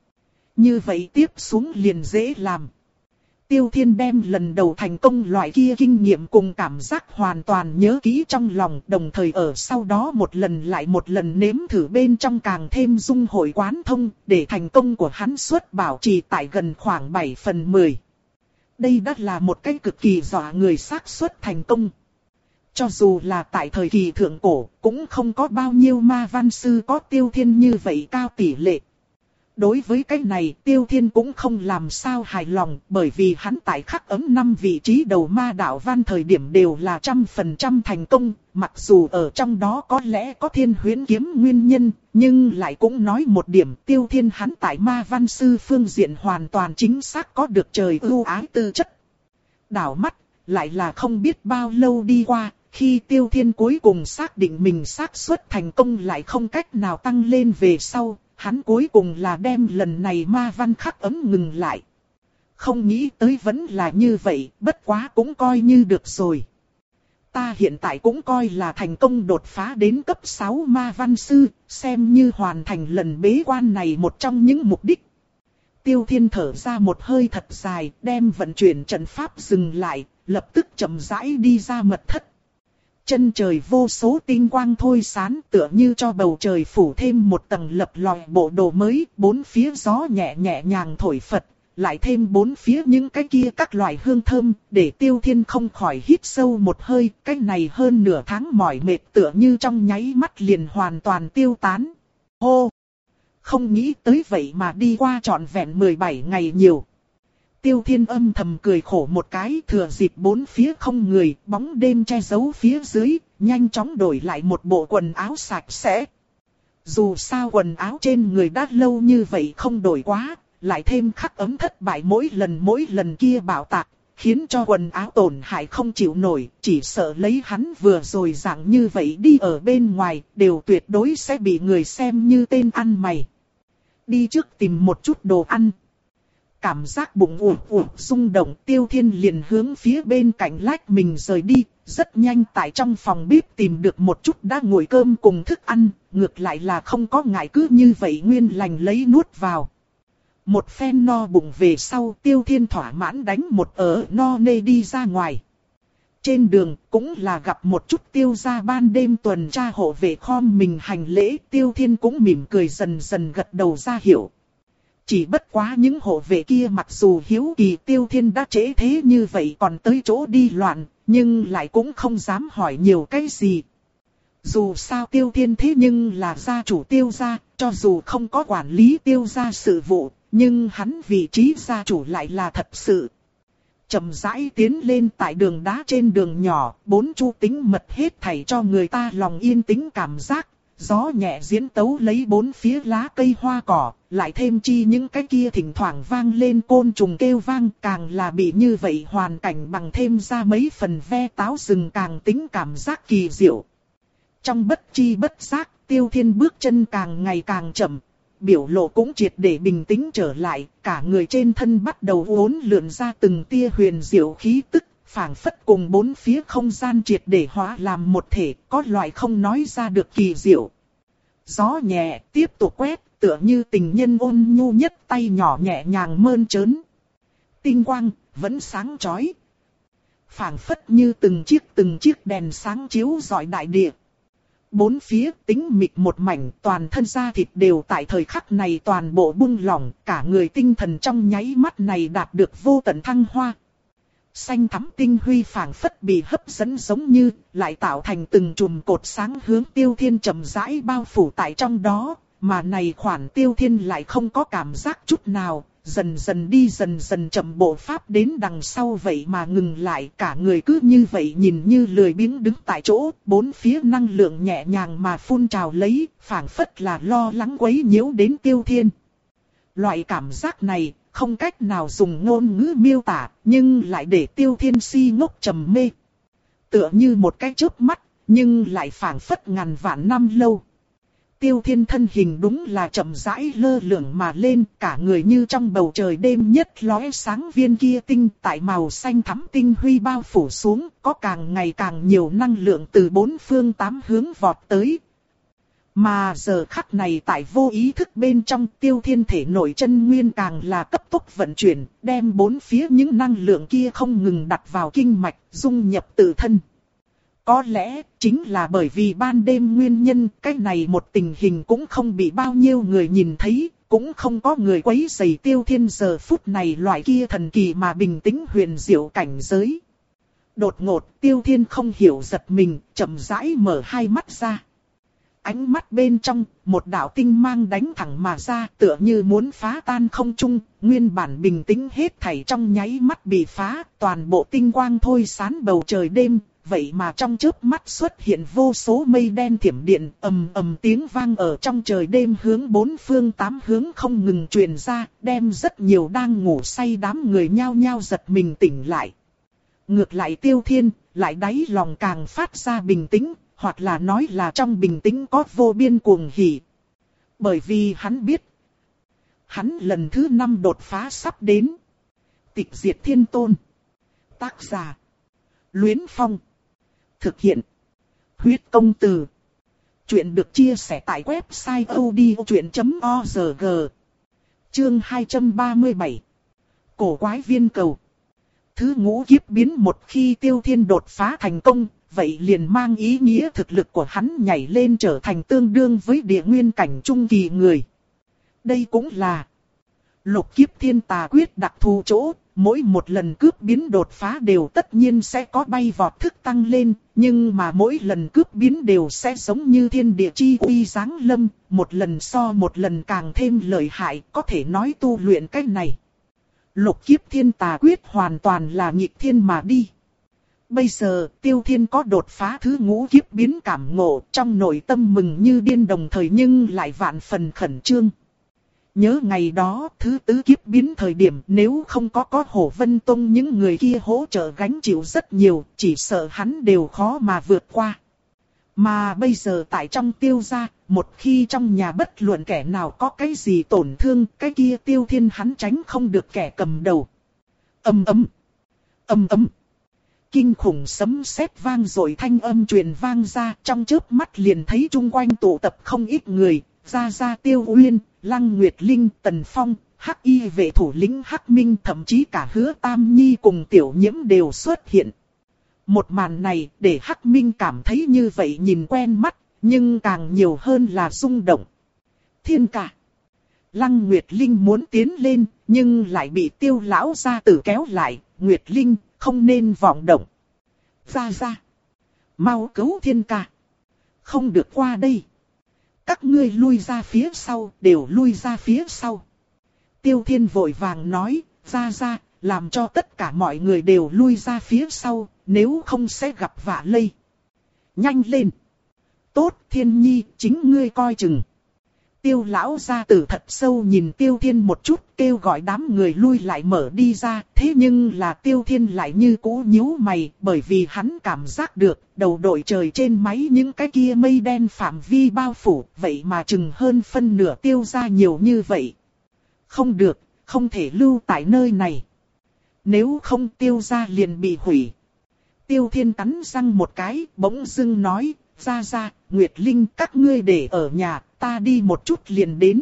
Như vậy tiếp xuống liền dễ làm. Tiêu Thiên đem lần đầu thành công loại kia kinh nghiệm cùng cảm giác hoàn toàn nhớ kỹ trong lòng, đồng thời ở sau đó một lần lại một lần nếm thử bên trong càng thêm dung hội quán thông, để thành công của hắn suất bảo trì tại gần khoảng bảy phần mười. Đây đã là một cái cực kỳ dọa người xác suất thành công. Cho dù là tại thời kỳ thượng cổ, cũng không có bao nhiêu ma văn sư có Tiêu Thiên như vậy cao tỷ lệ. Đối với cái này Tiêu Thiên cũng không làm sao hài lòng, bởi vì hắn tại khắc ấm năm vị trí đầu ma đạo văn thời điểm đều là trăm phần trăm thành công, mặc dù ở trong đó có lẽ có thiên huyễn kiếm nguyên nhân, nhưng lại cũng nói một điểm Tiêu Thiên hắn tại ma văn sư phương diện hoàn toàn chính xác có được trời ưu ái tư chất. Đảo mắt, lại là không biết bao lâu đi qua, khi Tiêu Thiên cuối cùng xác định mình xác suất thành công lại không cách nào tăng lên về sau. Hắn cuối cùng là đem lần này ma văn khắc ấm ngừng lại. Không nghĩ tới vẫn là như vậy, bất quá cũng coi như được rồi. Ta hiện tại cũng coi là thành công đột phá đến cấp sáu ma văn sư, xem như hoàn thành lần bế quan này một trong những mục đích. Tiêu Thiên thở ra một hơi thật dài, đem vận chuyển trận pháp dừng lại, lập tức chậm rãi đi ra mật thất. Chân trời vô số tinh quang thôi sáng tựa như cho bầu trời phủ thêm một tầng lập lòi bộ đồ mới, bốn phía gió nhẹ nhẹ nhàng thổi phật, lại thêm bốn phía những cái kia các loại hương thơm, để Tiêu Thiên không khỏi hít sâu một hơi, cái này hơn nửa tháng mỏi mệt tựa như trong nháy mắt liền hoàn toàn tiêu tán. Hô! Không nghĩ tới vậy mà đi qua trọn vẹn mười bảy ngày nhiều. Tiêu Thiên âm thầm cười khổ một cái, thừa dịp bốn phía không người, bóng đêm che giấu phía dưới, nhanh chóng đổi lại một bộ quần áo sạch sẽ. Dù sao quần áo trên người đã lâu như vậy không đổi quá, lại thêm khắc ấm thất bại mỗi lần mỗi lần kia bạo tạc, khiến cho quần áo tổn hại không chịu nổi, chỉ sợ lấy hắn vừa rồi dạng như vậy đi ở bên ngoài, đều tuyệt đối sẽ bị người xem như tên ăn mày. Đi trước tìm một chút đồ ăn. Cảm giác bụng ủ ủ rung động, Tiêu Thiên liền hướng phía bên cạnh lách mình rời đi, rất nhanh tại trong phòng bếp tìm được một chút đã nguội cơm cùng thức ăn, ngược lại là không có ngại cứ như vậy nguyên lành lấy nuốt vào. Một phen no bụng về sau, Tiêu Thiên thỏa mãn đánh một ớ no nê đi ra ngoài. Trên đường cũng là gặp một chút Tiêu gia ban đêm tuần tra hộ vệ khom mình hành lễ, Tiêu Thiên cũng mỉm cười dần dần gật đầu ra hiểu. Chỉ bất quá những hộ vệ kia mặc dù hiếu kỳ Tiêu Thiên đã trễ thế như vậy còn tới chỗ đi loạn, nhưng lại cũng không dám hỏi nhiều cái gì. Dù sao Tiêu Thiên thế nhưng là gia chủ Tiêu gia, cho dù không có quản lý Tiêu gia sự vụ, nhưng hắn vị trí gia chủ lại là thật sự. Chậm rãi tiến lên tại đường đá trên đường nhỏ, bốn chu tính mật hết thảy cho người ta lòng yên tĩnh cảm giác. Gió nhẹ diễn tấu lấy bốn phía lá cây hoa cỏ, lại thêm chi những cái kia thỉnh thoảng vang lên côn trùng kêu vang, càng là bị như vậy hoàn cảnh bằng thêm ra mấy phần ve táo rừng càng tính cảm giác kỳ diệu. Trong bất chi bất giác, Tiêu Thiên bước chân càng ngày càng chậm, biểu lộ cũng triệt để bình tĩnh trở lại, cả người trên thân bắt đầu uốn lượn ra từng tia huyền diệu khí tức. Phảng phất cùng bốn phía không gian triệt để hóa làm một thể, có loại không nói ra được kỳ diệu. Gió nhẹ tiếp tục quét, tựa như tình nhân ôn nhu nhất tay nhỏ nhẹ nhàng mơn trớn. Tinh quang vẫn sáng chói, phảng phất như từng chiếc từng chiếc đèn sáng chiếu rọi đại địa. Bốn phía tĩnh mịch một mảnh, toàn thân da thịt đều tại thời khắc này toàn bộ buông lỏng, cả người tinh thần trong nháy mắt này đạt được vô tận thăng hoa. Xanh thắm tinh huy phảng phất bị hấp dẫn giống như, lại tạo thành từng chùm cột sáng hướng Tiêu Thiên chậm rãi bao phủ tại trong đó, mà này khoản Tiêu Thiên lại không có cảm giác chút nào, dần dần đi dần dần chậm bộ pháp đến đằng sau vậy mà ngừng lại, cả người cứ như vậy nhìn như lười biếng đứng tại chỗ, bốn phía năng lượng nhẹ nhàng mà phun trào lấy, phảng phất là lo lắng quấy nhiễu đến Tiêu Thiên. Loại cảm giác này, không cách nào dùng ngôn ngữ miêu tả, nhưng lại để Tiêu Thiên si ngốc trầm mê. Tựa như một cái chớp mắt, nhưng lại phảng phất ngàn vạn năm lâu. Tiêu Thiên thân hình đúng là chậm rãi lơ lửng mà lên, cả người như trong bầu trời đêm nhất lóe sáng viên kia tinh, tại màu xanh thắm tinh huy bao phủ xuống, có càng ngày càng nhiều năng lượng từ bốn phương tám hướng vọt tới. Mà giờ khắc này tại vô ý thức bên trong Tiêu Thiên thể nội chân nguyên càng là cấp tốc vận chuyển, đem bốn phía những năng lượng kia không ngừng đặt vào kinh mạch, dung nhập tự thân. Có lẽ chính là bởi vì ban đêm nguyên nhân, cái này một tình hình cũng không bị bao nhiêu người nhìn thấy, cũng không có người quấy rầy Tiêu Thiên giờ phút này loại kia thần kỳ mà bình tĩnh huyền diệu cảnh giới. Đột ngột Tiêu Thiên không hiểu giật mình, chậm rãi mở hai mắt ra. ánh mắt bên trong, một đạo tinh mang đánh thẳng mà ra, tựa như muốn phá tan không trung, nguyên bản bình tĩnh hết thảy trong nháy mắt bị phá, toàn bộ tinh quang thôi sáng bầu trời đêm, vậy mà trong chớp mắt xuất hiện vô số mây đen thiểm điện, ầm ầm tiếng vang ở trong trời đêm hướng bốn phương tám hướng không ngừng truyền ra, đem rất nhiều đang ngủ say đám người nhao nhao giật mình tỉnh lại. Ngược lại Tiêu Thiên, lại đáy lòng càng phát ra bình tĩnh, hoặc là nói là trong bình tĩnh có vô biên cuồng hỉ. Bởi vì hắn biết, hắn lần thứ năm đột phá sắp đến. Tịch diệt thiên tôn. Tác giả: Luyến Phong. Thực hiện: Huyết Công Từ. Chuyện được chia sẻ tại website odchuyện chấm org. Chương hai trăm ba mươi bảy. Cổ quái viên cầu. Thứ ngũ kiếp biến một khi Tiêu Thiên đột phá thành công, vậy liền mang ý nghĩa thực lực của hắn nhảy lên trở thành tương đương với địa nguyên cảnh trung kỳ người. Đây cũng là lục kiếp thiên tà quyết đặc thù chỗ, mỗi một lần cướp biến đột phá đều tất nhiên sẽ có bay vọt thức tăng lên, nhưng mà mỗi lần cướp biến đều sẽ giống như thiên địa chi uy giáng lâm, một lần so một lần càng thêm lợi hại, có thể nói tu luyện cách này. Lục kiếp thiên tà quyết hoàn toàn là nghịch thiên mà đi. Bây giờ Tiêu Thiên có đột phá thứ ngũ kiếp biến cảm ngộ, trong nội tâm mừng như điên đồng thời nhưng lại vạn phần khẩn trương. Nhớ ngày đó thứ tứ kiếp biến thời điểm nếu không có có Hổ Vân Tông những người kia hỗ trợ gánh chịu rất nhiều, chỉ sợ hắn đều khó mà vượt qua. Mà bây giờ tại trong Tiêu gia, một khi trong nhà bất luận kẻ nào có cái gì tổn thương, cái kia Tiêu Thiên hắn tránh không được kẻ cầm đầu. Ầm ầm, ầm ầm. Kinh khủng sấm sét vang rồi thanh âm truyền vang ra, trong chớp mắt liền thấy chung quanh tụ tập không ít người, Gia Gia Tiêu Uyên, Lăng Nguyệt Linh, Tần Phong, Hắc Y vệ thủ lĩnh Hắc Minh, thậm chí cả Hứa Tam Nhi cùng Tiểu Nhiễm đều xuất hiện. Một màn này để Hắc Minh cảm thấy như vậy nhìn quen mắt, nhưng càng nhiều hơn là rung động. Thiên ca. Lăng Nguyệt Linh muốn tiến lên, nhưng lại bị Tiêu lão gia tử kéo lại. Nguyệt Linh, không nên vọng động. Gia Gia, mau cứu Thiên ca. Không được qua đây. Các ngươi lui ra phía sau, đều lui ra phía sau. Tiêu Thiên vội vàng nói, Gia Gia, làm cho tất cả mọi người đều lui ra phía sau, nếu không sẽ gặp vạ lây. Nhanh lên. Tốt, Thiên Nhi, chính ngươi coi chừng. Tiêu lão gia tử thật sâu nhìn Tiêu Thiên một chút, kêu gọi đám người lui lại mở đi ra. Thế nhưng là Tiêu Thiên lại như cũ nhíu mày, bởi vì hắn cảm giác được, đầu đội trời trên máy những cái kia mây đen phạm vi bao phủ, vậy mà chừng hơn phân nửa Tiêu gia nhiều như vậy. Không được, không thể lưu tại nơi này. Nếu không Tiêu gia liền bị hủy. Tiêu Thiên cắn răng một cái, bỗng dưng nói, Gia Gia, Nguyệt Linh các ngươi để ở nhà, ta đi một chút liền đến.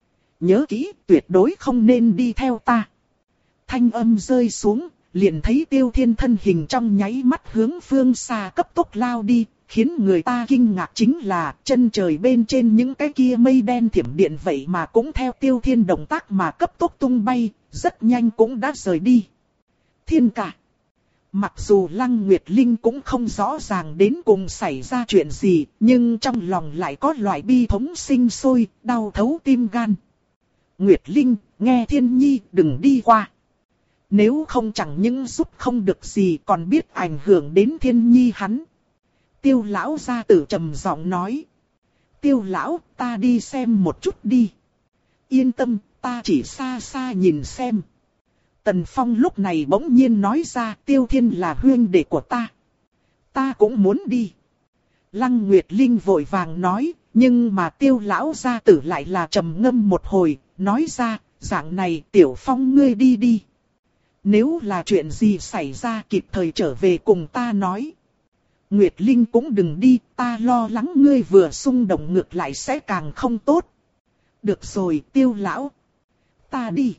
Nhớ kỹ, tuyệt đối không nên đi theo ta. Thanh âm rơi xuống, liền thấy Tiêu Thiên thân hình trong nháy mắt hướng phương xa cấp tốc lao đi, khiến người ta kinh ngạc chính là chân trời bên trên những cái kia mây đen thiểm điện vậy mà cũng theo Tiêu Thiên động tác mà cấp tốc tung bay, rất nhanh cũng đã rời đi. Thiên ca. Mặc dù Lăng Nguyệt Linh cũng không rõ ràng đến cùng xảy ra chuyện gì, nhưng trong lòng lại có loại bi thống sinh sôi, đau thấu tim gan. Nguyệt Linh, nghe Thiên Nhi, đừng đi qua. Nếu không chẳng những giúp không được gì còn biết ảnh hưởng đến Thiên Nhi hắn. Tiêu lão gia tử trầm giọng nói. Tiêu lão, ta đi xem một chút đi. Yên tâm, ta chỉ xa xa nhìn xem. Tần Phong lúc này bỗng nhiên nói ra, Tiêu Thiên là huynh đệ của ta. Ta cũng muốn đi. Lăng Nguyệt Linh vội vàng nói, nhưng mà Tiêu lão gia tử lại là trầm ngâm một hồi, nói ra, dạng này Tiểu Phong ngươi đi đi. Nếu là chuyện gì xảy ra kịp thời trở về cùng ta nói. Nguyệt Linh cũng đừng đi, ta lo lắng ngươi vừa xung động ngược lại sẽ càng không tốt. Được rồi Tiêu lão. Ta đi.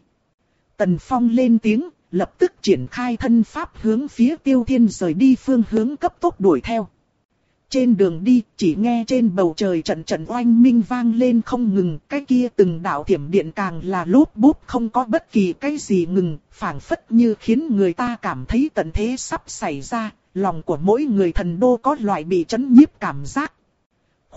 Tần Phong lên tiếng, lập tức triển khai thân pháp hướng phía Tiêu Thiên rời đi phương hướng cấp tốc đuổi theo. Trên đường đi, chỉ nghe trên bầu trời trận trận oanh minh vang lên không ngừng, cái kia từng đạo thiểm điện càng là lốp bút không có bất kỳ cái gì ngừng, phảng phất như khiến người ta cảm thấy tận thế sắp xảy ra, lòng của mỗi người thần đô có loại bị chấn nhiếp cảm giác.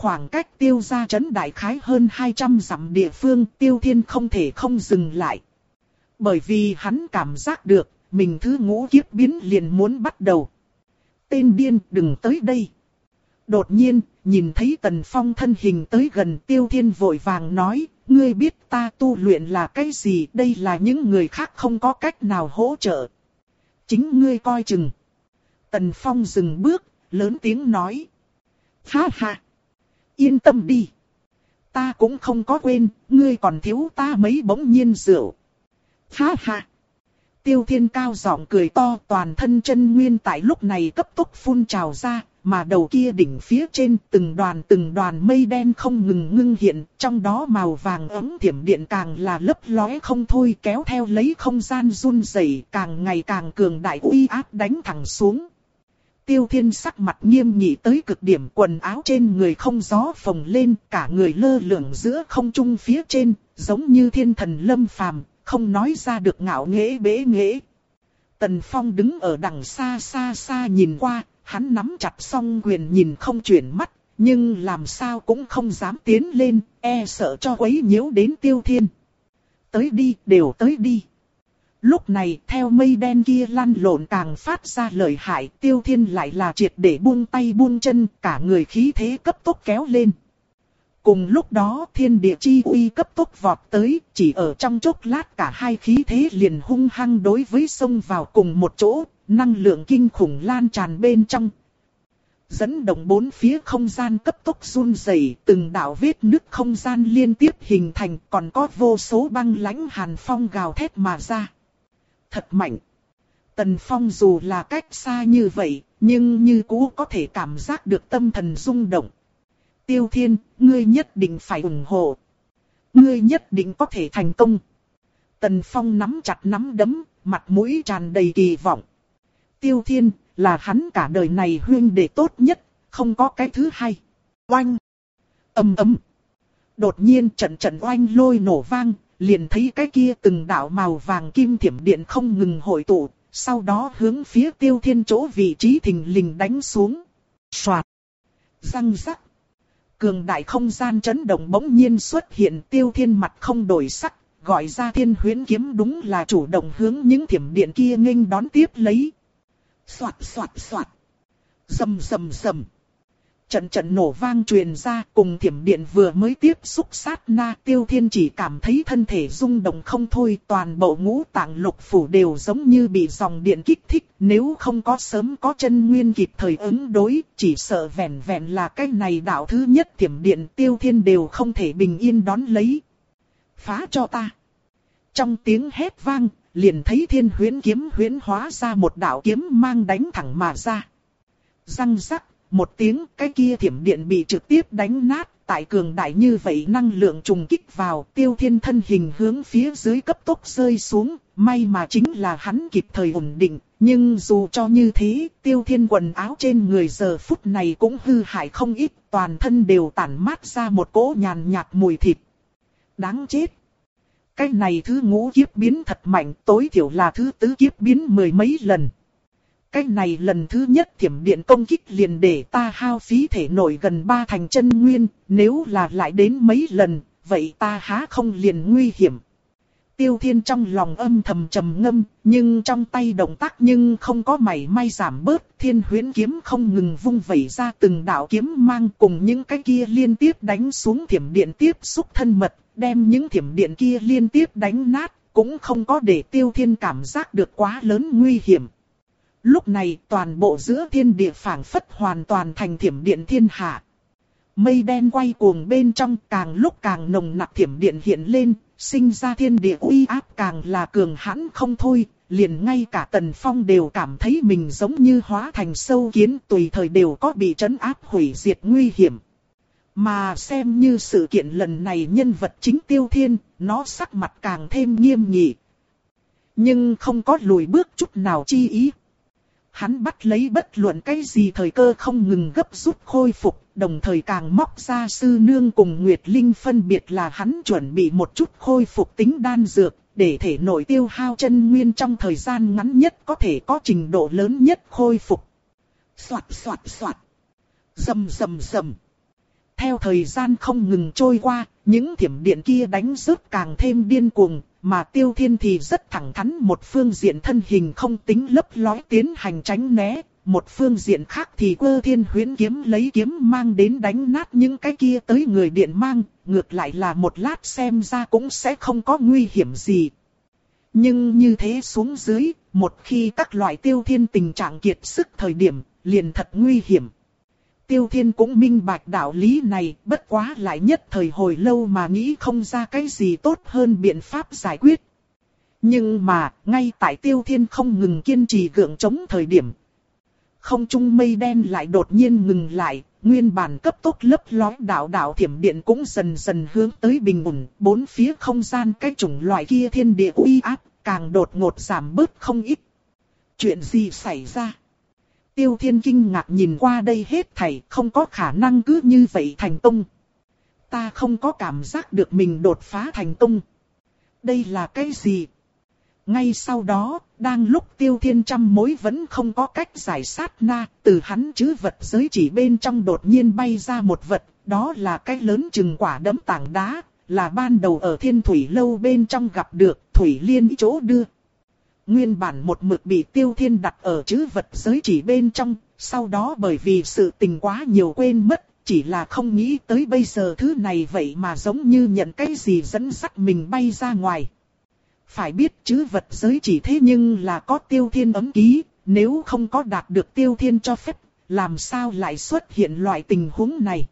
khoảng cách Tiêu gia trấn đại khái hơn hai trăm dặm địa phương, Tiêu Thiên không thể không dừng lại. Bởi vì hắn cảm giác được, mình thứ ngũ kiếp biến liền muốn bắt đầu. Tên điên, đừng tới đây. Đột nhiên, nhìn thấy Tần Phong thân hình tới gần, Tiêu Thiên vội vàng nói, ngươi biết ta tu luyện là cái gì, đây là những người khác không có cách nào hỗ trợ. Chính ngươi coi chừng. Tần Phong dừng bước, lớn tiếng nói. Ha ha, yên tâm đi. Ta cũng không có quên, ngươi còn thiếu ta mấy bỗng nhiên rượu. Ha ha. Tiêu Thiên cao giọng cười to, toàn thân chân nguyên tại lúc này cấp tốc phun trào ra, mà đầu kia đỉnh phía trên từng đoàn từng đoàn mây đen không ngừng ngưng hiện, trong đó màu vàng ấm thiểm điện càng là lấp lóe không thôi, kéo theo lấy không gian run rẩy, càng ngày càng cường đại uy áp đánh thẳng xuống. Tiêu Thiên sắc mặt nghiêm nghị tới cực điểm, quần áo trên người không gió phồng lên, cả người lơ lửng giữa không trung phía trên, giống như thiên thần lâm phàm, không nói ra được ngạo nghễ bế nghễ. Tần Phong đứng ở đằng xa xa xa nhìn qua, hắn nắm chặt song quyền nhìn không chuyển mắt, nhưng làm sao cũng không dám tiến lên, e sợ cho quấy nhiễu đến Tiêu Thiên. Tới đi, đều tới đi. Lúc này, theo mây đen kia lăn lộn càng phát ra lợi hại, Tiêu Thiên lại là triệt để buông tay buông chân, cả người khí thế cấp tốc kéo lên. Cùng lúc đó thiên địa chi uy cấp tốc vọt tới, chỉ ở trong chốc lát cả hai khí thế liền hung hăng đối với xông vào cùng một chỗ, năng lượng kinh khủng lan tràn bên trong. Dẫn động bốn phía không gian cấp tốc run rẩy, từng đạo vết nứt không gian liên tiếp hình thành, còn có vô số băng lãnh hàn phong gào thét mà ra. Thật mạnh. Tần Phong dù là cách xa như vậy, nhưng như cũ có thể cảm giác được tâm thần rung động. Tiêu Thiên, ngươi nhất định phải ủng hộ. Ngươi nhất định có thể thành công. Tần Phong nắm chặt nắm đấm, mặt mũi tràn đầy kỳ vọng. Tiêu Thiên, là hắn cả đời này huynh đệ tốt nhất, không có cái thứ hai. Oanh! Ầm ầm! Đột nhiên trận trận oanh lôi nổ vang, liền thấy cái kia từng đạo màu vàng kim thiểm điện không ngừng hội tụ, sau đó hướng phía Tiêu Thiên chỗ vị trí thình lình đánh xuống. Soạt! Răng rắc! Cường đại không gian chấn động bỗng nhiên xuất hiện, Tiêu Thiên mặt không đổi sắc, gọi ra Thiên Huyễn kiếm đúng là chủ động hướng những thiểm điện kia nghênh đón tiếp lấy. Soạt soạt soạt. Rầm rầm rầm. Trận trận nổ vang truyền ra, cùng thiểm điện vừa mới tiếp xúc sát na, Tiêu Thiên chỉ cảm thấy thân thể rung động không thôi, toàn bộ ngũ tạng lục phủ đều giống như bị dòng điện kích thích, nếu không có sớm có chân nguyên kịp thời ứng đối, chỉ sợ vẹn vẹn là cái này đạo thứ nhất thiểm điện, Tiêu Thiên đều không thể bình yên đón lấy. Phá cho ta. Trong tiếng hét vang, liền thấy Thiên Huyễn kiếm huyễn hóa ra một đạo kiếm mang đánh thẳng mà ra. Răng rắc. Một tiếng, cái kia thiểm điện bị trực tiếp đánh nát, tại cường đại như vậy năng lượng trùng kích vào, Tiêu Thiên thân hình hướng phía dưới cấp tốc rơi xuống, may mà chính là hắn kịp thời ổn định, nhưng dù cho như thế, Tiêu Thiên quần áo trên người giờ phút này cũng hư hại không ít, toàn thân đều tản mát ra một cỗ nhàn nhạt mùi thịt. Đáng chết! Cái này thứ ngũ kiếp biến thật mạnh, tối thiểu là thứ tứ kiếp biến mười mấy lần. Cái này lần thứ nhất thiểm điện công kích liền để ta hao phí thể nổi gần ba thành chân nguyên, nếu là lại đến mấy lần, vậy ta há không liền nguy hiểm. Tiêu Thiên trong lòng âm thầm trầm ngâm, nhưng trong tay động tác nhưng không có mảy may giảm bớt, Thiên Huyễn kiếm không ngừng vung vẩy ra từng đạo kiếm mang cùng những cái kia liên tiếp đánh xuống thiểm điện tiếp xúc thân mật, đem những thiểm điện kia liên tiếp đánh nát, cũng không có để Tiêu Thiên cảm giác được quá lớn nguy hiểm. Lúc này toàn bộ giữa thiên địa phảng phất hoàn toàn thành thiểm điện thiên hạ. Mây đen quay cuồng bên trong, càng lúc càng nồng nặc thiểm điện hiện lên, sinh ra thiên địa uy áp càng là cường hãn không thôi, liền ngay cả Tần Phong đều cảm thấy mình giống như hóa thành sâu kiến, tùy thời đều có bị trấn áp hủy diệt nguy hiểm. Mà xem như sự kiện lần này nhân vật chính Tiêu Thiên, nó sắc mặt càng thêm nghiêm nghị. Nhưng không có lùi bước chút nào chi ý. Hắn bắt lấy bất luận cái gì thời cơ không ngừng gấp rút khôi phục, đồng thời càng móc ra sư nương cùng Nguyệt Linh phân biệt là hắn chuẩn bị một chút khôi phục tính đan dược, để thể nội tiêu hao chân nguyên trong thời gian ngắn nhất có thể có trình độ lớn nhất khôi phục. Soạt soạt soạt. Rầm rầm rầm. Theo thời gian không ngừng trôi qua, những thiểm điện kia đánh rớt càng thêm điên cuồng, mà Tiêu Thiên thì rất thẳng thắn, một phương diện thân hình không tính lấp lói tiến hành tránh né, một phương diện khác thì Cơ Thiên Huyễn kiếm lấy kiếm mang đến đánh nát những cái kia tới người điện mang, ngược lại là một lát xem ra cũng sẽ không có nguy hiểm gì. Nhưng như thế xuống dưới, một khi các loại Tiêu Thiên tình trạng kiệt sức thời điểm, liền thật nguy hiểm. Tiêu Thiên cũng minh bạch đạo lý này, bất quá lại nhất thời hồi lâu mà nghĩ không ra cái gì tốt hơn biện pháp giải quyết. Nhưng mà, ngay tại Tiêu Thiên không ngừng kiên trì gượng chống thời điểm, không trung mây đen lại đột nhiên ngừng lại, nguyên bản cấp tốc lấp lói đạo đạo thiểm điện cũng dần dần hướng tới bình ổn, bốn phía không gian cái chủng loại kia thiên địa uy áp, càng đột ngột giảm bớt không ít. Chuyện gì xảy ra? Tiêu Thiên kinh ngạc nhìn qua đây hết thảy, không có khả năng cứ như vậy thành công. Ta không có cảm giác được mình đột phá thành công. Đây là cái gì? Ngay sau đó, đang lúc Tiêu Thiên trăm mối vẫn không có cách giải sát na, từ hắn trữ vật giới chỉ bên trong đột nhiên bay ra một vật, đó là cái lớn chừng quả đấm tảng đá, là ban đầu ở Thiên Thủy Lâu bên trong gặp được, Thủy Liên chỗ đưa. Nguyên bản một mực bị Tiêu Thiên đặt ở trữ vật giới chỉ bên trong, sau đó bởi vì sự tình quá nhiều quên mất, chỉ là không nghĩ tới bây giờ thứ này vậy mà giống như nhận cái gì dẫn dắt mình bay ra ngoài. Phải biết trữ vật giới chỉ thế nhưng là có Tiêu Thiên ấm ký, nếu không có đạt được Tiêu Thiên cho phép, làm sao lại xuất hiện loại tình huống này.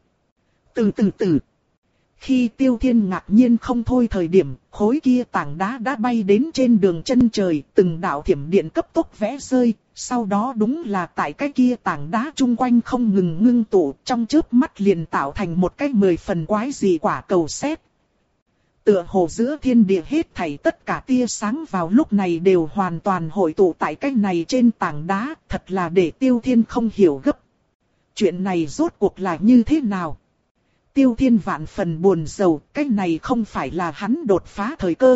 Từ từ từ. Khi Tiêu Thiên ngạc nhiên không thôi thời điểm, khối kia tảng đá đã bay đến trên đường chân trời, từng đạo thiểm điện cấp tốc vẽ rơi, sau đó đúng là tại cái kia tảng đá chung quanh không ngừng ngưng tụ, trong chớp mắt liền tạo thành một cái mười phần quái dị quả cầu sét. Tựa hồ giữa thiên địa hết thảy tất cả tia sáng vào lúc này đều hoàn toàn hội tụ tại cái này trên tảng đá, thật là để Tiêu Thiên không hiểu gấp. Chuyện này rốt cuộc là như thế nào? Tiêu Thiên vạn phần buồn rầu, cái này không phải là hắn đột phá thời cơ.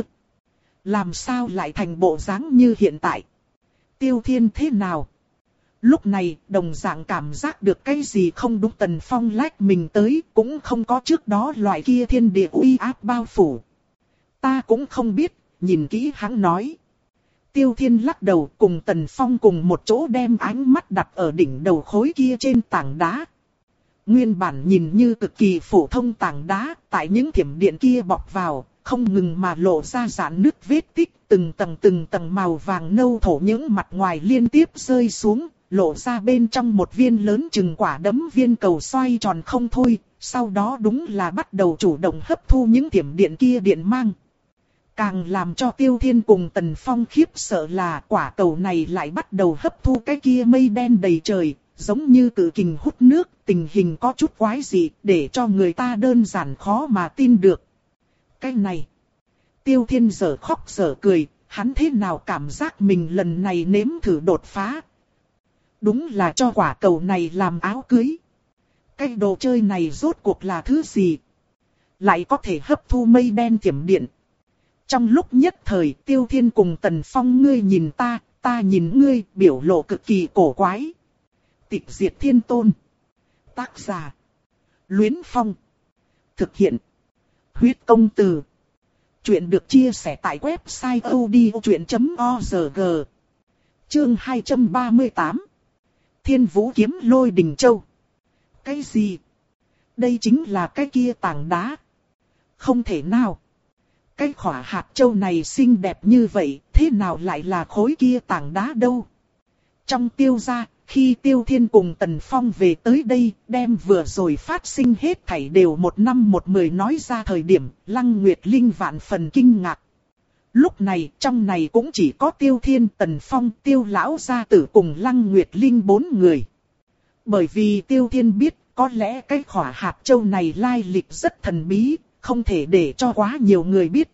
Làm sao lại thành bộ dáng như hiện tại? Tiêu Thiên thế nào? Lúc này, đồng dạng cảm giác được cái gì không đúng, Tần Phong lách mình tới, cũng không có trước đó loại kia thiên địa uy áp bao phủ. Ta cũng không biết, nhìn kỹ hắn nói. Tiêu Thiên lắc đầu, cùng Tần Phong cùng một chỗ đem ánh mắt đặt ở đỉnh đầu khối kia trên tảng đá. Nguyên bản nhìn như cực kỳ phổ thông tảng đá, tại những thiểm điện kia bọc vào, không ngừng mà lộ ra rạn nứt vết tích, từng tầng từng tầng màu vàng nâu thổ những mặt ngoài liên tiếp rơi xuống, lộ ra bên trong một viên lớn chừng quả đấm viên cầu xoay tròn không thôi, sau đó đúng là bắt đầu chủ động hấp thu những thiểm điện kia điện mang. Càng làm cho Tiêu Thiên cùng Tần Phong khiếp sợ là quả cầu này lại bắt đầu hấp thu cái kia mây đen đầy trời, giống như cự kình hút nước, tình hình có chút quái dị, để cho người ta đơn giản khó mà tin được. Cái này, Tiêu Thiên giờ khóc giờ cười, hắn thế nào cảm giác mình lần này nếm thử đột phá. Đúng là cho quả cầu này làm áo cưới. Cái đồ chơi này rốt cuộc là thứ gì? Lại có thể hấp thu mây đen thiểm điện. Trong lúc nhất thời, Tiêu Thiên cùng Tần Phong, ngươi nhìn ta, ta nhìn ngươi, biểu lộ cực kỳ cổ quái. Tịch Diệt Thiên Tôn. Tác giả: Luyến Phong. Thực hiện: Huyết Công Từ. Chuyện được chia sẻ tại website odchuyện chấm org. Chương hai trăm ba mươi tám. Thiên Vũ Kiếm Lôi Đình Châu. Cái gì? Đây chính là cái kia tảng đá. Không thể nào. Cái khỏa hạt châu này xinh đẹp như vậy, thế nào lại là khối kia tảng đá đâu? Trong Tiêu gia, khi Tiêu Thiên cùng Tần Phong về tới đây, đem vừa rồi phát sinh hết thảy đều một năm một mười nói ra thời điểm, Lăng Nguyệt Linh vạn phần kinh ngạc. Lúc này, trong này cũng chỉ có Tiêu Thiên, Tần Phong, Tiêu Lão gia tử cùng Lăng Nguyệt Linh bốn người. Bởi vì Tiêu Thiên biết, có lẽ cái khỏa hạt châu này lai lịch rất thần bí, không thể để cho quá nhiều người biết.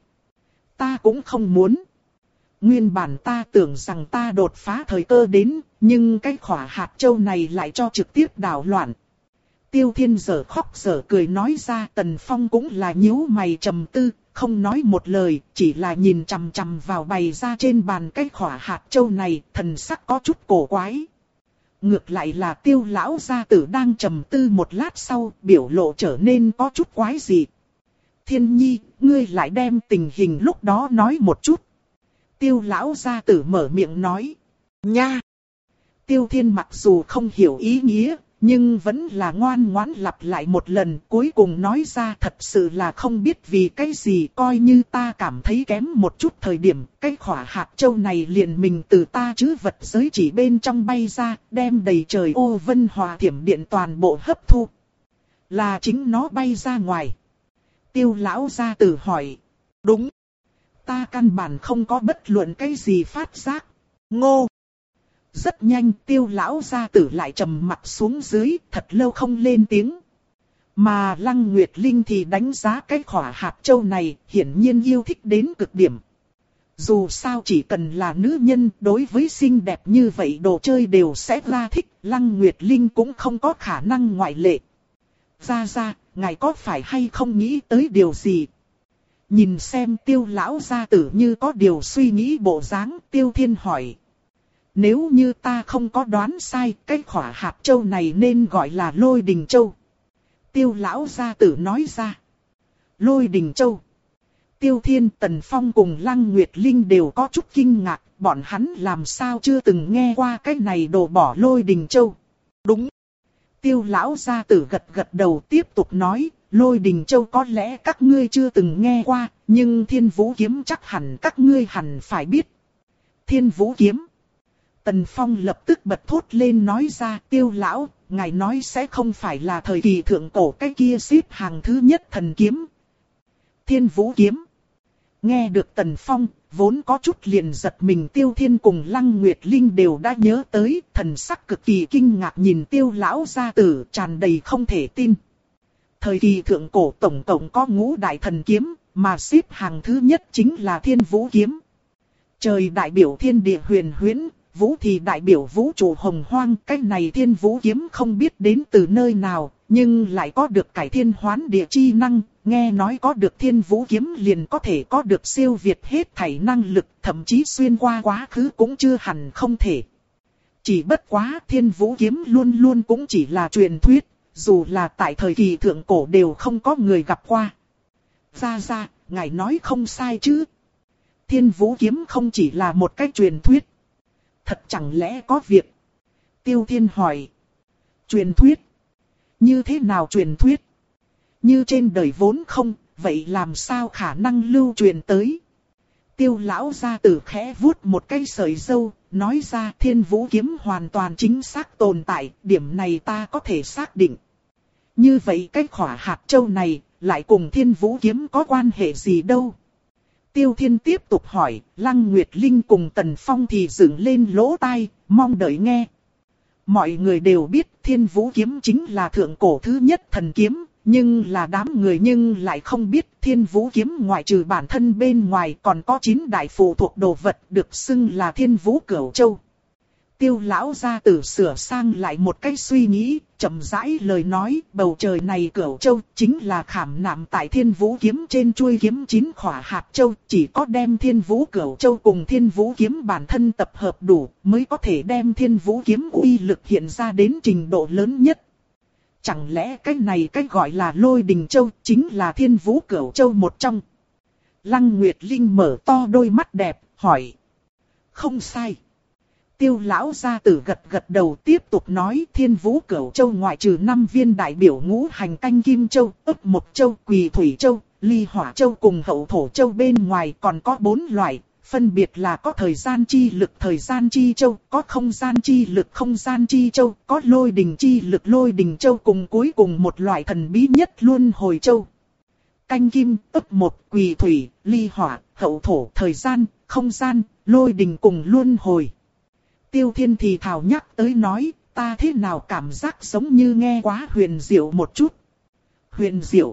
Ta cũng không muốn. Nguyên bản ta tưởng rằng ta đột phá thời cơ đến, nhưng cái khỏa hạt châu này lại cho trực tiếp đảo loạn. Tiêu Thiên giờ khóc giờ cười nói ra, Tần Phong cũng là nhíu mày trầm tư, không nói một lời, chỉ là nhìn chằm chằm vào bày ra trên bàn cái khỏa hạt châu này, thần sắc có chút cổ quái. Ngược lại là Tiêu lão gia tử đang trầm tư một lát sau, biểu lộ trở nên có chút quái dị. Thiên Nhi, ngươi lại đem tình hình lúc đó nói một chút. Tiêu lão gia tử mở miệng nói. Nha! Tiêu Thiên mặc dù không hiểu ý nghĩa, nhưng vẫn là ngoan ngoãn lặp lại một lần, cuối cùng nói ra thật sự là không biết vì cái gì, coi như ta cảm thấy kém một chút thời điểm, cái khỏa hạt châu này liền mình từ ta chứ vật giới chỉ bên trong bay ra, đem đầy trời ô vân hòa thiểm điện toàn bộ hấp thu. Là chính nó bay ra ngoài. Tiêu lão gia tử hỏi. Đúng. Ta căn bản không có bất luận cái gì phát giác. Ngô. Rất nhanh Tiêu lão gia tử lại trầm mặt xuống dưới, thật lâu không lên tiếng. Mà Lăng Nguyệt Linh thì đánh giá cái khỏa hạt châu này, hiển nhiên yêu thích đến cực điểm. Dù sao chỉ cần là nữ nhân, đối với xinh đẹp như vậy đồ chơi đều sẽ ra thích, Lăng Nguyệt Linh cũng không có khả năng ngoại lệ. Ra ra, ngài có phải hay không nghĩ tới điều gì? Nhìn xem Tiêu lão gia tử như có điều suy nghĩ bộ dáng, Tiêu Thiên hỏi. Nếu như ta không có đoán sai, cái khỏa hạt châu này nên gọi là Lôi Đình Châu. Tiêu lão gia tử nói ra. Lôi Đình Châu. Tiêu Thiên, Tần Phong cùng Lăng Nguyệt Linh đều có chút kinh ngạc, bọn hắn làm sao chưa từng nghe qua cái này đồ bỏ Lôi Đình Châu. Đúng. Tiêu lão gia tử gật gật đầu tiếp tục nói, Lôi Đình Châu có lẽ các ngươi chưa từng nghe qua, nhưng Thiên Vũ Kiếm chắc hẳn các ngươi hẳn phải biết. Thiên Vũ Kiếm. Tần Phong lập tức bật thốt lên nói ra, Tiêu lão, ngài nói sẽ không phải là thời kỳ thượng cổ cái kia xếp hàng thứ nhất thần kiếm. Thiên Vũ Kiếm. Nghe được Tần Phong, vốn có chút liền giật mình, Tiêu Thiên cùng Lăng Nguyệt Linh đều đã nhớ tới, thần sắc cực kỳ kinh ngạc nhìn Tiêu lão gia tử, tràn đầy không thể tin. Thời kỳ thượng cổ tổng cộng có ngũ đại thần kiếm, mà xếp hàng thứ nhất chính là Thiên Vũ Kiếm. Trời đại biểu thiên địa huyền huyễn, vũ thì đại biểu vũ trụ hồng hoang, cái này Thiên Vũ Kiếm không biết đến từ nơi nào, nhưng lại có được cải thiên hoán địa chi năng, nghe nói có được Thiên Vũ Kiếm liền có thể có được siêu việt hết thảy năng lực, thậm chí xuyên qua quá khứ cũng chưa hẳn không thể. Chỉ bất quá Thiên Vũ Kiếm luôn luôn cũng chỉ là truyền thuyết, dù là tại thời kỳ thượng cổ đều không có người gặp qua. Ra ra, ngài nói không sai chứ. Thiên Vũ Kiếm không chỉ là một cái truyền thuyết. Thật chẳng lẽ có việc? Tiêu Thiên hỏi. Truyền thuyết? Như thế nào truyền thuyết? Như trên đời vốn không, vậy làm sao khả năng lưu truyền tới? Tiêu lão gia tử khẽ vuốt một cây sợi râu, nói ra Thiên Vũ Kiếm hoàn toàn chính xác tồn tại, điểm này ta có thể xác định. Như vậy cái khỏa hạt châu này, lại cùng Thiên Vũ Kiếm có quan hệ gì đâu? Tiêu Thiên tiếp tục hỏi, Lăng Nguyệt Linh cùng Tần Phong thì dựng lên lỗ tai, mong đợi nghe. Mọi người đều biết Thiên Vũ Kiếm chính là thượng cổ thứ nhất thần kiếm, nhưng là đám người nhưng lại không biết Thiên Vũ Kiếm ngoại trừ bản thân bên ngoài còn có chín đại phụ thuộc đồ vật được xưng là Thiên Vũ Cửu Châu. Tiêu lão gia tử sửa sang lại một cách suy nghĩ, chậm rãi lời nói, bầu trời này Cửu Châu chính là khảm nạm tại Thiên Vũ Kiếm trên chuôi kiếm chín khỏa hạt châu, chỉ có đem Thiên Vũ Cửu Châu cùng Thiên Vũ Kiếm bản thân tập hợp đủ, mới có thể đem Thiên Vũ Kiếm uy lực hiện ra đến trình độ lớn nhất. Chẳng lẽ cái này cái gọi là Lôi Đình Châu chính là Thiên Vũ Cửu Châu một trong? Lăng Nguyệt Linh mở to đôi mắt đẹp, hỏi. Không sai. Tiêu lão gia tử gật gật đầu tiếp tục nói Thiên Vũ Cửu Châu ngoại trừ năm viên đại biểu ngũ hành canh kim châu, ấp mộc châu, quỳ thủy châu, ly hỏa châu cùng hậu thổ châu bên ngoài còn có bốn loại, phân biệt là có thời gian chi lực thời gian chi châu, có không gian chi lực không gian chi châu, có lôi đình chi lực lôi đình châu cùng cuối cùng một loại thần bí nhất luân hồi châu. Canh kim, ấp mộc, quỳ thủy, ly hỏa, hậu thổ, thời gian, không gian, lôi đình cùng luân hồi. Tiêu Thiên thì thào nhắc tới nói, ta thế nào cảm giác giống như nghe quá huyền diệu một chút. Huyền diệu?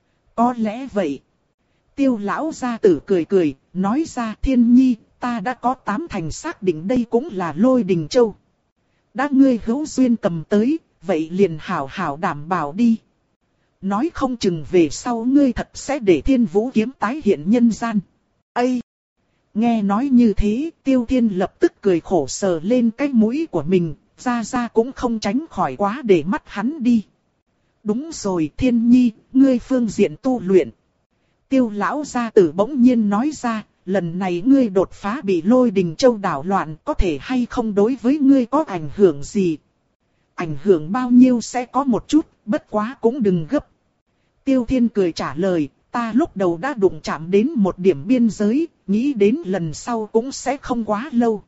Có lẽ vậy. Tiêu lão gia tử cười cười, nói ra Thiên Nhi, ta đã có tám thành xác định đây cũng là Lôi Đình Châu. Đã ngươi hữu duyên cầm tới, vậy liền hảo hảo đảm bảo đi. Nói không chừng về sau ngươi thật sẽ để Thiên Vũ Kiếm tái hiện nhân gian. Ây! Nghe nói như thế, Tiêu Thiên lập tức cười khổ sờ lên cái mũi của mình, Gia Gia cũng không tránh khỏi quá để mắt hắn đi. Đúng rồi Thiên Nhi, ngươi phương diện tu luyện. Tiêu lão gia tử bỗng nhiên nói ra, lần này ngươi đột phá bị Lôi Đình Châu đảo loạn có thể hay không đối với ngươi có ảnh hưởng gì. Ảnh hưởng bao nhiêu sẽ có một chút, bất quá cũng đừng gấp. Tiêu Thiên cười trả lời, ta lúc đầu đã đụng chạm đến một điểm biên giới, nghĩ đến lần sau cũng sẽ không quá lâu.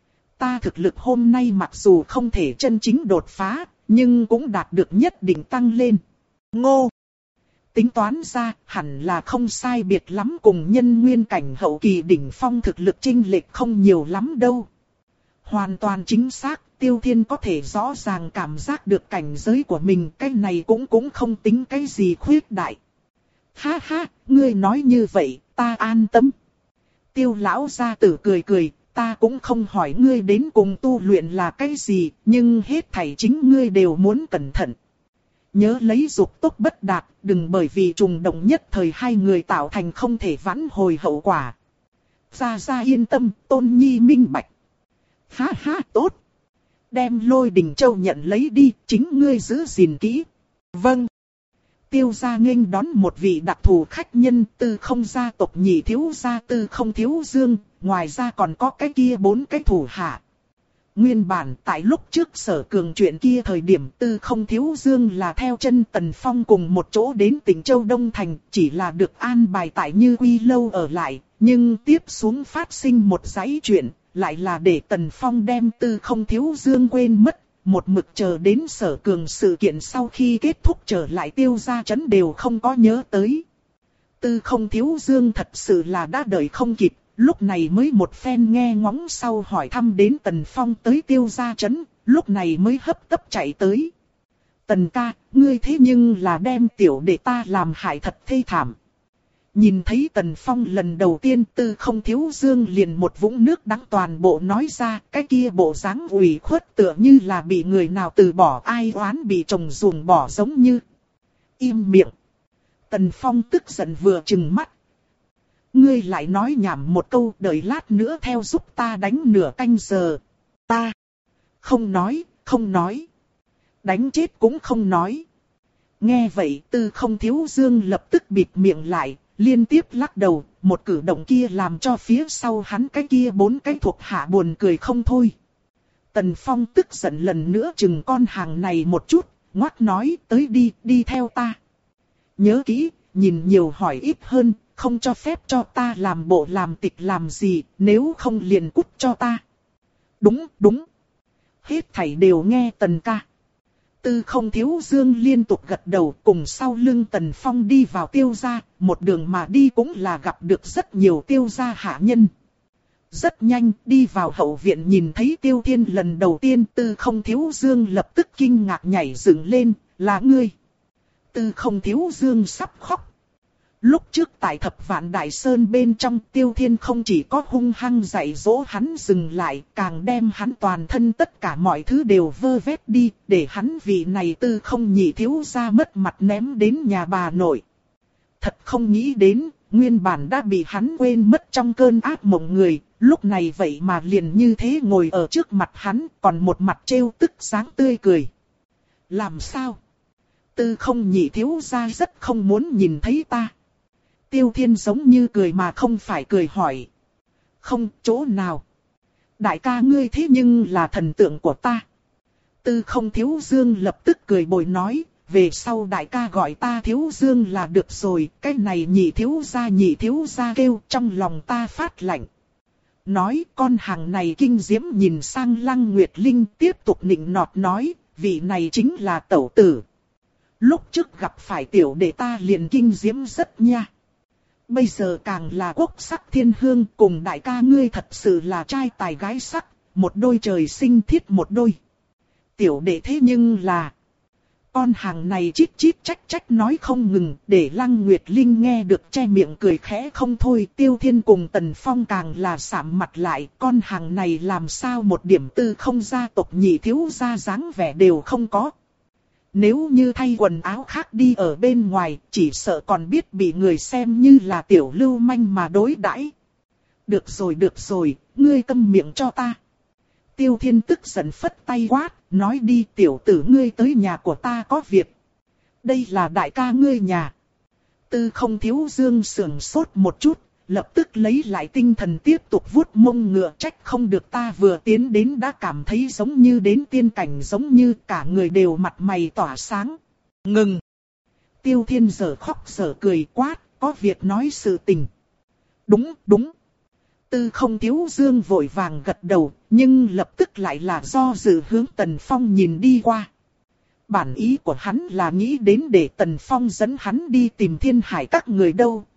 Ta thực lực hôm nay mặc dù không thể chân chính đột phá, nhưng cũng đạt được nhất định tăng lên. Ngô! Tính toán ra, hẳn là không sai biệt lắm cùng nhân nguyên cảnh hậu kỳ đỉnh phong thực lực chênh lệch không nhiều lắm đâu. Hoàn toàn chính xác, Tiêu Thiên có thể rõ ràng cảm giác được cảnh giới của mình, cái này cũng cũng không tính cái gì khuyết đại. Ha ha, ngươi nói như vậy, ta an tâm. Tiêu lão gia tử cười cười, ta cũng không hỏi ngươi đến cùng tu luyện là cái gì, nhưng hết thảy chính ngươi đều muốn cẩn thận. Nhớ lấy dục tốc bất đạt, đừng bởi vì trùng động nhất thời hai người tạo thành không thể vãn hồi hậu quả. Gia Gia yên tâm, Tôn Nhi minh bạch. Ha ha, tốt. Đem Lôi Đình Châu nhận lấy đi, chính ngươi giữ gìn kỹ. Vâng. Tiêu gia nghênh đón một vị đặc thù khách nhân, Tư Không gia tộc nhị thiếu gia Tư Không Thiếu Dương, ngoài ra còn có cái kia bốn cái thủ hạ. Nguyên bản tại lúc trước Sở Cường chuyện kia thời điểm Tư Không Thiếu Dương là theo chân Tần Phong cùng một chỗ đến tỉnh Châu Đông Thành, chỉ là được an bài tại Như Quy lâu ở lại, nhưng tiếp xuống phát sinh một dãy chuyện, lại là để Tần Phong đem Tư Không Thiếu Dương quên mất, một mực chờ đến Sở Cường sự kiện sau khi kết thúc trở lại Tiêu gia trấn đều không có nhớ tới. Tư Không Thiếu Dương thật sự là đã đợi không kịp. Lúc này mới một phen nghe ngóng sau hỏi thăm đến Tần Phong tới Tiêu gia trấn, lúc này mới hấp tấp chạy tới. Tần ca, ngươi thế nhưng là đem tiểu đệ ta làm hại thật thê thảm. Nhìn thấy Tần Phong lần đầu tiên Tư Không Thiếu Dương liền một vũng nước đắng toàn bộ nói ra, cái kia bộ dáng ủy khuất tựa như là bị người nào từ bỏ ai oán bị chồng ruồng bỏ giống như. Im miệng. Tần Phong tức giận vừa trừng mắt. Ngươi lại nói nhảm một câu, đợi lát nữa theo giúp ta đánh nửa canh giờ. Ta không nói, không nói. Đánh chết cũng không nói. Nghe vậy Tư Không Thiếu Dương lập tức bịt miệng lại, liên tiếp lắc đầu, một cử động kia làm cho phía sau hắn cái kia bốn cái thuộc hạ buồn cười không thôi. Tần Phong tức giận lần nữa chừng con hàng này một chút, ngoắc nói tới đi, đi theo ta. Nhớ kỹ, nhìn nhiều hỏi ít hơn. Không cho phép cho ta làm bộ làm tịch làm gì, nếu không liền cút cho ta. Đúng, đúng. Hết thảy đều nghe Tần ca. Tư Không Thiếu Dương liên tục gật đầu, cùng sau lưng Tần Phong đi vào Tiêu gia, một đường mà đi cũng là gặp được rất nhiều Tiêu gia hạ nhân. Rất nhanh, đi vào hậu viện nhìn thấy Tiêu Thiên lần đầu tiên, Tư Không Thiếu Dương lập tức kinh ngạc nhảy dựng lên, là ngươi. Tư Không Thiếu Dương sắp khóc. Lúc trước tại Thập Vạn Đại Sơn bên trong, Tiêu Thiên không chỉ có hung hăng dạy dỗ hắn dừng lại, càng đem hắn toàn thân tất cả mọi thứ đều vơ vét đi, để hắn vì này Tư Không nhị thiếu gia mất mặt ném đến nhà bà nội. Thật không nghĩ đến, nguyên bản đã bị hắn quên mất trong cơn ác mộng người, lúc này vậy mà liền như thế ngồi ở trước mặt hắn, còn một mặt trêu tức sáng tươi cười. Làm sao? Tư Không nhị thiếu gia rất không muốn nhìn thấy ta. Tiêu Thiên giống như cười mà không phải cười hỏi. Không, chỗ nào? Đại ca ngươi thế nhưng là thần tượng của ta. Tư Không Thiếu Dương lập tức cười bồi nói, về sau đại ca gọi ta Thiếu Dương là được rồi, cái này nhị thiếu gia nhị thiếu gia kêu trong lòng ta phát lạnh. Nói con hàng này kinh diễm nhìn sang Lăng Nguyệt Linh tiếp tục nịnh nọt nói, vị này chính là tẩu tử. Lúc trước gặp phải tiểu đệ ta liền kinh diễm rất nha. Bây giờ càng là quốc sắc thiên hương, cùng đại ca ngươi thật sự là trai tài gái sắc, một đôi trời sinh thiết một đôi. Tiểu đệ thế nhưng là... Con hàng này chít chít trách trách nói không ngừng, để Lăng Nguyệt Linh nghe được che miệng cười khẽ không thôi. Tiêu Thiên cùng Tần Phong càng là sạm mặt lại, con hàng này làm sao một điểm Tư Không gia tộc nhị thiếu gia dáng vẻ đều không có. Nếu như thay quần áo khác đi ở bên ngoài, chỉ sợ còn biết bị người xem như là tiểu lưu manh mà đối đãi. Được rồi được rồi, ngươi câm miệng cho ta. Tiêu Thiên tức giận phất tay quát, nói đi tiểu tử ngươi tới nhà của ta có việc. Đây là đại ca ngươi nhà. Tư Không Thiếu Dương sưởng sốt một chút, lập tức lấy lại tinh thần tiếp tục vuốt mông ngựa, trách không được ta vừa tiến đến đã cảm thấy giống như đến tiên cảnh, giống như cả người đều mặt mày tỏa sáng. Ngừng! Tiêu Thiên giờ khóc giờ cười quát, có việc nói sự tình. Đúng, đúng. Tư Không Thiếu Dương vội vàng gật đầu, nhưng lập tức lại là do dự hướng Tần Phong nhìn đi qua. Bản ý của hắn là nghĩ đến để Tần Phong dẫn hắn đi tìm Thiên Hải các người đâu.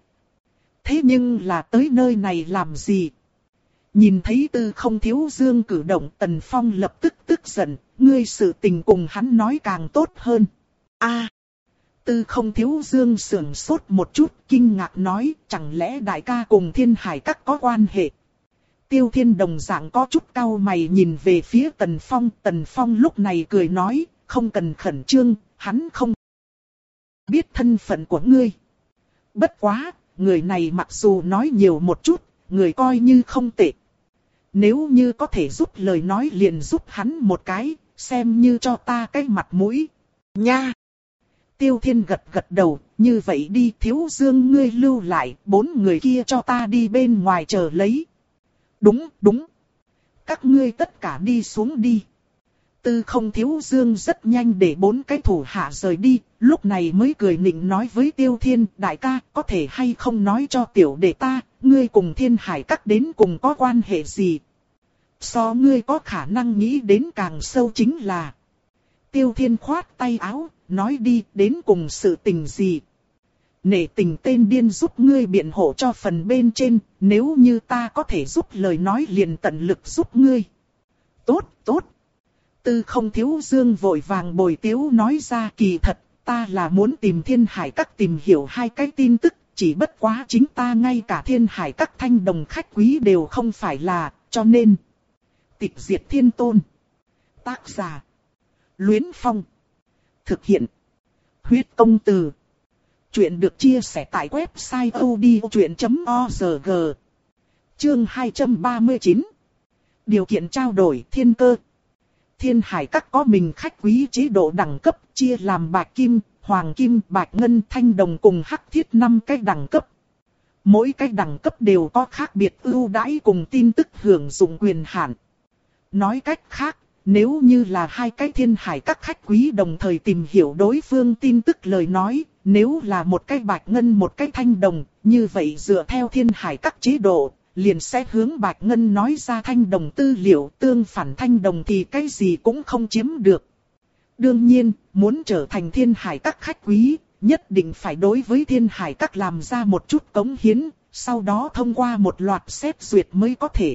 Thế nhưng là tới nơi này làm gì? Nhìn thấy Tư Không Thiếu Dương cử động, Tần Phong lập tức tức giận, ngươi sự tình cùng hắn nói càng tốt hơn. A, Tư Không Thiếu Dương sưởng sốt một chút, kinh ngạc nói, chẳng lẽ đại ca cùng Thiên Hải các có quan hệ? Tiêu Thiên đồng dạng có chút cau mày nhìn về phía Tần Phong, Tần Phong lúc này cười nói, không cần khẩn trương, hắn không biết thân phận của ngươi. Bất quá, người này mặc dù nói nhiều một chút, người coi như không tệ. Nếu như có thể giúp lời nói liền giúp hắn một cái, xem như cho ta cái mặt mũi. Nha! Tiêu Thiên gật gật đầu, như vậy đi Thiếu Dương ngươi lưu lại, bốn người kia cho ta đi bên ngoài chờ lấy. Đúng, đúng. Các ngươi tất cả đi xuống đi. Tư Không Thiếu Dương rất nhanh để bốn cái thủ hạ rời đi, lúc này mới cười nịnh nói với Tiêu Thiên, đại ca, có thể hay không nói cho tiểu đệ ta, ngươi cùng Thiên Hải các đến cùng có quan hệ gì? So ngươi có khả năng nghĩ đến càng sâu chính là... Tiêu Thiên khoát tay áo, nói đi, đến cùng sự tình gì? Nể tình tên điên giúp ngươi biện hộ cho phần bên trên, nếu như ta có thể giúp lời nói liền tận lực giúp ngươi. Tốt, tốt. Tư Không Thiếu Dương vội vàng bồi tiếu nói ra, kỳ thật, ta là muốn tìm Thiên Hải các tìm hiểu hai cái tin tức, chỉ bất quá chính ta ngay cả Thiên Hải các thanh đồng khách quý đều không phải là, cho nên... Tịch diệt thiên tôn. Tác giả. Luyến Phong. Thực hiện. Huyết công từ. Chuyện được chia sẻ tại website odchuyện chấm org. Chương hai trăm ba mươi chín. Điều kiện trao đổi thiên cơ. Thiên Hải các có mình khách quý chế độ đẳng cấp, chia làm bạch kim, hoàng kim, bạch ngân, thanh đồng cùng hắc thiết năm cái đẳng cấp. Mỗi cái đẳng cấp đều có khác biệt ưu đãi cùng tin tức hưởng dụng quyền hạn. Nói cách khác, nếu như là hai cái Thiên Hải các khách quý đồng thời tìm hiểu đối phương tin tức lời nói, nếu là một cái bạch ngân một cái thanh đồng, như vậy dựa theo Thiên Hải các chế độ, liền sẽ hướng bạch ngân nói ra thanh đồng tư liệu, tương phản thanh đồng thì cái gì cũng không chiếm được. Đương nhiên, muốn trở thành Thiên Hải các khách quý, nhất định phải đối với Thiên Hải các làm ra một chút cống hiến, sau đó thông qua một loạt xét duyệt mới có thể.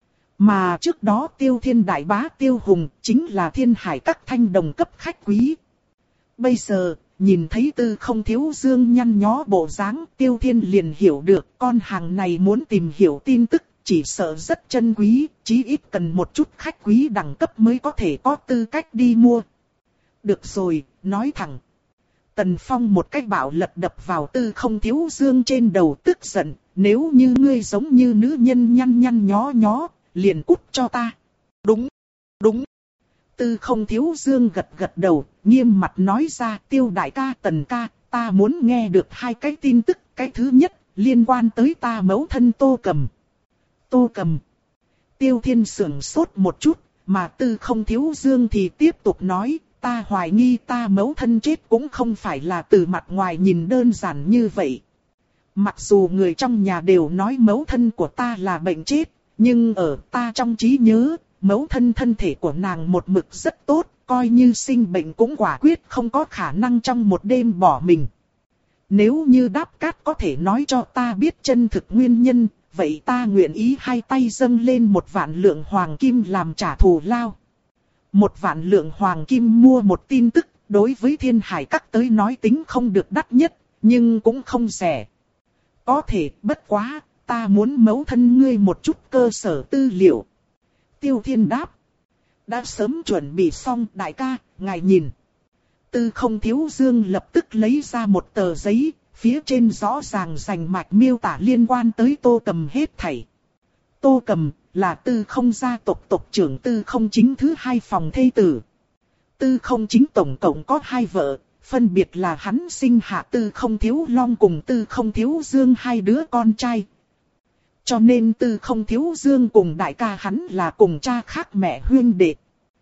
Mà trước đó Tiêu Thiên đại bá Tiêu Hùng chính là Thiên Hải các thanh đồng cấp khách quý. Bây giờ, nhìn thấy Tư Không Thiếu Dương nhăn nhó bộ dáng, Tiêu Thiên liền hiểu được con hàng này muốn tìm hiểu tin tức, chỉ sợ rất chân quý, chí ít cần một chút khách quý đẳng cấp mới có thể có tư cách đi mua. Được rồi, nói thẳng. Tần Phong một cách bạo lật đập vào Tư Không Thiếu Dương trên đầu, tức giận, nếu như ngươi giống như nữ nhân nhăn nhăn nhó nhó, liền cút cho ta. Đúng, đúng. Tư Không Thiếu Dương gật gật đầu, nghiêm mặt nói ra, Tiêu đại ca, Tần ca, ta muốn nghe được hai cái tin tức. Cái thứ nhất, liên quan tới ta mẫu thân Tô Cầm. Tô Cầm. Tiêu Thiên sưởng sốt một chút, mà Tư Không Thiếu Dương thì tiếp tục nói, ta hoài nghi ta mẫu thân chết cũng không phải là từ mặt ngoài nhìn đơn giản như vậy. Mặc dù người trong nhà đều nói mẫu thân của ta là bệnh chết, nhưng ở ta trong trí nhớ, mẫu thân thân thể của nàng một mực rất tốt, coi như sinh bệnh cũng quả quyết không có khả năng trong một đêm bỏ mình. Nếu như Đáp Cát có thể nói cho ta biết chân thực nguyên nhân, vậy ta nguyện ý hai tay dâng lên một vạn lượng hoàng kim làm trả thù lao. Một vạn lượng hoàng kim mua một tin tức, đối với Thiên Hải các tới nói tính không được đắt nhất, nhưng cũng không rẻ. Có thể, bất quá, ta muốn mẫu thân ngươi một chút cơ sở tư liệu. Tiêu Thiên đáp. Đã sớm chuẩn bị xong, đại ca, ngài nhìn. Tư Không Thiếu Dương lập tức lấy ra một tờ giấy, phía trên rõ ràng rành mạch miêu tả liên quan tới Tô Cầm hết thảy. Tô Cầm, là Tư Không gia tộc tộc trưởng Tư Không Chính thứ hai phòng thê tử. Tư Không Chính tổng cộng có hai vợ, phân biệt là hắn sinh hạ Tư Không Thiếu Long cùng Tư Không Thiếu Dương hai đứa con trai. Cho nên Tư Không Thiếu Dương cùng đại ca hắn là cùng cha khác mẹ huyên đệ.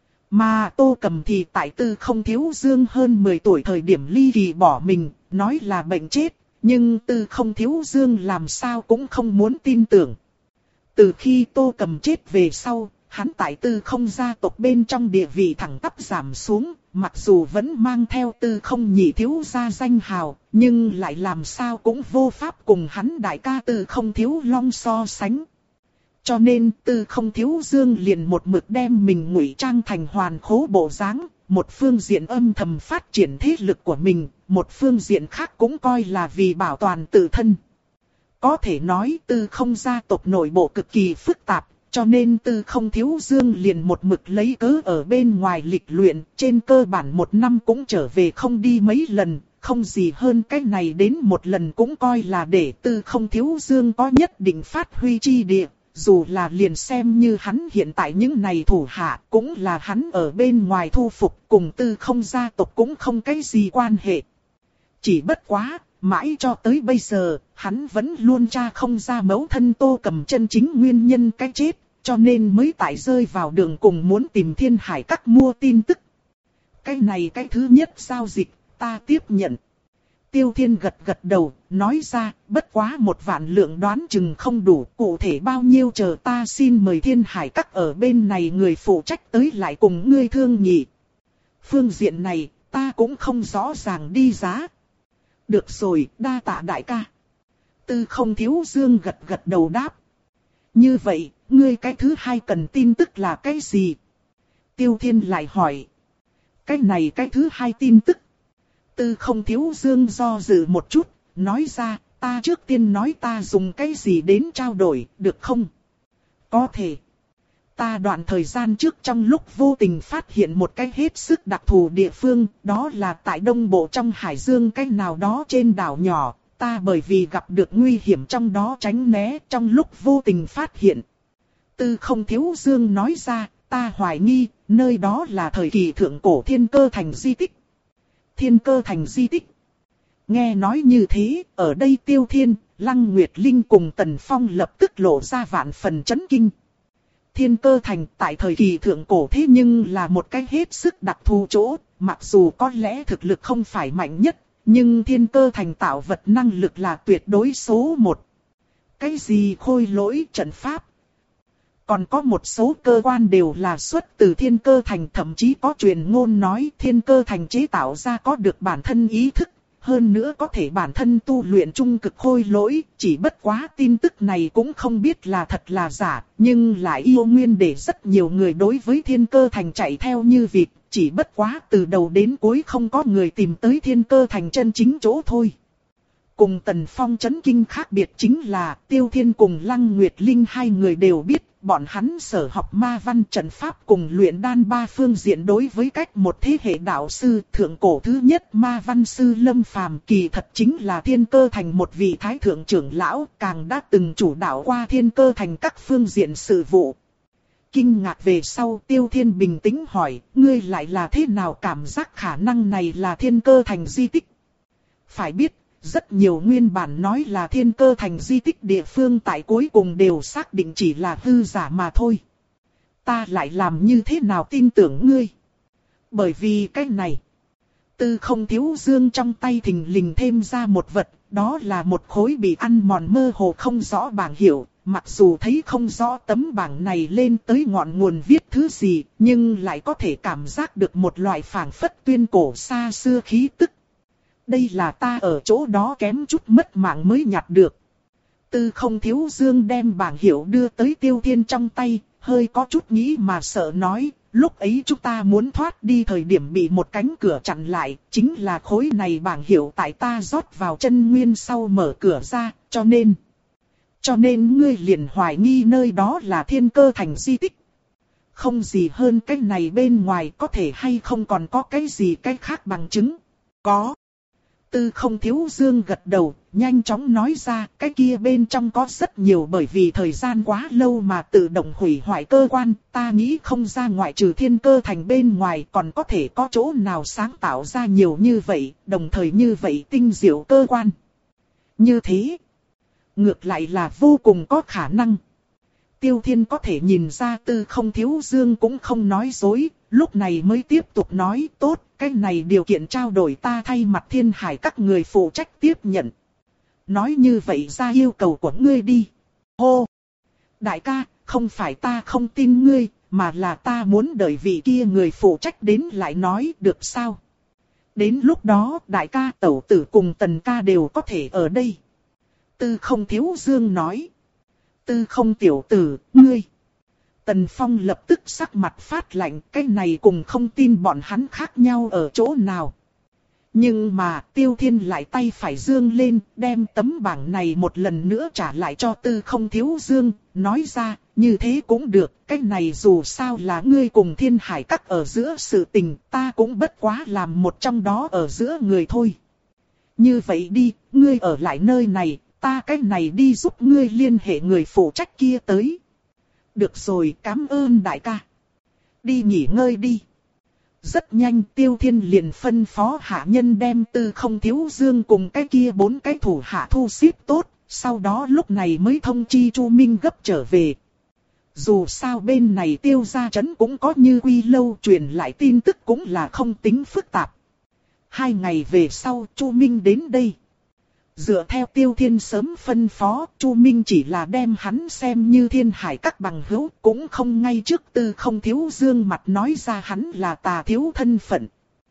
Mà Tô Cầm thì tại Tư Không Thiếu Dương hơn mười tuổi thời điểm ly kỳ bỏ mình, nói là bệnh chết, nhưng Tư Không Thiếu Dương làm sao cũng không muốn tin tưởng. Từ khi Tô Cầm chết về sau, hắn tại Tư Không gia tộc bên trong địa vị thẳng tắp giảm xuống, mặc dù vẫn mang theo Tư Không nhị thiếu gia danh hào, nhưng lại làm sao cũng vô pháp cùng hắn đại ca Tư Không Thiếu Long so sánh. Cho nên Tư Không Thiếu Dương liền một mực đem mình ngụy trang thành hoàn khố bộ dáng, một phương diện âm thầm phát triển thế lực của mình, một phương diện khác cũng coi là vì bảo toàn tự thân. Có thể nói Tư Không gia tộc nội bộ cực kỳ phức tạp, cho nên Tư Không Thiếu Dương liền một mực lấy cớ ở bên ngoài lịch luyện, trên cơ bản một năm cũng trở về không đi mấy lần, không gì hơn cái này đến một lần cũng coi là để Tư Không Thiếu Dương có nhất định phát huy chi địa. Dù là liền xem như hắn hiện tại những này thủ hạ, cũng là hắn ở bên ngoài thu phục, cùng Tư Không gia tộc cũng không cái gì quan hệ. Chỉ bất quá, mãi cho tới bây giờ, hắn vẫn luôn tra không ra mẫu thân Tô Cầm chân chính nguyên nhân cái chết, cho nên mới tại rơi vào đường cùng muốn tìm Thiên Hải Các mua tin tức. Cái này cái thứ nhất giao dịch, ta tiếp nhận. Tiêu Thiên gật gật đầu, nói ra, bất quá một vạn lượng đoán chừng không đủ, cụ thể bao nhiêu chờ ta xin mời Thiên Hải Các ở bên này người phụ trách tới lại cùng ngươi thương nghị. Phương diện này, ta cũng không rõ ràng đi giá. Được rồi, đa tạ đại ca. Tư Không Thiếu Dương gật gật đầu đáp. Như vậy, ngươi cái thứ hai cần tin tức là cái gì? Tiêu Thiên lại hỏi. Cái này cái thứ hai tin tức. Tư Không Thiếu Dương do dự một chút, nói ra, ta trước tiên nói ta dùng cái gì đến trao đổi, được không? Có thể. Ta đoạn thời gian trước trong lúc vô tình phát hiện một cái hết sức đặc thù địa phương, đó là tại đông bộ trong hải dương cái nào đó trên đảo nhỏ, ta bởi vì gặp được nguy hiểm trong đó tránh né trong lúc vô tình phát hiện. Tư Không Thiếu Dương nói ra, ta hoài nghi, nơi đó là thời kỳ thượng cổ Thiên Cơ Thành di tích. Thiên Cơ Thành di tích. Nghe nói như thế, ở đây Tiêu Thiên, Lăng Nguyệt Linh cùng Tần Phong lập tức lộ ra vạn phần chấn kinh. Thiên Cơ Thành tại thời kỳ thượng cổ thế nhưng là một cái hết sức đặc thù chỗ, mặc dù có lẽ thực lực không phải mạnh nhất, nhưng Thiên Cơ Thành tạo vật năng lực là tuyệt đối số một. Cái gì khôi lỗi trận pháp? Còn có một số cơ quan đều là xuất từ Thiên Cơ Thành, thậm chí có truyền ngôn nói Thiên Cơ Thành chế tạo ra có được bản thân ý thức, hơn nữa có thể bản thân tu luyện trung cực khôi lỗi, chỉ bất quá tin tức này cũng không biết là thật là giả, nhưng lại yêu nguyên để rất nhiều người đối với Thiên Cơ Thành chạy theo như vịt, chỉ bất quá từ đầu đến cuối không có người tìm tới Thiên Cơ Thành chân chính chỗ thôi. Cùng Tần Phong chấn kinh khác biệt chính là Tiêu Thiên cùng Lăng Nguyệt Linh hai người đều biết, bọn hắn sở học ma văn trận pháp cùng luyện đan ba phương diện đối với cách một thế hệ đạo sư thượng cổ thứ nhất ma văn sư Lâm Phàm kỳ thật chính là Thiên Cơ Thành một vị thái thượng trưởng lão, càng đã từng chủ đạo qua Thiên Cơ Thành các phương diện sự vụ. Kinh ngạc về sau, Tiêu Thiên bình tĩnh hỏi, ngươi lại là thế nào cảm giác khả năng này là Thiên Cơ Thành di tích? Phải biết, rất nhiều nguyên bản nói là Thiên Cơ Thành di tích địa phương tại cuối cùng đều xác định chỉ là hư giả mà thôi. Ta lại làm như thế nào tin tưởng ngươi? Bởi vì cái này, Tư Không Thiếu Dương trong tay thình lình thêm ra một vật, đó là một khối bị ăn mòn mơ hồ không rõ bảng hiệu. Mặc dù thấy không rõ tấm bảng này lên tới ngọn nguồn viết thứ gì, nhưng lại có thể cảm giác được một loại phảng phất tuyên cổ xa xưa khí tức. Đây là ta ở chỗ đó kém chút mất mạng mới nhặt được. Tư Không Thiếu Dương đem bảng hiệu đưa tới Tiêu Thiên trong tay, hơi có chút nghĩ mà sợ nói, lúc ấy chúng ta muốn thoát đi thời điểm bị một cánh cửa chặn lại, chính là khối này bảng hiệu tại ta rót vào chân nguyên sau mở cửa ra, cho nên... Cho nên ngươi liền hoài nghi nơi đó là Thiên Cơ Thành di tích. Không gì hơn cái này bên ngoài có thể hay không còn có cái gì cái khác bằng chứng. Có. Tư Không Thiếu Dương gật đầu, nhanh chóng nói ra, cái kia bên trong có rất nhiều bởi vì thời gian quá lâu mà tự động hủy hoại cơ quan, ta nghĩ không ra ngoại trừ thiên cơ thành bên ngoài còn có thể có chỗ nào sáng tạo ra nhiều như vậy, đồng thời như vậy tinh diệu cơ quan. Như thế, ngược lại là vô cùng có khả năng. Tiêu Thiên có thể nhìn ra Tư Không Thiếu Dương cũng không nói dối, lúc này mới tiếp tục nói tốt, cái này điều kiện trao đổi ta thay mặt Thiên Hải các người phụ trách tiếp nhận. Nói như vậy ra yêu cầu của ngươi đi. Hô! Đại ca, không phải ta không tin ngươi, mà là ta muốn đợi vị kia người phụ trách đến lại nói được sao? Đến lúc đó đại ca tẩu tử cùng tần ca đều có thể ở đây. Tư Không Thiếu Dương nói. Tư Không tiểu tử, ngươi. Tần Phong lập tức sắc mặt phát lạnh, cái này cùng không tin bọn hắn khác nhau ở chỗ nào. Nhưng mà Tiêu Thiên lại tay phải dương lên, đem tấm bảng này một lần nữa trả lại cho Tư Không Thiếu Dương, nói ra, như thế cũng được, cái này dù sao là ngươi cùng Thiên Hải các ở giữa sự tình, ta cũng bất quá làm một trong đó ở giữa người thôi. Như vậy đi, ngươi ở lại nơi này, ta cái này đi giúp ngươi liên hệ người phụ trách kia tới. Được rồi, cảm ơn đại ca. Đi nghỉ ngơi đi. Rất nhanh Tiêu Thiên liền phân phó hạ nhân đem Tư Không Thiếu Dương cùng cái kia bốn cái thủ hạ thu xếp tốt, sau đó lúc này mới thông chi Chu Minh gấp trở về. Dù sao bên này Tiêu gia trấn cũng có Như Quy lâu truyền lại tin tức cũng là không tính phức tạp. Hai ngày về sau Chu Minh đến đây. Dựa theo Tiêu Thiên sớm phân phó, Chu Minh chỉ là đem hắn xem như Thiên Hải các bằng hữu, cũng không ngay trước Tư Không Thiếu Dương mặt nói ra hắn là Tà Thiếu thân phận.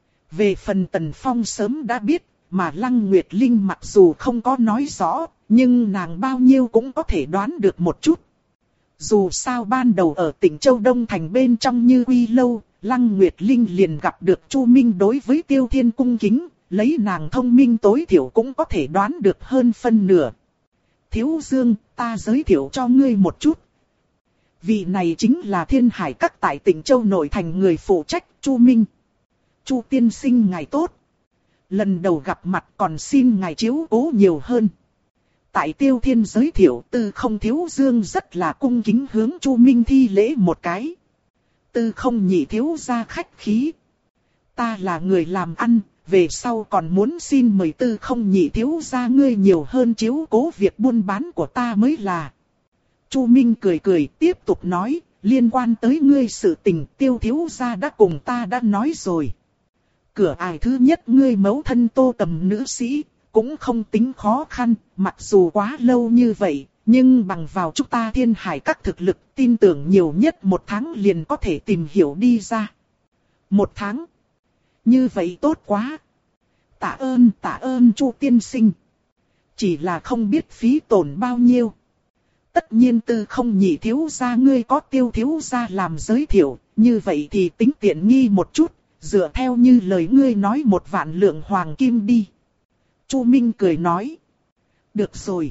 Về phần Tần Phong sớm đã biết, mà Lăng Nguyệt Linh mặc dù không có nói rõ, nhưng nàng bao nhiêu cũng có thể đoán được một chút. Dù sao ban đầu ở tỉnh Châu Đông Thành bên trong Như Quy lâu, Lăng Nguyệt Linh liền gặp được Chu Minh đối với Tiêu Thiên cung kính. Lấy nàng thông minh tối thiểu cũng có thể đoán được hơn phân nửa. Thiếu Dương, ta giới thiệu cho ngươi một chút. Vị này chính là Thiên Hải các tại tỉnh Châu Nội thành người phụ trách, Chu Minh. Chu tiên sinh ngài tốt. Lần đầu gặp mặt còn xin ngài chiếu cố nhiều hơn. Tại Tiêu Thiên giới thiệu Tư Không Thiếu Dương rất là cung kính hướng Chu Minh thi lễ một cái. Tư Không nhị thiếu gia khách khí. Ta là người làm ăn. Về sau còn muốn xin mời Tư Không nhị thiếu gia ngươi nhiều hơn chiếu cố việc buôn bán của ta mới là. Chu Minh cười cười tiếp tục nói, liên quan tới ngươi sự tình Tiêu thiếu gia đã cùng ta đã nói rồi. Cửa ải thứ nhất ngươi mẫu thân Tô Tầm nữ sĩ, cũng không tính khó khăn, mặc dù quá lâu như vậy, nhưng bằng vào chúng ta Thiên Hải các thực lực tin tưởng nhiều nhất một tháng liền có thể tìm hiểu đi ra. Một tháng. Như vậy tốt quá. Tạ ơn tạ ơn Chu tiên sinh. Chỉ là không biết phí tổn bao nhiêu. Tất nhiên Tư Không nhị thiếu gia ngươi có Tiêu thiếu gia làm giới thiệu, như vậy thì tính tiện nghi một chút, dựa theo như lời ngươi nói một vạn lượng hoàng kim đi. Chu Minh cười nói. Được rồi.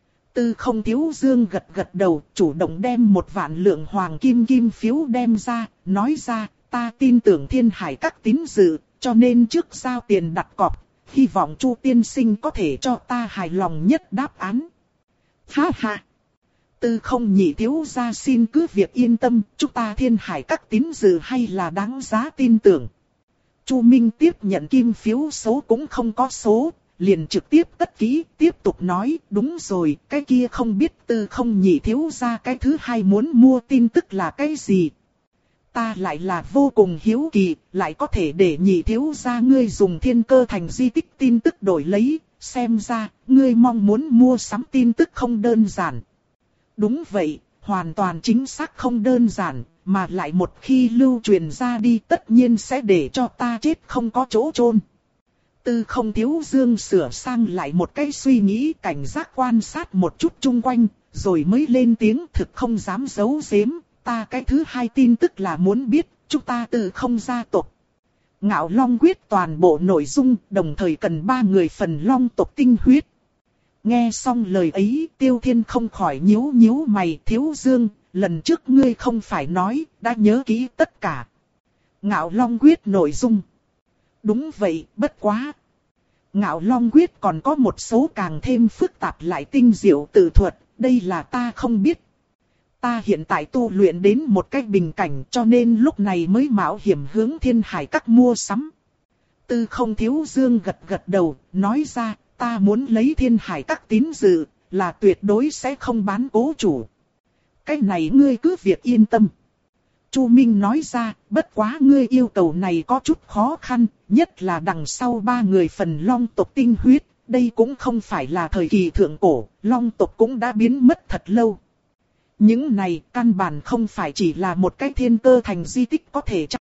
Tư Không Thiếu Dương gật gật đầu, chủ động đem một vạn lượng hoàng kim kim phiếu đem ra, nói ra, ta tin tưởng Thiên Hải các tín dự, cho nên trước giao tiền đặt cọc, hy vọng Chu tiên sinh có thể cho ta hài lòng nhất đáp án. Ha ha! Tư Không nhị thiếu gia xin cứ việc yên tâm, chúng ta Thiên Hải các tín dự hay là đáng giá tin tưởng. Chu Minh tiếp nhận kim phiếu số cũng không có số, liền trực tiếp cất kỹ, tiếp tục nói, đúng rồi, cái kia không biết Tư Không nhị thiếu gia cái thứ hai muốn mua tin tức là cái gì. Ta lại là vô cùng hiếu kỳ, lại có thể để nhị thiếu gia ngươi dùng thiên cơ thành di tích tin tức đổi lấy, xem ra, ngươi mong muốn mua sắm tin tức không đơn giản. Đúng vậy, hoàn toàn chính xác không đơn giản, mà lại một khi lưu truyền ra đi tất nhiên sẽ để cho ta chết không có chỗ chôn. Tư Không Thiếu Dương sửa sang lại một cái suy nghĩ cảnh giác quan sát một chút chung quanh, rồi mới lên tiếng thực không dám giấu giếm. Ta cái thứ hai tin tức là muốn biết, chúng ta Tư Không gia tộc Ngạo Long quyết toàn bộ nội dung, đồng thời cần ba người phần Long tộc tinh huyết. Nghe xong lời ấy, Tiêu Thiên không khỏi nhíu nhíu mày. Thiếu Dương, lần trước ngươi không phải nói, đã nhớ kỹ tất cả. Ngạo Long quyết nội dung. Đúng vậy, bất quá. Ngạo Long Quyết còn có một số càng thêm phức tạp lại tinh diệu tự thuật, đây là ta không biết. Ta hiện tại tu luyện đến một cách bình cảnh cho nên lúc này mới mạo hiểm hướng Thiên Hải Các mua sắm. Tư Không Thiếu Dương gật gật đầu, nói ra, ta muốn lấy Thiên Hải Các tín dự, là tuyệt đối sẽ không bán cố chủ. Cái này ngươi cứ việc yên tâm. Chu Minh nói ra, bất quá ngươi yêu cầu này có chút khó khăn, nhất là đằng sau ba người phần long tộc tinh huyết, đây cũng không phải là thời kỳ thượng cổ, long tộc cũng đã biến mất thật lâu. Những này căn bản không phải chỉ là một cái thiên cơ thành di tích có thể